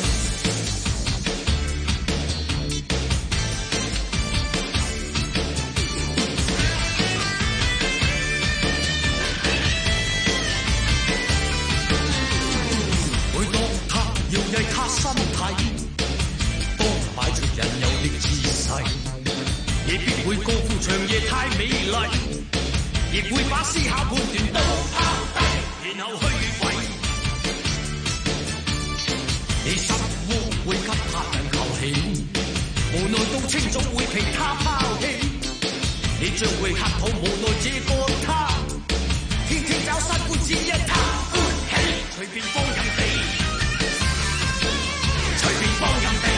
Speaker 16: 他身體，當擺出引誘的姿勢，亦必會高呼長夜太美麗，亦會把思考判斷都拋低，然後去越位。你心窩會給他人求起，無奈到清早會被他拋棄，你將會乞討無奈這個他，天天找新歡只因他歡喜，隨便放任地。隨便放任地，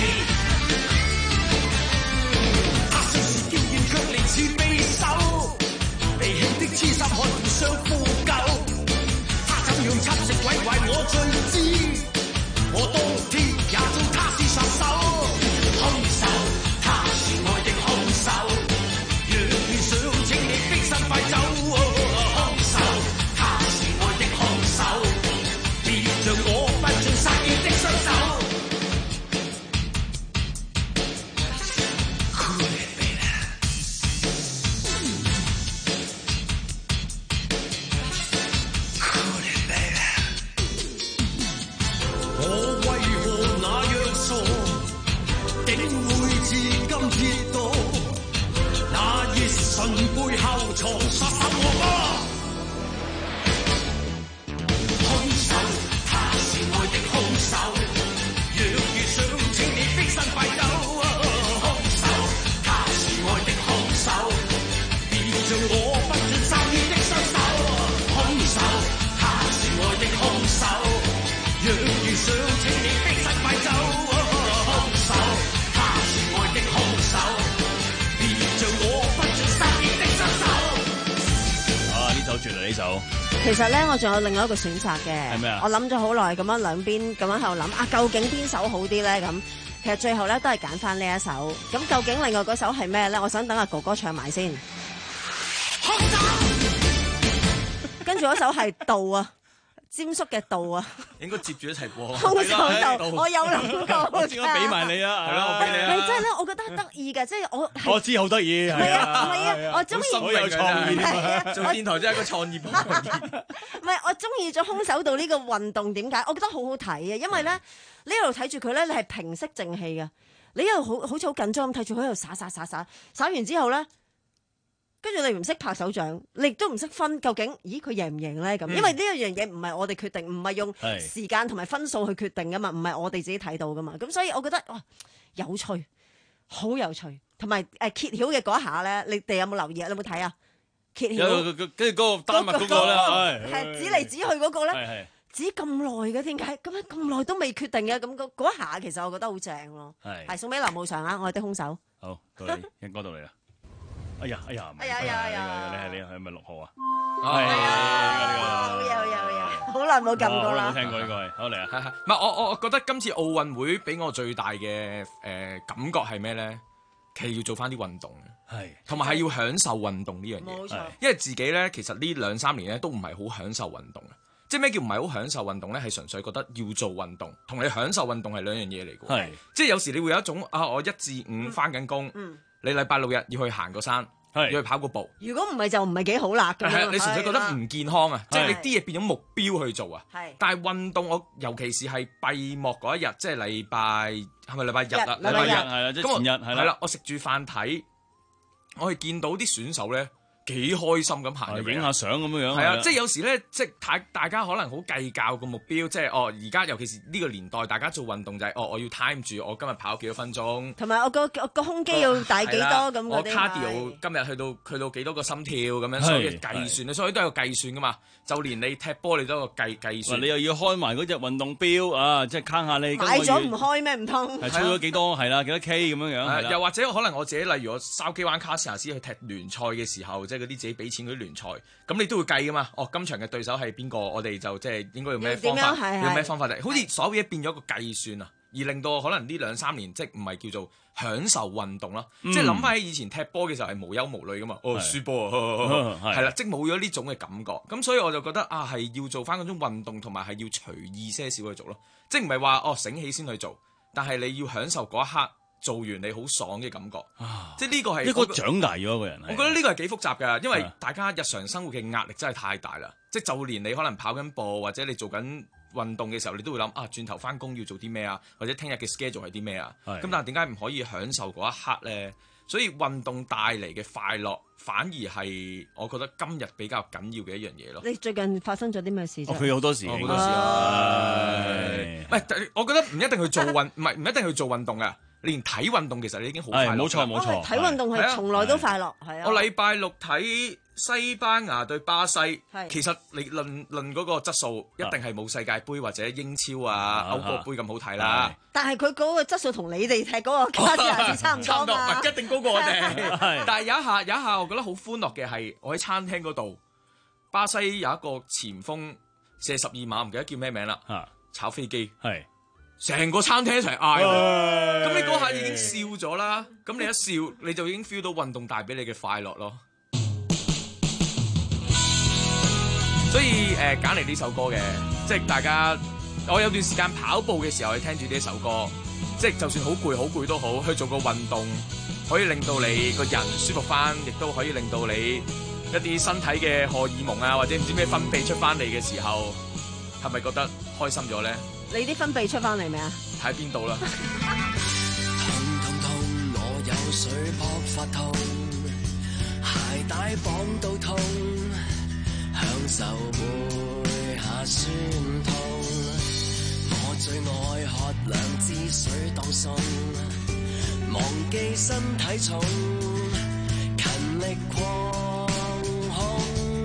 Speaker 16: 他雖是經驗卻離似匕首，離棄的痴心看互相呼救，他怎樣侵蝕毀壞我最知，我當天也做他是殺手，兇手，他是愛的兇手，若然想請你飛身快走，兇手，他是愛的兇手，別像我不盡殺意的雙手。背後藏殺手惡魔，兇手，他是愛的兇手，若遇想請你飛身快走，兇手，他是愛的兇手，別像我不盡殺意的雙手。
Speaker 13: 呢首。
Speaker 14: 其實咧，我仲有另外一個選擇嘅。
Speaker 13: 係咩啊？
Speaker 14: 我諗咗好耐，咁樣兩邊咁樣喺度諗啊，究竟邊首好啲咧？咁其實最後咧都係揀翻呢一首。咁究竟另外嗰首係咩咧？我想等阿哥哥唱埋先。跟住嗰首係道啊，詹叔嘅道啊，
Speaker 17: 應該接住一齊播。
Speaker 14: 空手道，我有諗過。
Speaker 13: 我應該俾埋你啊，係咯，我俾你啊。
Speaker 14: 係真係咧，我覺得得意嘅，即係我。
Speaker 13: 我知好得意。
Speaker 14: 係啊，唔係啊，我中意。
Speaker 17: 好有創意
Speaker 14: 啊！
Speaker 17: 做電台真係一個創意部門。
Speaker 14: 唔係，我中意咗空手道呢個運動，點解？我覺得好好睇啊，因為咧，你一路睇住佢咧，你係平息靜氣嘅。你一路好好似好緊張咁睇住佢喺度耍耍耍耍，耍完之後咧。跟住你唔識拍手掌，你亦都唔識分究竟，咦佢贏唔贏咧咁？因為呢一樣嘢唔係我哋決定，唔係用時間同埋分數去決定噶嘛，唔係我哋自己睇到噶嘛。咁所以我覺得哇有趣，好有趣，同埋誒揭曉嘅嗰一下咧，你哋有冇留意啊？你有冇睇啊？揭曉
Speaker 13: 跟住嗰個丹麥嗰個咧，
Speaker 14: 係指嚟指去嗰個咧，指咁耐嘅點解？咁樣咁耐都未決定嘅，咁嗰嗰一下其實我覺得好正咯。係送俾林慕常啊，我哋的空手。好，到你，應該到你啦。哎呀哎呀，哎呀哎呀哎呀！你係你係咪六號啊？係啊，好嘢好嘢好嘢！好耐冇撳過啦。冇聽過呢個係，好嚟啊！
Speaker 17: 唔係我我我覺得今次奧運會俾我最大嘅誒感覺係咩咧？其實要做翻啲運動，係同埋係要享受運動呢樣嘢。冇錯，因為自己咧其實呢兩三年咧都唔係好享受運動嘅。即係咩叫唔係好享受運動咧？係純粹覺得要做運動，同你享受運動係兩樣嘢嚟嘅。係，即係有時你會有一種啊，我一至五翻緊工。嗯。你禮拜六日要去行個山，要去跑個步。如果唔係就唔係幾好啦。係啊，你純粹覺得唔健康啊，即係你啲嘢變咗目標去做啊。係。但係運動我尤其是係閉幕嗰一日，即係禮拜係咪禮拜日啊？禮拜日係啦，即係前日係啦。係啦，我食住飯睇，我係見到啲選手咧。幾開心咁行入影下相咁樣樣，係啊！即係有時咧，即係大大家可能好計較個目標，即係哦，而家尤其是呢個年代，大家做運動就係哦，我要 time 住，我今日跑幾多分鐘，同埋我個我個胸肌要大幾多咁嗰啲。我 cardio 今日去到去到幾多個心跳咁樣，所以計算啊，所以都有個計算噶嘛。就連你踢波你都有個計計算。你又要開埋嗰隻運動錶啊，即係 count 下你。買咗唔開咩？唔通係操咗幾多？係啦，幾多 K 咁樣樣。又或者可能我自己，例如我筲箕灣卡士亞斯去踢聯賽嘅時候。即係嗰啲自己俾錢嗰啲聯賽，咁你都會計噶嘛？哦，今場嘅對手係邊個？我哋就即係應該用咩方法？用咩方法？好似所有嘢變咗個計算啊，而令到可能呢兩三年即係唔係叫做享受運動咯。嗯、即係諗翻起以前踢波嘅時候係無憂無慮噶嘛。哦，輸波啊，係啦，即係冇咗呢種嘅感覺。咁所以我就覺得啊，係要做翻嗰種運動，同埋係要隨意些少去做咯。即係唔係話哦醒起先去做，但係你要享受嗰一刻。做完你好爽嘅感覺，啊、即係呢個係一個長大咗一個人。我覺得呢個係幾複雜㗎，因為大家日常生活嘅壓力真係太大啦。即係就連你可能跑緊步或者你做緊運動嘅時候，你都會諗啊，轉頭翻工要做啲咩啊，或者聽日嘅 schedule 係啲咩啊。咁但係點解唔可以享受嗰一刻咧？所以運動帶嚟嘅快樂，反而係我覺得今日比較緊要嘅一樣嘢咯。你最近發生咗啲咩事？佢好多事，好多事啊！唔係，我覺得唔一定去做運，唔係唔一定去做運動啊。你連睇運動其實你已經好快樂。冇錯冇錯，睇運動係從來都快樂。係啊，我禮拜六睇西班牙對巴西，其實你論論嗰個質素，一定係冇世界盃或者英超啊、歐國盃咁好睇啦。但係佢嗰個質素同你哋踢嗰個卡士亞斯差唔多嘛，一定高過我哋。但係有一下有一下，我覺得好歡樂嘅係，我喺餐廳嗰度，巴西有一個前鋒射十二碼，唔記得叫咩名啦，炒飛機係。成個餐廳一齊嗌，咁你嗰下已經笑咗啦。咁你一笑，你就已經 feel 到運動帶俾你嘅快樂咯。所以誒，揀嚟呢首歌嘅，即係大家，我有段時間跑步嘅時候，去聽住呢一首歌，即係就算好攰好攰都好，去做個運動，可以令到你個人舒服翻，亦都可以令到你一啲身體嘅荷爾蒙啊，或者唔知咩分泌出翻嚟嘅時候，係咪覺得開心咗咧？你啲分泌出翻嚟未啊？喺邊度啦？痛痛痛，我有水撲發痛，鞋帶綁到痛，享受背下酸痛。我最愛喝兩支水當餸，忘記身體重，勤力狂控，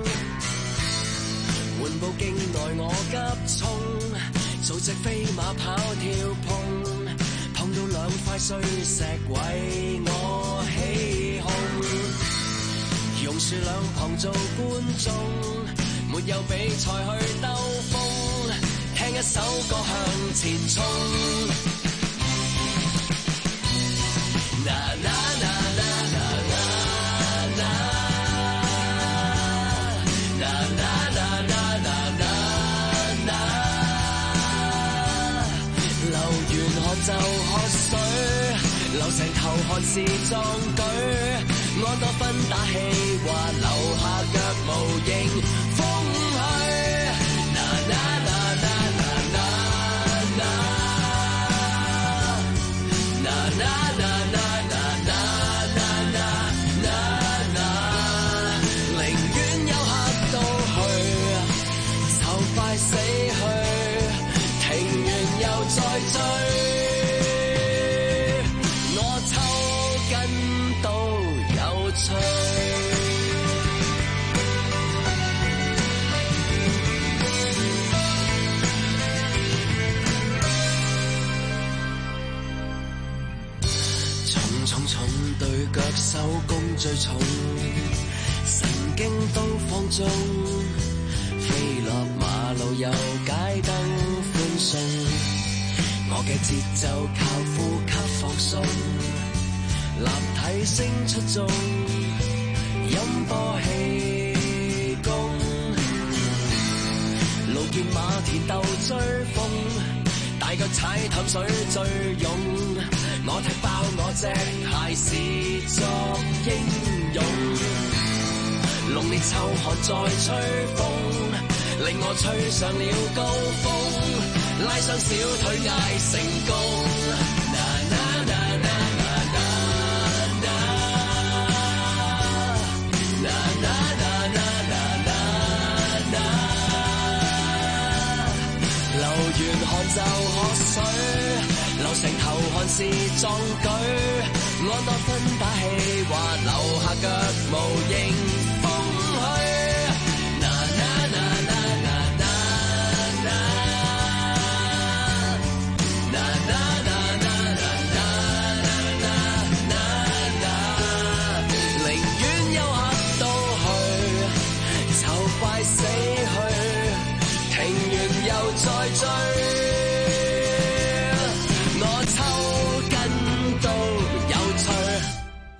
Speaker 17: 緩步徑內我急衝。做隻飛馬跑跳碰，碰到兩塊碎石為我起哄，榕樹兩旁做觀眾，
Speaker 16: 沒有比賽去兜風，聽一首歌向前衝。啦啦啦啦啦啦啦啦啦啦啦啦啦，流完汗就喝水，流成頭汗是壯舉，安多芬打氣話留下腳無影風去。啦啦啦啦啦啦啦啦啦啦。死去，停完又再追，我抽筋都有趣。重重重對腳手工最重，神經都放縱。飛落馬路又街燈歡送，我嘅節奏靠呼吸放鬆，立體聲出眾，音波氣功，路見馬田鬥追風，大腳踩淡水最勇，我踢爆我隻鞋是作英勇。濃烈秋寒再吹風，令我吹上了高峰，拉傷小腿嗌成功。啦啦啦啦啦啦啦啦啦啦啦啦，流完汗就喝水，流成頭汗是壯舉，安多芬打氣話留下腳無影。死去，停完又再追，我抽筋都有趣。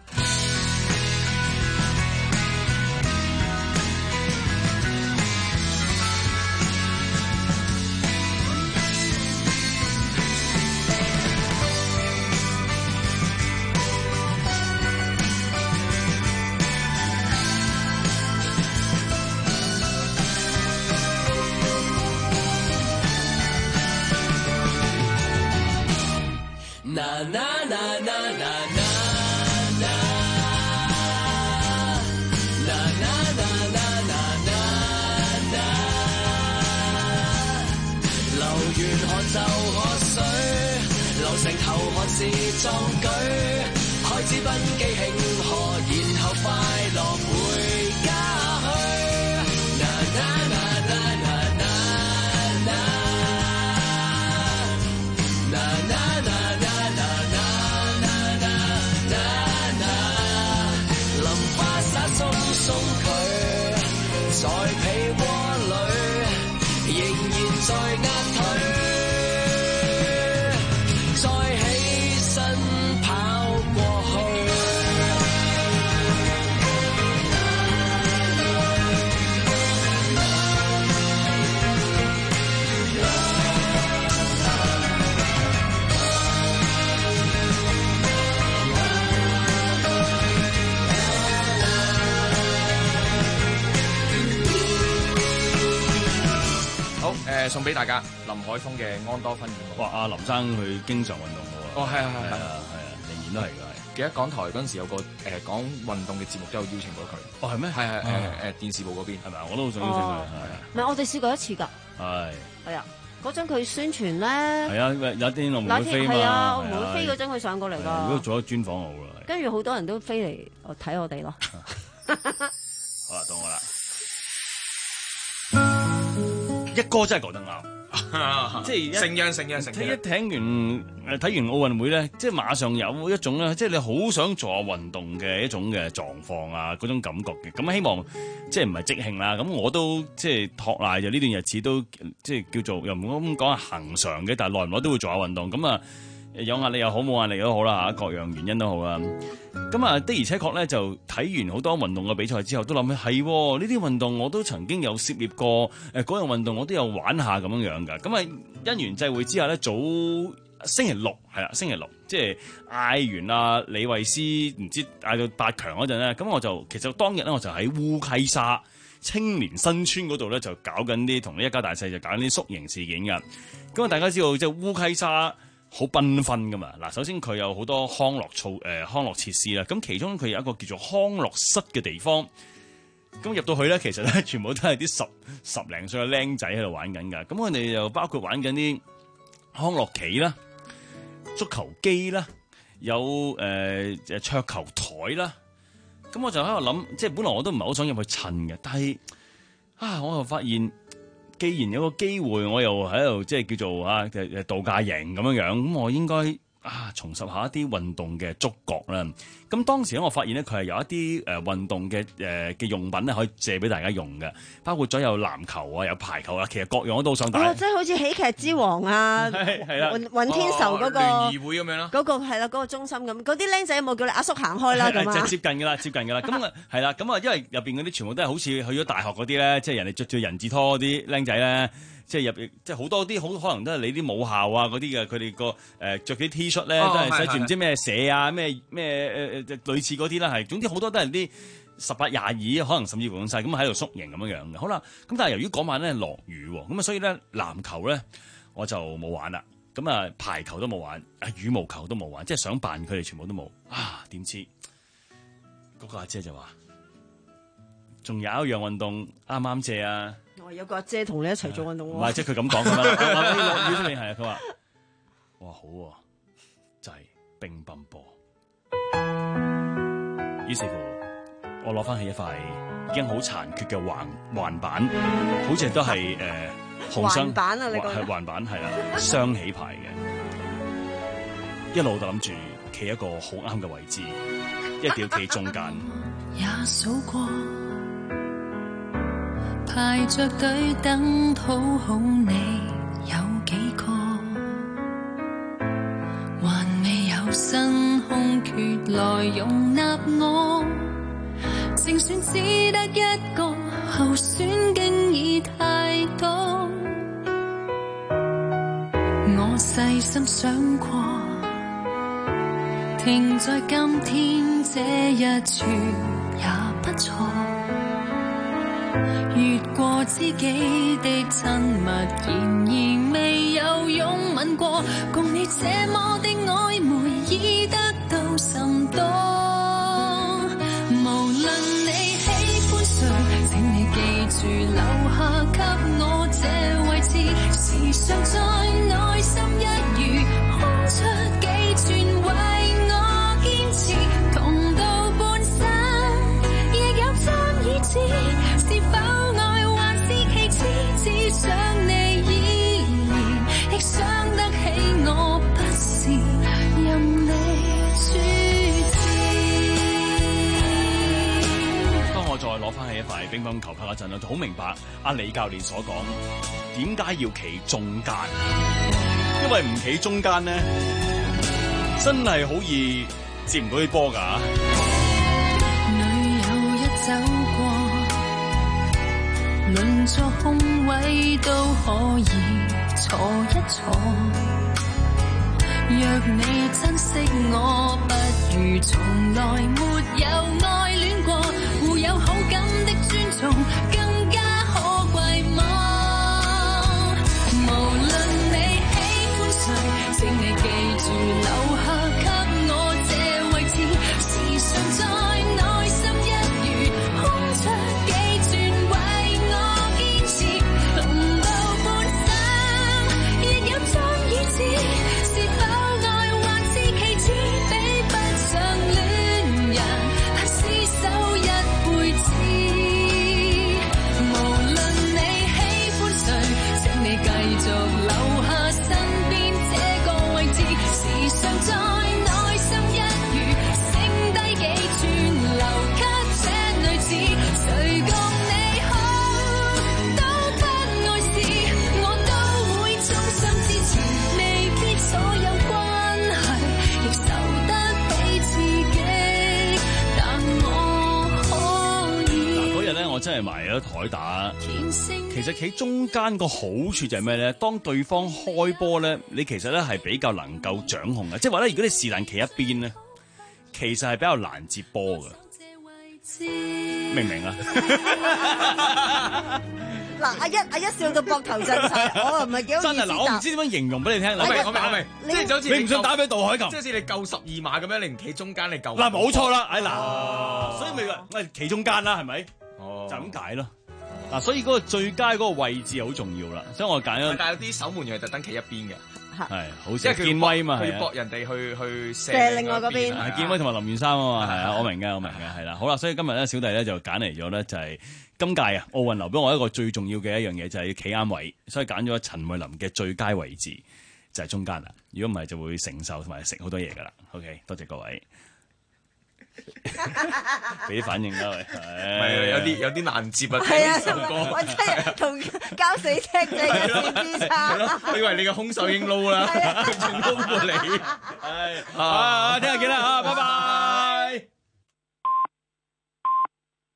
Speaker 16: 啦啦啦啦啦啦啦啦啦啦啦啦，流完汗就喝水，流成頭汗是壯舉，開支賓機慶賀，然後快樂回家去。啦啦啦啦啦啦啦啦啦。鬆佢在被窩裏，仍然在壓腿，再起身跑過去。
Speaker 17: 好，誒送俾大家林海峰嘅安多芬演舞。
Speaker 13: 哇！阿林生佢經常運動嘅喎。
Speaker 17: 哦，係啊，係
Speaker 13: 係啊，係啊，仍然都係㗎。
Speaker 17: 記得港台嗰陣時有個誒講運動嘅節目都有邀請過佢。
Speaker 13: 哦，係咩？
Speaker 17: 係係誒誒電視部嗰邊係咪啊？
Speaker 13: 我都好想邀請佢。係啊。
Speaker 14: 唔係，我哋試過一次㗎。
Speaker 13: 係。係
Speaker 14: 啊，嗰陣佢宣傳咧。
Speaker 13: 係啊，有啲澳門會飛嘛。
Speaker 14: 係啊，澳門會飛嗰陣佢上過嚟㗎。
Speaker 13: 如果做咗專訪好啦。
Speaker 14: 跟住好多人都飛嚟睇我哋咯。
Speaker 13: 好啦，到我啦。一哥真係講得啱。 即係
Speaker 17: 承讓承讓承讓。
Speaker 13: 一睇完誒睇完奧運會咧，即係馬上有一種咧，即係你好想做下運動嘅一種嘅狀況啊，嗰種感覺嘅。咁希望即係唔係即興啦。咁我都即係托賴就呢段日子都即係叫做又唔好咁講係恆常嘅，但係耐唔耐都會做下運動。咁啊有壓力又好，冇壓力都好啦嚇，各樣原因都好啦。咁啊的而且確咧，就睇完好多運動嘅比賽之後，都諗起係呢啲運動我都曾經有涉獵過，誒嗰樣運動我都有玩下咁樣樣㗎。咁啊因緣際會之下咧，早星期六係啦，星期六即係嗌完啊李慧詩唔知嗌到八強嗰陣咧，咁我就其實當日咧我就喺烏溪沙青年新村嗰度咧就搞緊啲同呢一家大細就搞緊啲宿營事件㗎。咁啊大家知道即係烏溪沙好繽紛噶嘛。嗱，首先佢有好多康樂措誒康樂設施啦，咁其中佢有一個叫做康樂室嘅地方。咁入到去咧，其實咧全部都係啲十十零歲嘅僆仔喺度玩緊㗎。咁我哋又包括玩緊啲康樂棋啦、足球機啦，有誒誒、呃、桌球台啦。咁我就喺度諗，即係本來我都唔係好想入去襯嘅，但係啊，我又發現，既然有個機會，我又喺度即係叫做啊誒度假營咁樣樣，咁我應該啊重拾下一啲運動嘅觸覺啦。咁當時咧，我發現咧佢係有一啲誒運動嘅誒嘅用品咧，可以借俾大家用嘅，包括咗有籃球啊，有排球啊，其實各樣我都想帶。
Speaker 14: 哦，即係好似喜劇之王啊，
Speaker 13: 係啦，
Speaker 14: 雲天仇嗰個
Speaker 17: 聯誼會咁樣咯，
Speaker 14: 嗰個係啦，嗰個中心咁，嗰啲僆仔有冇叫你阿叔行開啦咁啊？
Speaker 13: 接近㗎啦，接近㗎啦。咁啊係啦，咁啊因為入邊嗰啲全部都係好似去咗大學嗰啲咧，即係人哋着住人字拖嗰啲僆仔咧。即係入，即係好多啲好可能都係你啲母校啊嗰啲嘅，佢哋個誒著啲 T 恤咧都係寫住唔知咩社啊咩咩誒誒類似嗰啲啦，係總之好多都係啲十八廿二，可能甚至乎咁細咁喺度宿營咁樣樣嘅。好啦，咁但係由於嗰晚咧落雨喎，咁啊所以咧籃球咧我就冇玩啦，咁啊排球都冇玩，啊羽毛球都冇玩，即係想扮佢哋全部都冇啊！點知嗰個阿姐就話，仲有一樣運動啱啱借啊！
Speaker 14: 有個阿姐同你一齊做運動喎，
Speaker 13: 唔係即係佢咁講㗎啦。落雨出面係啊，佢話：哇好喎，就係乒乓波。於是乎，我攞翻起一塊已經好殘缺嘅橫橫板，好似都係誒紅雙
Speaker 14: 橫板啊！你講
Speaker 13: 係橫板係啦，雙起牌嘅，一路就諗住企一個好啱嘅位置，一定要企中間。
Speaker 2: 也數過。排着隊等討好你有幾個，還未有新空缺來容納我，正選只得一個候選經已太多，我細心想過，停在今天這一處也不錯，越過知己的親密，然而未有擁吻過，共你這麼的曖昧已得到甚多。無論你喜歡誰，請你記住留下給我這位置，時常在內心一隅空出幾寸為我堅持，同到半生亦有爭議之，是否愛還是其次，只想你依然亦想得起我，不是任你處置。
Speaker 13: 當我再攞翻起一塊乒乓球拍嗰陣，我就好明白阿李教練所講點解要企中間，因為唔企中間咧，真係好易接唔到啲波㗎。
Speaker 2: 女友一走過，輪座空位都可以坐一坐。若你珍惜我，不如從來沒有愛戀過，互有好感的尊重更加可貴嗎？無論你喜歡誰，請你記住留下給我這位置，時常在內心一隅空出幾寸為我堅持，同到半生亦有爭議之，是否愛還是其次，比不上戀人，但是
Speaker 13: 我真係埋咗台打。其實企中間個好處就係咩咧？當對方開波咧，你其實咧係比較能夠掌控嘅，即係話咧，如果你是但企一邊咧，其實係比較難接波嘅。明唔明啊？
Speaker 14: 嗱，阿一阿一笑到膊頭震晒，我唔係幾好意思。
Speaker 13: 真係嗱，我唔知點樣形容俾你聽。
Speaker 17: 我明我明我明，即係就好似
Speaker 13: 你唔想打俾杜海琴，
Speaker 17: 即係好似你夠十二碼咁樣，你唔企中間，你夠
Speaker 13: 嗱冇錯啦，哎嗱，所以咪話喂企中間啦，係咪？
Speaker 17: 哦，
Speaker 13: 就咁解咯。嗱，所以嗰個最佳嗰個位置好重要啦，所以我揀咗。
Speaker 17: 但係有啲守門員係特登企一邊嘅。
Speaker 13: 係，好似建威嘛，
Speaker 17: 係啊，搏人哋去去射
Speaker 14: 另外嗰邊。
Speaker 13: 係建威同埋林源三啊嘛，係啊，我明嘅，我明嘅，係啦。好啦，所以今日咧，小弟咧就揀嚟咗咧，就係今屆啊奧運留俾我一個最重要嘅一樣嘢，就係要企啱位，所以揀咗陳慧琳嘅最佳位置就係中間啦。如果唔係，就會承受同埋食好多嘢噶啦。OK， 多謝各位。俾啲反應啦，喂，
Speaker 17: 係有啲有啲難接啊！
Speaker 14: 係啊，
Speaker 17: 首歌
Speaker 14: 我真係同交死聽仔嘅線之差。
Speaker 17: 我以為你嘅空手已經撈啦，全撈過你。
Speaker 13: 係啊，聽日見啦啊，拜拜。